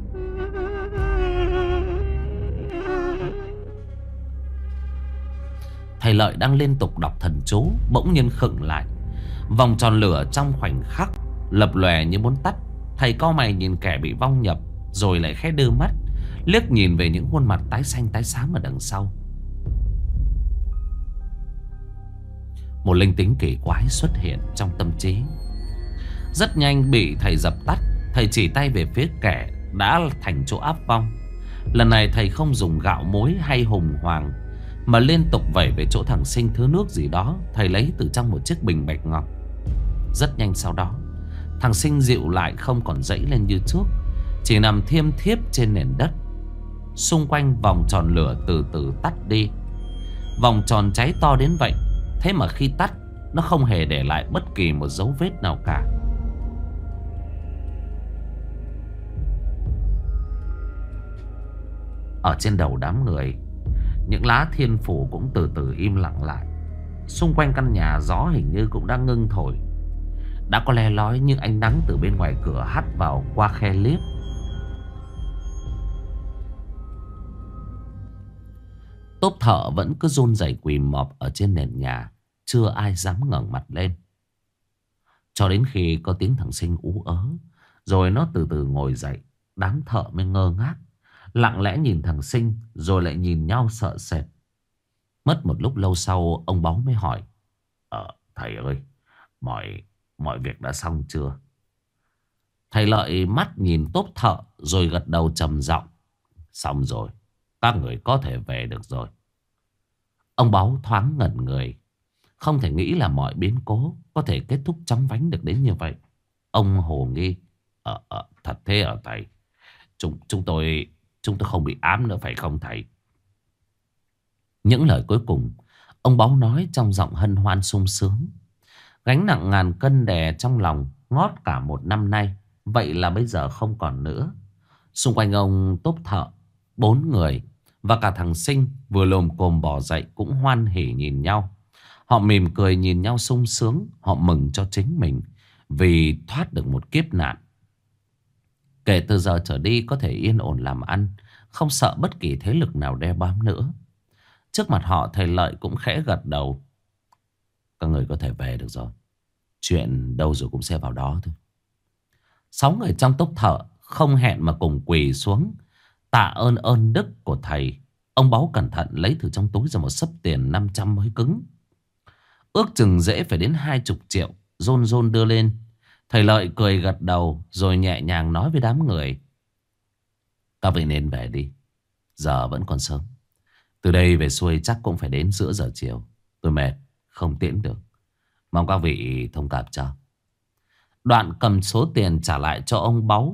Thầy Lợi đang liên tục đọc thần chú, bỗng nhiên khựng lại. Vòng tròn lửa trong khoảnh khắc lập lòe như muốn tắt. Thầy cau mày nhìn kẻ bị vong nhập, rồi lại khẽ đưa mắt liếc nhìn về những khuôn mặt tái xanh tái xám ở đằng sau. Một linh tính kỳ quái xuất hiện trong tâm trí, rất nhanh bị thầy dập tắt. Thầy chỉ tay về phía kẻ đã thành chỗ áp vong. Lần này thầy không dùng gạo muối hay hùng hoàng, mà liên tục vẩy về chỗ thằng Sinh thứ nước gì đó thầy lấy từ trong một chiếc bình bạch ngọc. Rất nhanh sau đó, thằng Sinh dịu lại, không còn dãy lên như trước, chỉ nằm thiêm thiếp trên nền đất. Xung quanh vòng tròn lửa từ từ tắt đi. Vòng tròn cháy to đến vậy, thế mà khi tắt, nó không hề để lại bất kỳ một dấu vết nào cả. Ở trên đầu đám người, những lá thiên phủ cũng từ từ im lặng lại. Xung quanh căn nhà gió hình như cũng đang ngưng thổi. Đã có le lói những ánh nắng từ bên ngoài cửa hắt vào qua khe liếp. Tốp thợ vẫn cứ run rẩy quỳ mọp ở trên nền nhà, chưa ai dám ngẩng mặt lên. Cho đến khi có tiếng thằng Sinh ú ớ, rồi nó từ từ ngồi dậy, đám thợ mới ngơ ngác, lặng lẽ nhìn thằng Sinh, rồi lại nhìn nhau sợ sệt. Mất một lúc lâu sau, ông Báu mới hỏi: Thầy ơi, mọi việc đã xong chưa? Thầy Lợi mắt nhìn tốp thợ rồi gật đầu trầm giọng: Xong rồi, các người có thể về được rồi. Ông Báu thoáng ngẩn người, không thể nghĩ là mọi biến cố có thể kết thúc chóng vánh được đến như vậy. Ông hồ nghi: Thật thế hả thầy? Chúng tôi không bị ám nữa phải không thầy? Những lời cuối cùng ông Báu nói trong giọng hân hoan sung sướng. Gánh nặng ngàn cân đè trong lòng ngót cả một năm nay, vậy là bây giờ không còn nữa. Xung quanh ông tốp thợ, 4 người và cả thằng Sinh vừa lồm cồm bò dậy cũng hoan hỉ nhìn nhau. Họ mỉm cười nhìn nhau sung sướng. Họ mừng cho chính mình vì thoát được một kiếp nạn. Kể từ giờ trở đi có thể yên ổn làm ăn, không sợ bất kỳ thế lực nào đe bám nữa. Trước mặt họ, thầy Lợi cũng khẽ gật đầu: Các người có thể về được rồi. Chuyện đâu rồi cũng sẽ vào đó thôi. 6 người trong tốp thợ không hẹn mà cùng quỳ xuống tạ ơn ơn đức của thầy. Ông Báu cẩn thận lấy từ trong túi ra một xấp tiền 500 mới cứng, ước chừng dễ phải đến 20 triệu, rôn rôn đưa lên. Thầy Lợi cười gật đầu rồi nhẹ nhàng nói với đám người: Các vị nên về đi, giờ vẫn còn sớm. Từ đây về xuôi chắc cũng phải đến giữa giờ chiều. Tôi mệt, không tiễn được, mong các vị thông cảm cho. Đoạn cầm số tiền trả lại cho ông Báu,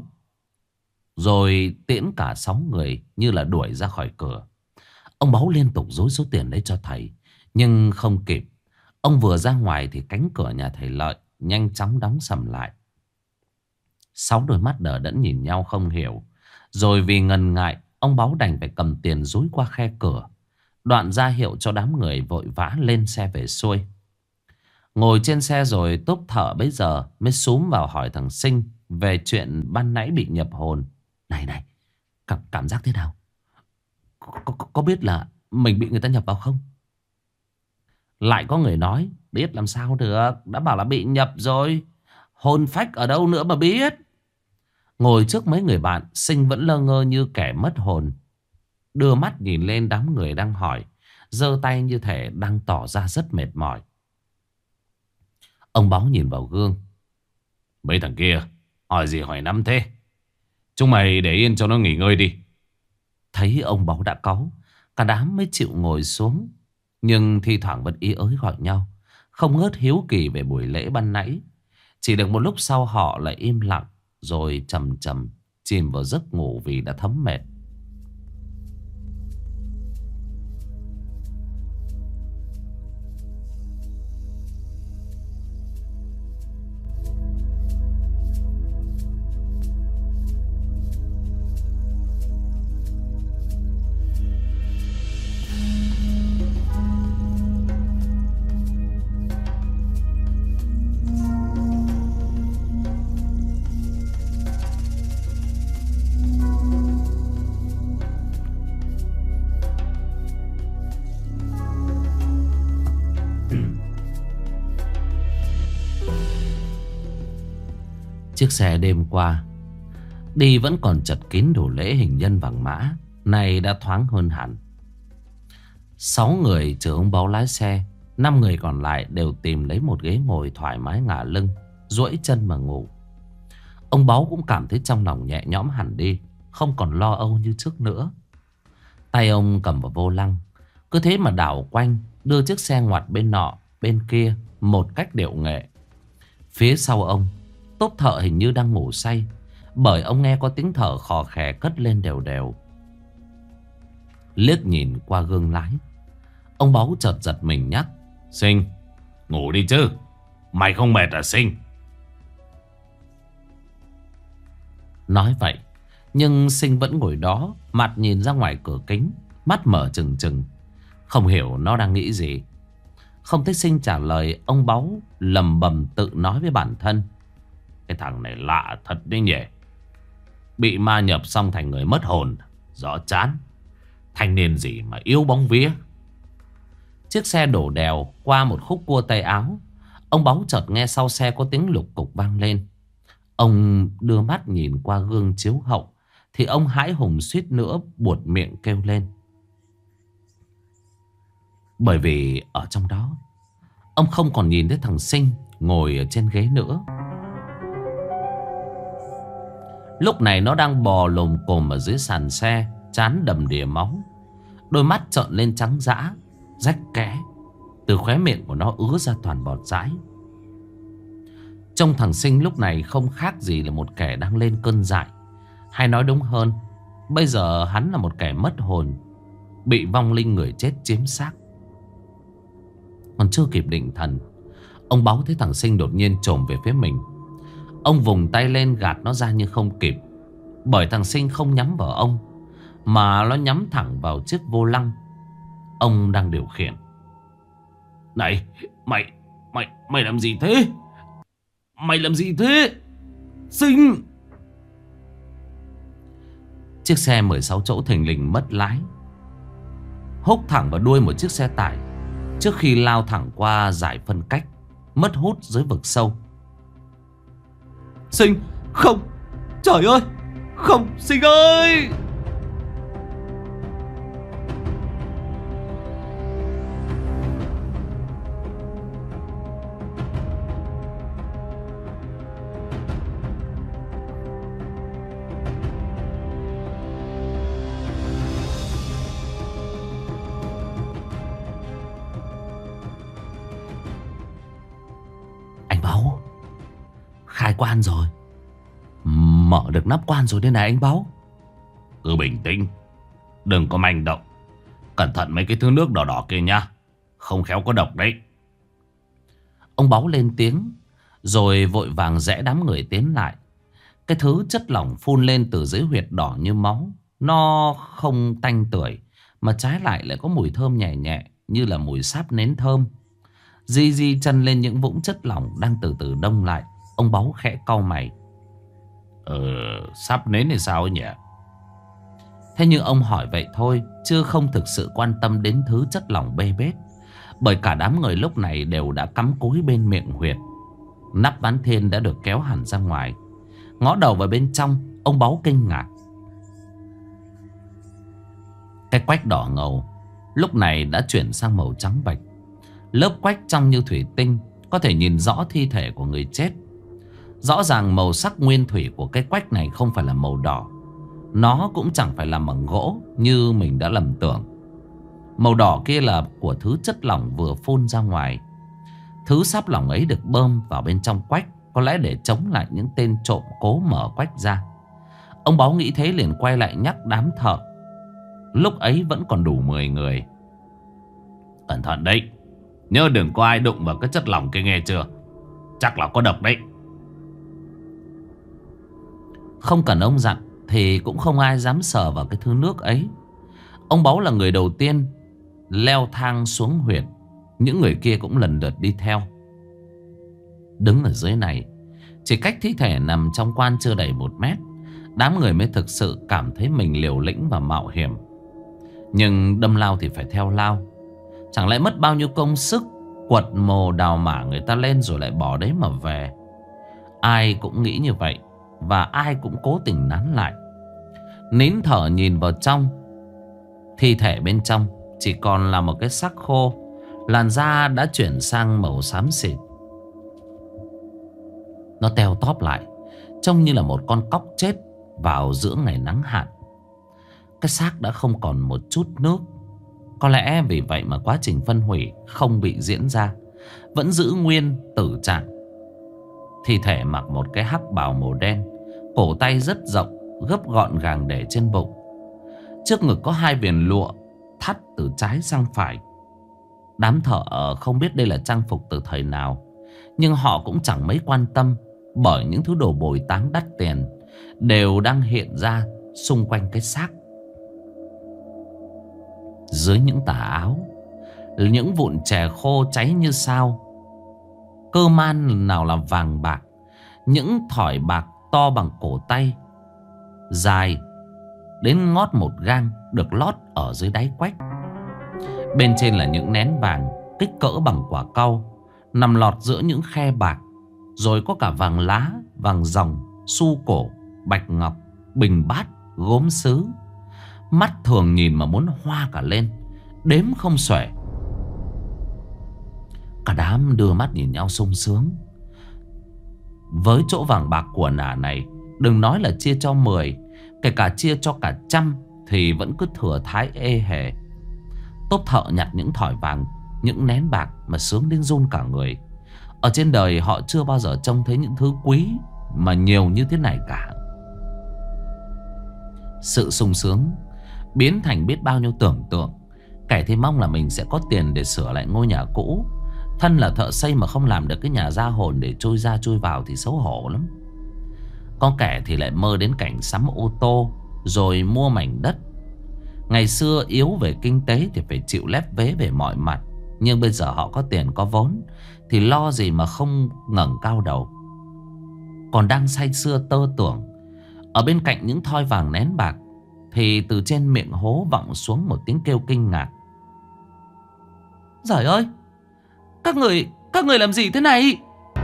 rồi tiễn cả 6 người như là đuổi ra khỏi cửa. Ông Báu liên tục dối số tiền đấy cho thầy, nhưng không kịp. Ông vừa ra ngoài thì cánh cửa nhà thầy Lợi nhanh chóng đóng sầm lại. 6 đôi mắt đờ đẫn nhìn nhau không hiểu. Rồi vì ngần ngại, ông Báu đành phải cầm tiền dúi qua khe cửa. Đoạn ra hiệu cho đám người vội vã lên xe về xuôi. Ngồi trên xe rồi, tốp thợ bấy giờ mới xúm vào hỏi thằng Sinh về chuyện ban nãy bị nhập hồn. Này, cảm giác thế nào? Có biết là mình bị người ta nhập vào không? Lại có người nói: Biết làm sao được, đã bảo là bị nhập rồi, hồn phách ở đâu nữa mà biết. Ngồi trước mấy người bạn, Sinh vẫn lơ ngơ như kẻ mất hồn. Đưa mắt nhìn lên đám người đang hỏi, giơ tay như thể đang tỏ ra rất mệt mỏi. Ông Báu nhìn vào gương. Mấy thằng kia hỏi gì hỏi nắm thế? Chúng mày để yên cho nó nghỉ ngơi đi. Thấy ông Báu đã cáu, cả đám mới chịu ngồi xuống. Nhưng thi thoảng vẫn ý ới gọi nhau, không ngớt hiếu kỳ về buổi lễ ban nãy. Chỉ được một lúc sau họ lại im lặng, rồi chầm chầm chìm vào giấc ngủ vì đã thấm mệt. Chiếc xe đêm qua đi vẫn còn chật kín đủ lễ hình nhân vàng mã, này đã thoáng hơn hẳn. 6 người trừ ông Báu lái xe, 5 người còn lại đều tìm lấy một ghế ngồi thoải mái ngả lưng, duỗi chân mà ngủ. Ông Báu cũng cảm thấy trong lòng nhẹ nhõm hẳn đi, không còn lo âu như trước nữa. Tay ông cầm vào vô lăng, cứ thế mà đảo quanh, đưa chiếc xe ngoặt bên nọ bên kia một cách điệu nghệ. Phía sau ông, tốp thợ hình như đang ngủ say, bởi ông nghe có tiếng thở khò khè cất lên đều đều. Liếc nhìn qua gương lái, ông Báu chợt giật mình nhắc: Sinh, ngủ đi chứ. Mày không mệt à Sinh? Nói vậy, nhưng Sinh vẫn ngồi đó, mặt nhìn ra ngoài cửa kính, mắt mở trừng trừng, không hiểu nó đang nghĩ gì. Không thấy Sinh trả lời, ông Báu lầm bầm tự nói với bản thân: Cái thằng này lạ thật đấy nhỉ. Bị ma nhập xong thành người mất hồn, rõ chán. Thanh niên gì mà yêu bóng vía. Chiếc xe đổ đèo qua một khúc cua tay áo. Ông Báu chợt nghe sau xe có tiếng lục cục vang lên. Ông đưa mắt nhìn qua gương chiếu hậu, thì ông hãi hùng suýt nữa buột miệng kêu lên. Bởi vì ở trong đó, ông không còn nhìn thấy thằng Sinh ngồi ở trên ghế nữa. Lúc này nó đang bò lồm cồm ở dưới sàn xe, trán đầm đìa máu, đôi mắt trợn lên trắng dã, rách kẽ. Từ khóe miệng của nó ứa ra toàn bọt dãi. Trông thằng Sinh lúc này không khác gì là một kẻ đang lên cơn dại. Hay nói đúng hơn, bây giờ hắn là một kẻ mất hồn, bị vong linh người chết chiếm xác. Còn chưa kịp định thần, ông Báu thấy thằng Sinh đột nhiên chồm về phía mình. Ông vùng tay lên gạt nó ra nhưng không kịp, bởi thằng Sinh không nhắm vào ông, mà nó nhắm thẳng vào chiếc vô lăng ông đang điều khiển. Này, mày làm gì thế? Mày làm gì thế? Sinh! Chiếc xe 16 chỗ thình lình mất lái, húc thẳng vào đuôi một chiếc xe tải, trước khi lao thẳng qua dải phân cách, mất hút dưới vực sâu. Sinh! Không! Trời ơi! Không! Sinh ơi! Anh Báu, khai quan rồi, mở được nắp quan rồi đây này anh Báu. Cứ bình tĩnh, đừng có manh động. Cẩn thận mấy cái thứ nước đỏ đỏ kia nha, không khéo có độc đấy. Ông Báu lên tiếng, rồi vội vàng rẽ đám người tiến lại. Cái thứ chất lỏng phun lên từ dưới huyệt đỏ như máu, nó không tanh tưởi, mà trái lại lại có mùi thơm nhẹ nhẹ, như là mùi sáp nến thơm. Di di chân lên những vũng chất lỏng đang từ từ đông lại. Ông Báu khẽ cau mày. Sáp nến thì sao ấy nhỉ? Thế nhưng ông hỏi vậy thôi, chứ không thực sự quan tâm đến thứ chất lỏng bê bết, bởi cả đám người lúc này đều đã cắm cúi bên miệng huyệt. Nắp bán thiên đã được kéo hẳn ra ngoài. Ngó đầu vào bên trong, ông Báu kinh ngạc. Cái quách đỏ ngầu lúc này đã chuyển sang màu trắng bạch. Lớp quách trong như thủy tinh, có thể nhìn rõ thi thể của người chết. Rõ ràng màu sắc nguyên thủy của cái quách này không phải là màu đỏ. Nó cũng chẳng phải là bằng gỗ như mình đã lầm tưởng. Màu đỏ kia là của thứ chất lỏng vừa phun ra ngoài. Thứ sáp lỏng ấy được bơm vào bên trong quách, có lẽ để chống lại những tên trộm cố mở quách ra. Ông Báu nghĩ thế liền quay lại nhắc đám thợ. Lúc ấy vẫn còn đủ 10 người. Cẩn thận đấy, nhớ đừng có ai đụng vào cái chất lỏng kia nghe chưa. Chắc là có độc đấy. Không cần ông dặn thì cũng không ai dám sờ vào cái thứ nước ấy. Ông Báu là người đầu tiên leo thang xuống huyệt. Những người kia cũng lần lượt đi theo. Đứng ở dưới này, chỉ cách thi thể nằm trong quan chưa đầy 1 mét, đám người mới thực sự cảm thấy mình liều lĩnh và mạo hiểm. Nhưng đâm lao thì phải theo lao. Chẳng lẽ mất bao nhiêu công sức quật mồ đào mả người ta lên rồi lại bỏ đấy mà về. Ai cũng nghĩ như vậy, và ai cũng cố tình nán lại. Nín thở nhìn vào trong. Thi thể bên trong chỉ còn là một cái xác khô. Làn da đã chuyển sang màu xám xịt. Nó teo tóp lại, trông như là một con cóc chết vào giữa ngày nắng hạn. Cái xác đã không còn một chút nước. Có lẽ vì vậy mà quá trình phân hủy không bị diễn ra, vẫn giữ nguyên tử trạng. Thi thể mặc một cái hắc bào màu đen, cổ tay rất rộng, gấp gọn gàng để trên bụng. Trước ngực có 2 viền lụa thắt từ trái sang phải. Đám thợ không biết đây là trang phục từ thời nào, nhưng họ cũng chẳng mấy quan tâm, bởi những thứ đồ bồi táng đắt tiền đều đang hiện ra xung quanh cái xác. Dưới những tà áo, những vụn chè khô cháy như sao. Cơ man nào là vàng bạc, những thỏi bạc to bằng cổ tay, dài đến ngót 1 gang, được lót ở dưới đáy quách. Bên trên là những nén vàng kích cỡ bằng quả cau, nằm lọt giữa những khe bạc. Rồi có cả vàng lá, vàng ròng, xu cổ, bạch ngọc, bình bát, gốm sứ. Mắt thường nhìn mà muốn hoa cả lên, đếm không xuể. Cả đám đưa mắt nhìn nhau sung sướng. Với chỗ vàng bạc của nả này, đừng nói là chia cho 10, kể cả chia cho cả 100 thì vẫn cứ thừa thái ê hề. Tốp thợ nhặt những thỏi vàng, những nén bạc mà sướng đến run cả người. Ở trên đời họ chưa bao giờ trông thấy những thứ quý mà nhiều như thế này cả. Sự sung sướng biến thành biết bao nhiêu tưởng tượng. Kẻ thì mong là mình sẽ có tiền để sửa lại ngôi nhà cũ. Thân là thợ xây mà không làm được cái nhà ra hồn để trôi ra trôi vào thì xấu hổ lắm. Có kẻ thì lại mơ đến cảnh sắm ô tô rồi mua mảnh đất. Ngày xưa yếu về kinh tế thì phải chịu lép vế về mọi mặt, nhưng bây giờ họ có tiền có vốn thì lo gì mà không ngẩng cao đầu. Còn đang say sưa tơ tưởng, ở bên cạnh những thoi vàng nén bạc thì từ trên miệng hố vọng xuống một tiếng kêu kinh ngạc. Giời ơi, các người làm gì thế này?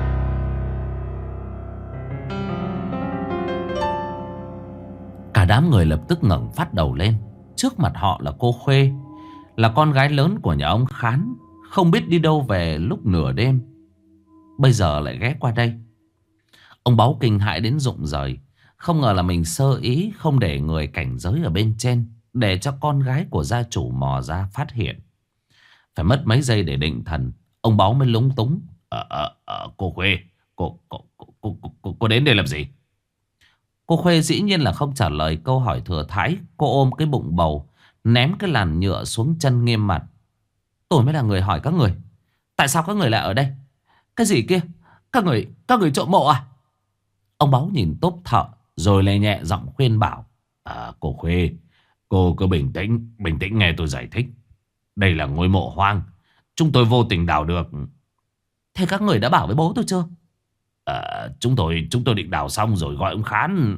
Cả đám người lập tức ngẩng phát đầu lên. Trước mặt họ là cô Khuê, là con gái lớn của nhà ông Khán, không biết đi đâu về lúc nửa đêm, bây giờ lại ghé qua đây. Ông Báu kinh hãi đến rụng rời. Không ngờ là mình sơ ý không để người cảnh giới ở bên trên, để cho con gái của gia chủ mò ra phát hiện. Phải mất mấy giây để định thần, ông Báu mới lúng túng. Cô Khuê, cô đến đây làm gì? Cô Khuê dĩ nhiên là không trả lời câu hỏi thừa thãi. Cô ôm cái bụng bầu, ném cái làn nhựa xuống chân nghiêm mặt. Tôi mới là người hỏi các người, tại sao các người lại ở đây? Cái gì kia? Các người trộm mộ à? Ông Báu nhìn tốp thợ rồi lè nhẹ giọng khuyên bảo. Cô Khuê, cô cứ bình tĩnh nghe tôi giải thích. Đây là ngôi mộ hoang, chúng tôi vô tình đào được. Thế các người đã bảo với bố tôi chưa? Chúng tôi định đào xong rồi gọi ông Khán.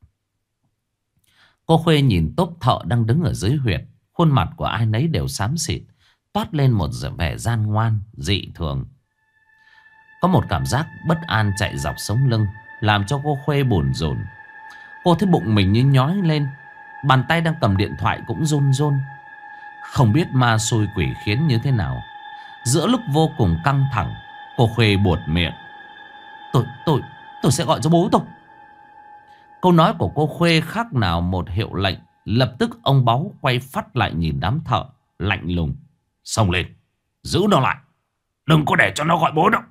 Cô Khuê nhìn tốp thợ đang đứng ở dưới huyệt. Khuôn mặt của ai nấy đều xám xịt, toát lên một vẻ gian ngoan dị thường. Có một cảm giác bất an chạy dọc sống lưng. làm cho cô Khuê bủn rủn. Cô thấy bụng mình như nhói lên, bàn tay đang cầm điện thoại cũng run run. Không biết ma xui quỷ khiến như thế nào, giữa lúc vô cùng căng thẳng, cô Khuê buột miệng: Tôi sẽ gọi cho bố tôi. Câu nói của cô Khuê khác nào một hiệu lệnh. Lập tức ông Báu quay phát lại nhìn đám thợ, lạnh lùng: xông lên, giữ nó lại, đừng có để cho nó gọi bố đâu.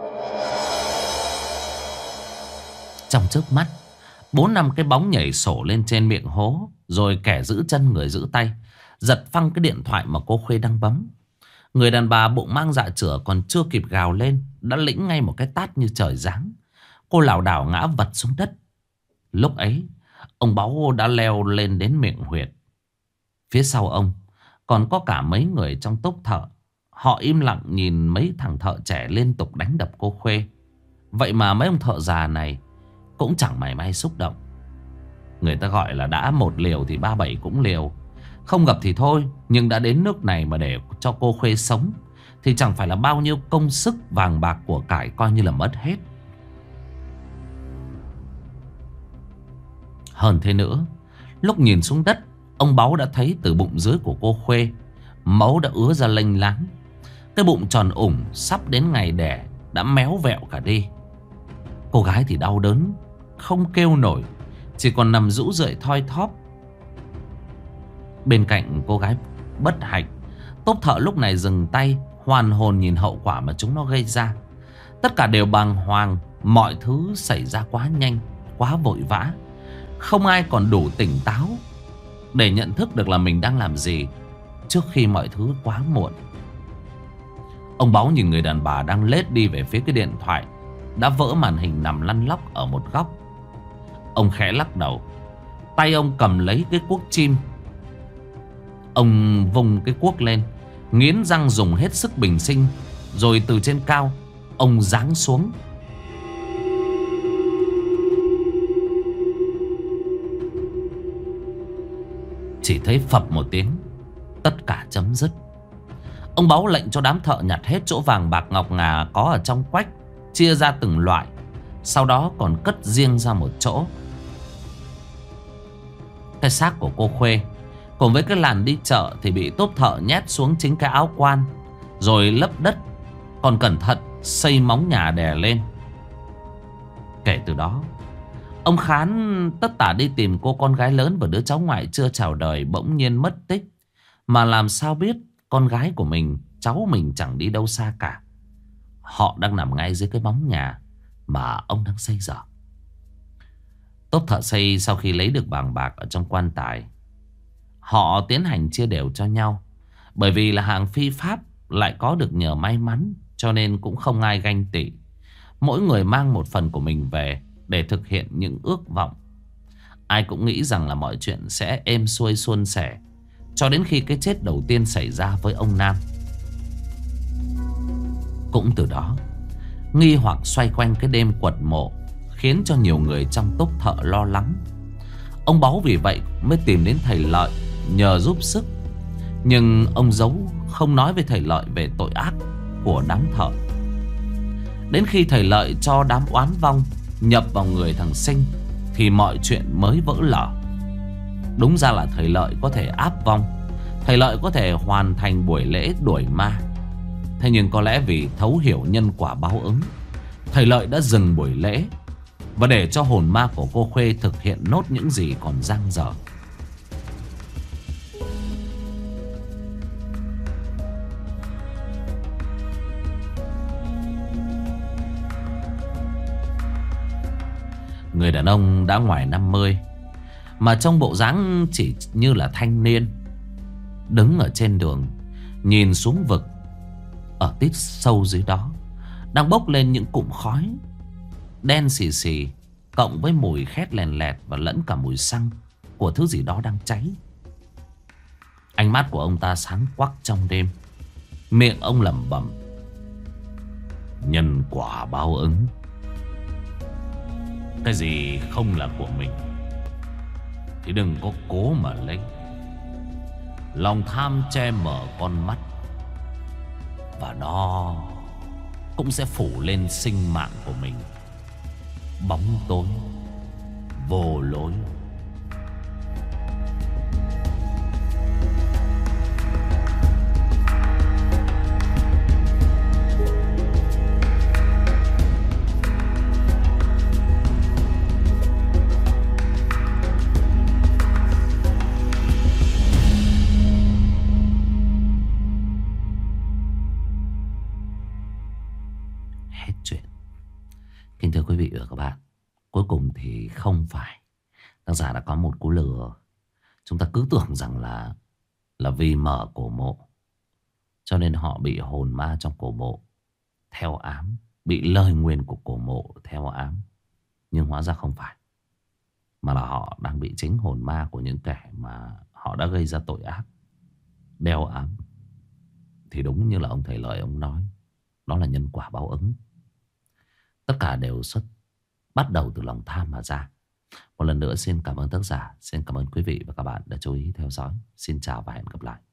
Trong chớp mắt, 4-5 cái bóng nhảy sổ lên trên miệng hố. Rồi kẻ giữ chân người giữ tay giật phăng cái điện thoại mà cô Khuê đang bấm. Người đàn bà bụng mang dạ chửa còn chưa kịp gào lên đã lĩnh ngay một cái tát như trời giáng. Cô lảo đảo ngã vật xuống đất. Lúc ấy ông Báu đã leo lên đến miệng huyệt. Phía sau ông còn có cả mấy người trong tốp thợ. Họ im lặng nhìn mấy thằng thợ trẻ liên tục đánh đập cô Khuê. Vậy mà mấy ông thợ già này cũng chẳng mảy may xúc động. Người ta gọi là đã một liều thì 37 cũng liều. Không gặp thì thôi, nhưng đã đến nước này mà để cho cô Khuê sống thì chẳng phải là bao nhiêu công sức vàng bạc của cải coi như là mất hết. Hơn thế nữa, lúc nhìn xuống đất, ông Báu đã thấy từ bụng dưới của cô Khuê máu đã ứa ra lênh láng. Cái bụng tròn ủng sắp đến ngày đẻ đã méo vẹo cả đi. Cô gái thì đau đớn không kêu nổi, chỉ còn nằm rũ rượi thoi thóp. Bên cạnh cô gái bất hạnh, tốp thợ lúc này dừng tay, hoàn hồn nhìn hậu quả mà chúng nó gây ra. Tất cả đều bàng hoàng. Mọi thứ xảy ra quá nhanh, quá vội vã. Không ai còn đủ tỉnh táo để nhận thức được là mình đang làm gì trước khi mọi thứ quá muộn. Ông Báu nhìn người đàn bà đang lết đi về phía cái điện thoại đã vỡ màn hình nằm lăn lóc ở một góc. Ông khẽ lắc đầu. Tay ông cầm lấy cái cuốc chim. Ông vung cái cuốc lên, nghiến răng dùng hết sức bình sinh. Rồi từ trên cao ông giáng xuống. Chỉ thấy phập một tiếng, tất cả chấm dứt. Ông Báu lệnh cho đám thợ nhặt hết chỗ vàng bạc ngọc ngà có ở trong quách, chia ra từng loại. Sau đó còn cất riêng ra một chỗ. Cái xác của cô Khuê cùng với cái làn đi chợ thì bị tốp thợ nhét xuống chính cái áo quan, rồi lấp đất, còn cẩn thận xây móng nhà đè lên. Kể từ đó, ông Khán tất tả đi tìm cô con gái lớn và đứa cháu ngoại chưa chào đời bỗng nhiên mất tích. Mà làm sao biết con gái của mình, cháu mình chẳng đi đâu xa cả. Họ đang nằm ngay dưới cái móng nhà mà ông đang xây dở. Tốp thợ xây sau khi lấy được vàng bạc ở trong quan tài, họ tiến hành chia đều cho nhau. Bởi vì là hàng phi pháp lại có được nhờ may mắn, cho nên cũng không ai ganh tị. Mỗi người mang một phần của mình về để thực hiện những ước vọng. Ai cũng nghĩ rằng là mọi chuyện sẽ êm xuôi suôn sẻ, cho đến khi cái chết đầu tiên xảy ra với ông Nam. Cũng từ đó, nghi hoặc xoay quanh cái đêm quật mộ khiến cho nhiều người trong tốp thợ lo lắng. Ông Báu vì vậy mới tìm đến thầy Lợi nhờ giúp sức. Nhưng ông giấu không nói với thầy Lợi về tội ác của đám thợ. Đến khi thầy Lợi cho đám oán vong nhập vào người thằng Sinh thì mọi chuyện mới vỡ lở. Đúng ra là thầy Lợi có thể áp vong, thầy Lợi có thể hoàn thành buổi lễ đuổi ma. Thế nhưng có lẽ vì thấu hiểu nhân quả báo ứng, thầy Lợi đã dừng buổi lễ và để cho hồn ma của cô Khuê thực hiện nốt những gì còn dang dở. Người đàn ông đã ngoài 50 mà trong bộ dáng chỉ như là thanh niên, đứng ở trên đường nhìn xuống vực. Ở tít sâu dưới đó đang bốc lên những cụm khói đen xì xì, cộng với mùi khét lèn lẹt và lẫn cả mùi xăng của thứ gì đó đang cháy. Ánh mắt của ông ta sáng quắc trong đêm. Miệng ông lẩm bẩm: nhân quả báo ứng. Cái gì không là của mình thì đừng có cố mà lấy. Lòng tham che mở con mắt, và nó cũng sẽ phủ lên sinh mạng của mình. bóng tối vô lối. Hết chuyện. Kính thưa quý vị và các bạn, cuối cùng thì không phải tác giả đã có một cú lừa. Chúng ta cứ tưởng rằng là vì mở cổ mộ cho nên họ bị hồn ma trong cổ mộ theo ám, bị lời nguyền của cổ mộ theo ám. Nhưng hóa ra không phải, mà là họ đang bị chính hồn ma của những kẻ mà họ đã gây ra tội ác đeo ám. Thì đúng như là ông thầy Lợi ông nói, đó là nhân quả báo ứng. Tất cả đều bắt đầu từ lòng tham mà ra. Một lần nữa xin cảm ơn tác giả, xin cảm ơn quý vị và các bạn đã chú ý theo dõi. Xin chào và hẹn gặp lại.